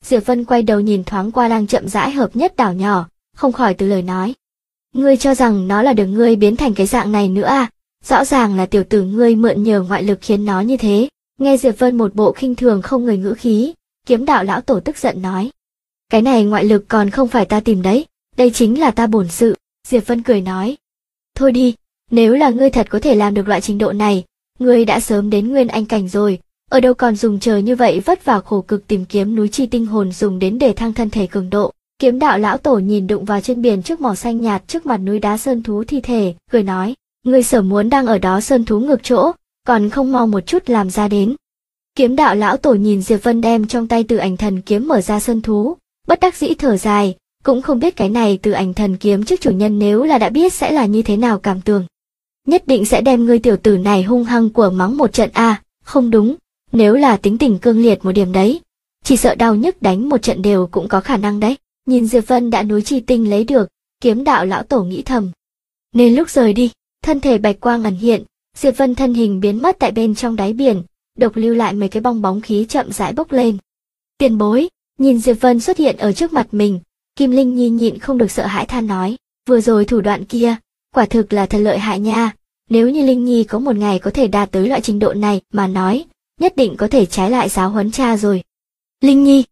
A: Diệp Vân quay đầu nhìn thoáng qua đang chậm rãi hợp nhất đảo nhỏ, không khỏi từ lời nói. Ngươi cho rằng nó là được ngươi biến thành cái dạng này nữa à? Rõ ràng là tiểu tử ngươi mượn nhờ ngoại lực khiến nó như thế. Nghe Diệp Vân một bộ khinh thường không người ngữ khí, Kiếm Đạo lão tổ tức giận nói. Cái này ngoại lực còn không phải ta tìm đấy, đây chính là ta bổn sự. Diệp Vân cười nói. Thôi đi, nếu là ngươi thật có thể làm được loại trình độ này, ngươi đã sớm đến Nguyên Anh cảnh rồi, ở đâu còn dùng chờ như vậy vất vả khổ cực tìm kiếm núi chi tinh hồn dùng đến để thăng thân thể cường độ. Kiếm Đạo lão tổ nhìn đụng vào trên biển trước màu xanh nhạt trước mặt núi đá sơn thú thi thể, cười nói, ngươi sở muốn đang ở đó sơn thú ngược chỗ, còn không mau một chút làm ra đến. Kiếm Đạo lão tổ nhìn Diệp Vân đem trong tay Từ Ảnh Thần kiếm mở ra sơn thú, bất đắc dĩ thở dài, cũng không biết cái này Từ Ảnh Thần kiếm trước chủ nhân nếu là đã biết sẽ là như thế nào cảm tưởng. Nhất định sẽ đem ngươi tiểu tử này hung hăng của mắng một trận a, không đúng, nếu là tính tình cương liệt một điểm đấy, chỉ sợ đau nhức đánh một trận đều cũng có khả năng đấy. Nhìn Diệp Vân đã núi chi tinh lấy được, Kiếm Đạo lão tổ nghĩ thầm. Nên lúc rời đi, thân thể bạch quang ẩn hiện, Diệp Vân thân hình biến mất tại bên trong đáy biển, độc lưu lại mấy cái bong bóng khí chậm rãi bốc lên. Tiền bối, nhìn Diệp Vân xuất hiện ở trước mặt mình, Kim Linh Nhi nhịn không được sợ hãi than nói, vừa rồi thủ đoạn kia, quả thực là thật lợi hại nha, nếu như Linh Nhi có một ngày có thể đạt tới loại trình độ này mà nói, nhất định có thể trái lại giáo huấn cha rồi. Linh Nhi.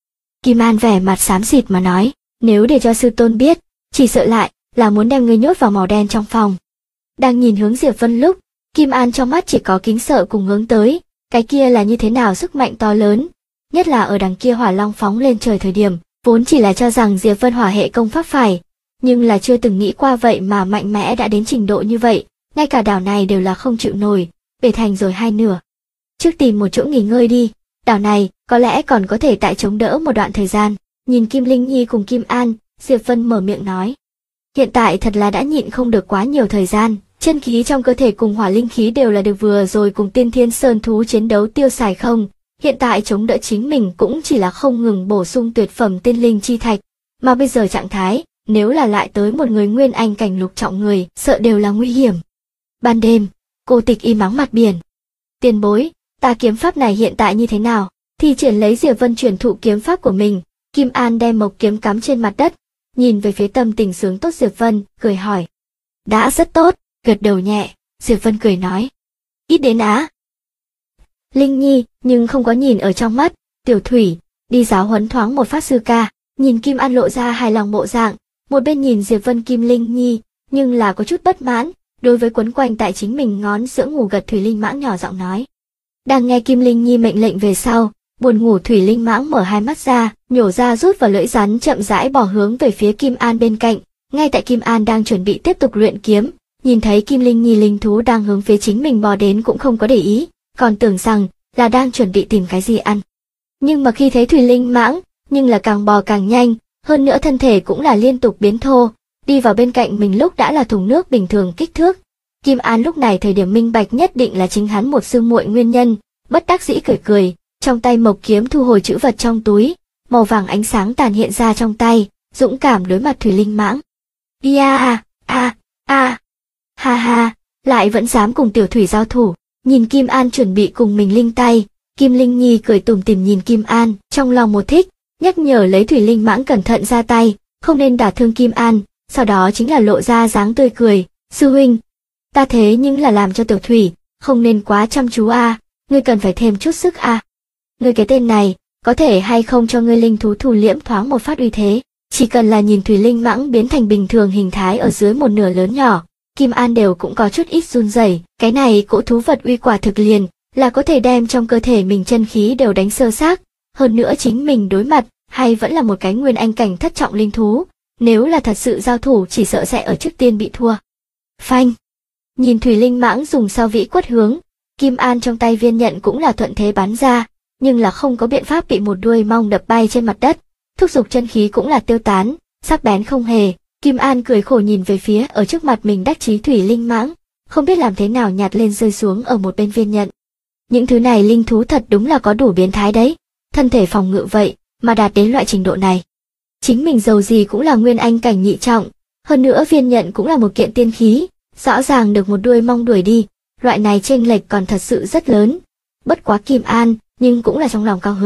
A: Kim An vẻ mặt xám xịt mà nói, nếu để cho sư tôn biết, chỉ sợ lại là muốn đem ngươi nhốt vào màu đen trong phòng. Đang nhìn hướng Diệp Vân lúc, Kim An trong mắt chỉ có kính sợ cùng hướng tới, cái kia là như thế nào sức mạnh to lớn, nhất là ở đằng kia hỏa long phóng lên trời thời điểm, vốn chỉ là cho rằng Diệp Vân hỏa hệ công pháp phải, nhưng là chưa từng nghĩ qua vậy mà mạnh mẽ đã đến trình độ như vậy, ngay cả đảo này đều là không chịu nổi, bể thành rồi hai nửa. Trước tìm một chỗ nghỉ ngơi đi, đảo này có lẽ còn có thể tại chống đỡ một đoạn thời gian. Nhìn Kim Linh Nhi cùng Kim An, Diệp Vân mở miệng nói. Hiện tại thật là đã nhịn không được quá nhiều thời gian, chân khí trong cơ thể cùng hỏa linh khí đều là được vừa rồi cùng Tiên Thiên Sơn thú chiến đấu tiêu xài không, hiện tại chống đỡ chính mình cũng chỉ là không ngừng bổ sung tuyệt phẩm tiên linh chi thạch, mà bây giờ trạng thái, nếu là lại tới một người Nguyên Anh cảnh lục trọng người, sợ đều là nguy hiểm. Ban đêm, Cô Tịch im ắng mặt biển. Tiền bối, ta kiếm pháp này hiện tại như thế nào? Thi triển lấy Diệp Vân truyền thụ kiếm pháp của mình, Kim An đem mộc kiếm cắm trên mặt đất, nhìn về phía tâm tình sướng tốt Diệp Vân, cười hỏi. Đã rất tốt, gật đầu nhẹ, Diệp Vân cười nói. Ít đến á. Linh Nhi, nhưng không có nhìn ở trong mắt, Tiểu Thủy, đi giáo huấn thoáng một phát sư ca, nhìn Kim An lộ ra hài lòng bộ dạng, một bên nhìn Diệp Vân Kim Linh Nhi, nhưng là có chút bất mãn, đối với quấn quanh tại chính mình ngón giữa ngủ gật Thủy Linh Mãng nhỏ giọng nói. Đang nghe Kim Linh Nhi mệnh lệnh về sau, buồn ngủ Thủy Linh Mãng mở hai mắt ra, nhổ ra rút vào lưỡi rắn chậm rãi bỏ hướng về phía Kim An bên cạnh, ngay tại Kim An đang chuẩn bị tiếp tục luyện kiếm, nhìn thấy Kim Linh Nhi linh thú đang hướng phía chính mình bò đến cũng không có để ý, còn tưởng rằng là đang chuẩn bị tìm cái gì ăn. Nhưng mà khi thấy Thủy Linh Mãng, nhưng là càng bò càng nhanh, hơn nữa thân thể cũng là liên tục biến thô, đi vào bên cạnh mình lúc đã là thùng nước bình thường kích thước. Kim An lúc này thời điểm minh bạch nhất định là chính hắn một sư muội nguyên nhân, bất đắc dĩ cười cười, trong tay mộc kiếm thu hồi chữ vật trong túi, màu vàng ánh sáng tàn hiện ra trong tay, dũng cảm đối mặt Thủy Linh Mãng. Ha ha, lại vẫn dám cùng Tiểu Thủy giao thủ. Nhìn Kim An chuẩn bị cùng mình linh tay, Kim Linh Nhi cười tủm tỉm nhìn Kim An, trong lòng một thích, nhắc nhở lấy Thủy Linh Mãng cẩn thận ra tay, không nên đả thương Kim An, sau đó chính là lộ ra dáng tươi cười, sư huynh, ta thế nhưng là làm cho Tiểu Thủy, không nên quá chăm chú a, ngươi cần phải thêm chút sức a. Ngươi cái tên này, có thể hay không cho ngươi linh thú thủ liễm thoáng một phát uy thế, chỉ cần là nhìn Thủy Linh Mãng biến thành bình thường hình thái ở dưới một nửa lớn nhỏ, Kim An đều cũng có chút ít run rẩy, cái này cỗ thú vật uy quả thực liền, là có thể đem trong cơ thể mình chân khí đều đánh sơ xác, hơn nữa chính mình đối mặt, hay vẫn là một cái Nguyên Anh cảnh thất trọng linh thú, nếu là thật sự giao thủ chỉ sợ sẽ ở trước tiên bị thua. Phanh! Nhìn Thủy Linh Mãng dùng sao vĩ quất hướng, Kim An trong tay viên nhận cũng là thuận thế bắn ra, nhưng là không có biện pháp bị một đuôi mong đập bay trên mặt đất, thúc giục chân khí cũng là tiêu tán, sắc bén không hề. Kim An cười khổ nhìn về phía ở trước mặt mình đắc chí Thủy Linh Mãng, không biết làm thế nào nhặt lên rơi xuống ở một bên viên nhận. Những thứ này linh thú thật đúng là có đủ biến thái đấy, thân thể phòng ngự vậy, mà đạt đến loại trình độ này. Chính mình dầu gì cũng là Nguyên Anh cảnh nhị trọng, hơn nữa viên nhận cũng là một kiện tiên khí, rõ ràng được một đuôi mong đuổi đi, loại này chênh lệch còn thật sự rất lớn. Bất quá Kim An, nhưng cũng là trong lòng cao hứng,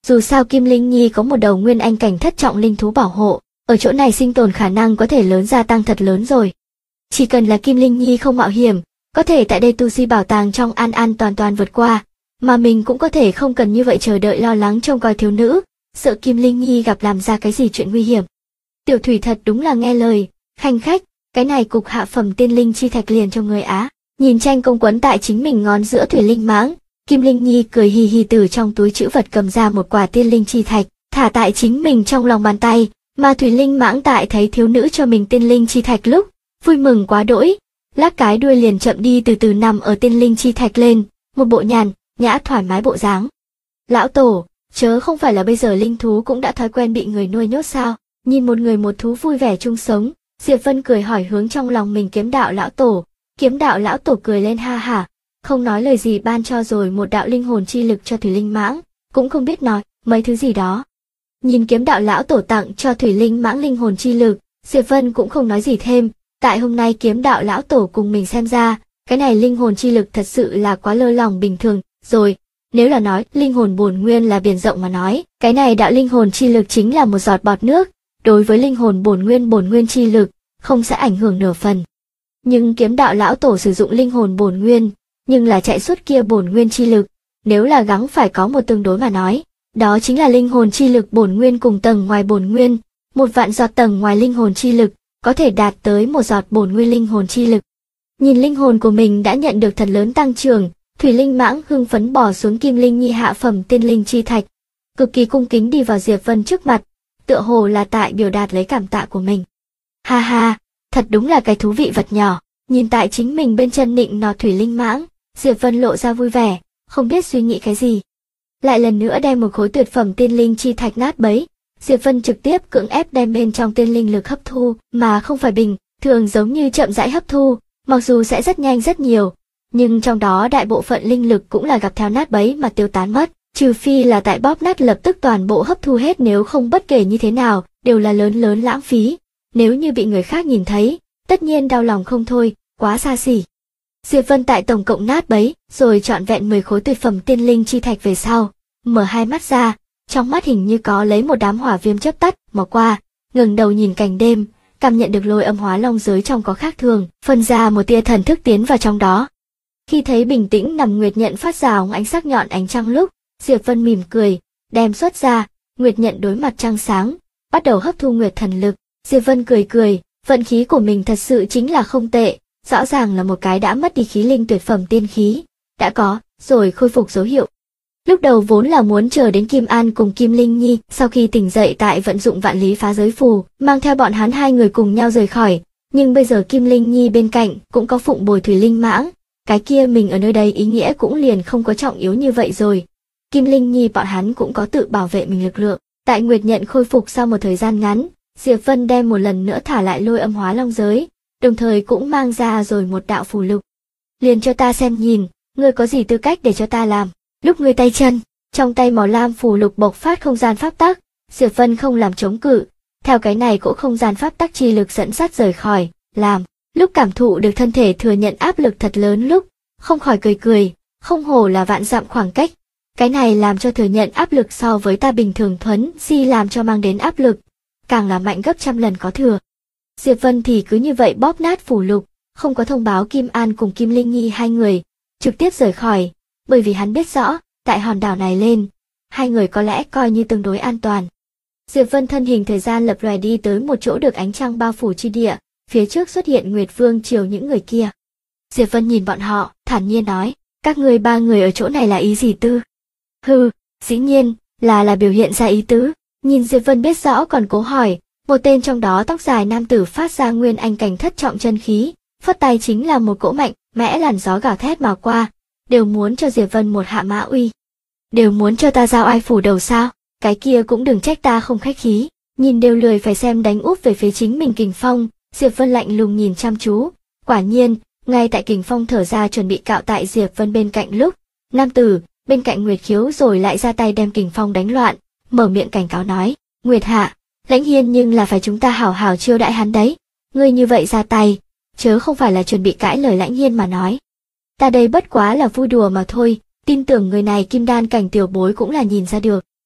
A: Dù sao Kim Linh Nhi có một đầu nguyên anh cảnh thất trọng linh thú bảo hộ, ở chỗ này sinh tồn khả năng có thể lớn gia tăng thật lớn rồi. Chỉ cần là Kim Linh Nhi không mạo hiểm, có thể tại đây tu si bảo tàng trong an an toàn toàn vượt qua, mà mình cũng có thể không cần như vậy chờ đợi lo lắng trông coi thiếu nữ, sợ Kim Linh Nhi gặp làm ra cái gì chuyện nguy hiểm. Tiểu Thủy thật đúng là nghe lời, khanh khách, cái này cục hạ phẩm tiên linh chi thạch liền cho người Á. Nhìn tranh công quấn tại chính mình ngón giữa thủy linh mãng, Kim Linh Nhi cười hì hì từ trong túi trữ vật cầm ra một quả tiên linh chi thạch, thả tại chính mình trong lòng bàn tay, mà thủy linh mãng tại thấy thiếu nữ cho mình tiên linh chi thạch lúc, vui mừng quá đỗi, lắc cái đuôi liền chậm đi từ từ nằm ở tiên linh chi thạch lên, một bộ nhàn, nhã thoải mái bộ dáng. Lão tổ, chớ không phải là bây giờ linh thú cũng đã thói quen bị người nuôi nhốt sao? Nhìn một người một thú vui vẻ chung sống, Diệp Vân cười hỏi hướng trong lòng mình kiếm đạo lão tổ. Kiếm đạo lão tổ cười lên ha hả, không nói lời gì ban cho rồi một đạo linh hồn chi lực cho thủy linh mãng, cũng không biết nói mấy thứ gì đó. Nhìn kiếm đạo lão tổ tặng cho thủy linh mãng linh hồn chi lực, Diệp Vân cũng không nói gì thêm. Tại hôm nay kiếm đạo lão tổ cùng mình xem ra, cái này linh hồn chi lực thật sự là quá lơ lỏng bình thường rồi. Nếu là nói linh hồn bổn nguyên là biển rộng mà nói, cái này đạo linh hồn chi lực chính là một giọt bọt nước, đối với linh hồn bổn nguyên chi lực, không sẽ ảnh hưởng nửa phần. Nhưng kiếm đạo lão tổ sử dụng linh hồn bổn nguyên, nhưng là chạy suốt kia bổn nguyên chi lực, nếu là gắng phải có một tương đối mà nói, đó chính là linh hồn chi lực bổn nguyên cùng tầng ngoài bổn nguyên, một vạn giọt tầng ngoài linh hồn chi lực, có thể đạt tới một giọt bổn nguyên linh hồn chi lực. Nhìn linh hồn của mình đã nhận được thật lớn tăng trưởng, thủy linh mãng hưng phấn bỏ xuống Kim Linh Nhi hạ phẩm tiên linh chi thạch, cực kỳ cung kính đi vào Diệp Vân trước mặt, tựa hồ là tại biểu đạt lấy cảm tạ của mình. Ha ha, thật đúng là cái thú vị vật nhỏ, nhìn tại chính mình bên chân nịnh nọt thủy linh mãng, Diệp Vân lộ ra vui vẻ, không biết suy nghĩ cái gì. Lại lần nữa đem một khối tuyệt phẩm tiên linh chi thạch nát bấy, Diệp Vân trực tiếp cưỡng ép đem bên trong tiên linh lực hấp thu, mà không phải bình thường giống như chậm rãi hấp thu, mặc dù sẽ rất nhanh rất nhiều, nhưng trong đó đại bộ phận linh lực cũng là gặp theo nát bấy mà tiêu tán mất, trừ phi là tại bóp nát lập tức toàn bộ hấp thu hết, nếu không bất kể như thế nào, đều là lớn lãng phí. Nếu như bị người khác nhìn thấy, tất nhiên đau lòng không thôi, quá xa xỉ. Diệp Vân tại tổng cộng nát bấy, rồi trọn vẹn 10 khối tuyệt phẩm tiên linh chi thạch về sau, mở hai mắt ra, trong mắt hình như có lấy một đám hỏa viêm chớp tắt, mà qua, ngẩng đầu nhìn cảnh đêm, cảm nhận được lôi âm hóa long giới trong có khác thường, phân ra một tia thần thức tiến vào trong đó. Khi thấy bình tĩnh nằm nguyệt nhận phát ra óng ánh sắc nhọn ánh trăng lúc, Diệp Vân mỉm cười, đem xuất ra, nguyệt nhận đối mặt trăng sáng, bắt đầu hấp thu nguyệt thần lực. Diệp Vân cười, vận khí của mình thật sự chính là không tệ, rõ ràng là một cái đã mất đi khí linh tuyệt phẩm tiên khí, đã có, rồi khôi phục dấu hiệu. Lúc đầu vốn là muốn chờ đến Kim An cùng Kim Linh Nhi sau khi tỉnh dậy tại vận dụng vạn lý phá giới phù, mang theo bọn hắn hai người cùng nhau rời khỏi, nhưng bây giờ Kim Linh Nhi bên cạnh cũng có phụng bồi thủy linh mãng, cái kia mình ở nơi đây ý nghĩa cũng liền không có trọng yếu như vậy rồi. Kim Linh Nhi bọn hắn cũng có tự bảo vệ mình lực lượng. Tại nguyệt nhận khôi phục sau một thời gian ngắn, Diệp Vân đem một lần nữa thả lại lôi âm hóa long giới, đồng thời cũng mang ra rồi một đạo phù lục. Liền cho ta xem nhìn, ngươi có gì tư cách để cho ta làm. Lúc ngươi tay chân, trong tay màu lam phù lục bộc phát không gian pháp tắc, Diệp Vân không làm chống cự, theo cái này cỗ không gian pháp tắc chi lực dẫn dắt rời khỏi, làm. Lúc cảm thụ được thân thể thừa nhận áp lực thật lớn lúc, không khỏi cười, không hổ là vạn dặm khoảng cách. Cái này làm cho thừa nhận áp lực so với ta bình thường thuấn di làm cho mang đến áp lực, càng là mạnh gấp trăm lần có thừa. Diệp Vân thì cứ như vậy bóp nát phù lục, không có thông báo Kim An cùng Kim Linh Nhi hai người, trực tiếp rời khỏi, bởi vì hắn biết rõ, tại hòn đảo này lên, hai người có lẽ coi như tương đối an toàn. Diệp Vân thân hình thời gian lập lòe đi tới một chỗ được ánh trăng bao phủ chi địa, phía trước xuất hiện Nguyệt Vương triều những người kia. Diệp Vân nhìn bọn họ, thản nhiên nói, các ngươi ba người ở chỗ này là ý gì tư? Hừ, dĩ nhiên, là biểu hiện ra ý tứ. Nhìn Diệp Vân biết rõ còn cố hỏi, một tên trong đó tóc dài nam tử phát ra nguyên anh cảnh thất trọng chân khí, phất tay chính là một cỗ mạnh mẽ làn gió gào thét mà qua, đều muốn cho Diệp Vân một hạ mã uy. Đều muốn cho ta giao ai phủ đầu sao? Cái kia cũng đừng trách ta không khách khí. Nhìn đều lười phải xem đánh úp về phía chính mình kình phong, Diệp Vân lạnh lùng nhìn chăm chú. Quả nhiên, ngay tại kình phong thở ra chuẩn bị cạo tại Diệp Vân bên cạnh lúc, nam tử bên cạnh Nguyệt Khiếu rồi lại ra tay đem kình phong đánh loạn, mở miệng cảnh cáo nói, Nguyệt hạ, Lãnh Hiên nhưng là phải chúng ta hảo hảo chiêu đãi hắn đấy. Ngươi như vậy ra tay, chớ không phải là chuẩn bị cãi lời Lãnh Hiên mà nói. Ta đây bất quá là vui đùa mà thôi, tin tưởng người này kim đan cảnh tiểu bối cũng là nhìn ra được.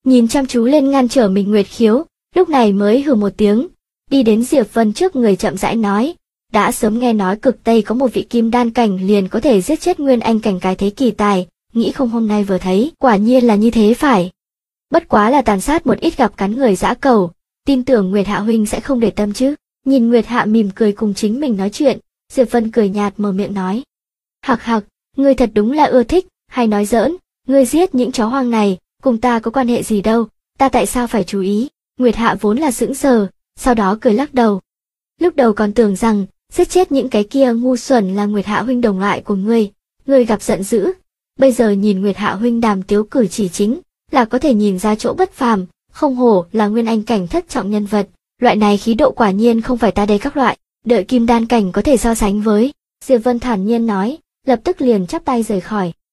A: nhìn chăm chú lên ngăn trở mình Nguyệt Khiếu, lúc này mới hừ một tiếng, đi đến Diệp Vân trước người chậm rãi nói, đã sớm nghe nói Cực Tây có một vị kim đan cảnh liền có thể giết chết nguyên anh cảnh cái thế kỳ tài, nghĩ không hôm nay vừa thấy, quả nhiên là như thế phải. Bất quá là tàn sát một ít gặp cắn người dã cẩu, tin tưởng Nguyệt Hạ huynh sẽ không để tâm chứ. Nhìn Nguyệt Hạ mỉm cười cùng chính mình nói chuyện, Diệp Vân cười nhạt mở miệng nói. Hặc hặc, ngươi thật đúng là ưa thích, hay nói giỡn, ngươi giết những chó hoang này, cùng ta có quan hệ gì đâu, ta tại sao phải chú ý. Nguyệt Hạ vốn là sững sờ, sau đó cười lắc đầu. Lúc đầu còn tưởng rằng, giết chết những cái kia ngu xuẩn là Nguyệt Hạ huynh đồng loại của ngươi gặp giận dữ. Bây giờ nhìn Nguyệt Hạ huynh đàm tiếu cử chỉ chính, là có thể nhìn ra chỗ bất phàm, không hổ là nguyên anh cảnh thất trọng nhân vật, loại này khí độ quả nhiên không phải ta đây các loại, đợi kim đan cảnh có thể so sánh với. Diệp Vân thản nhiên nói, lập tức liền chắp tay rời khỏi.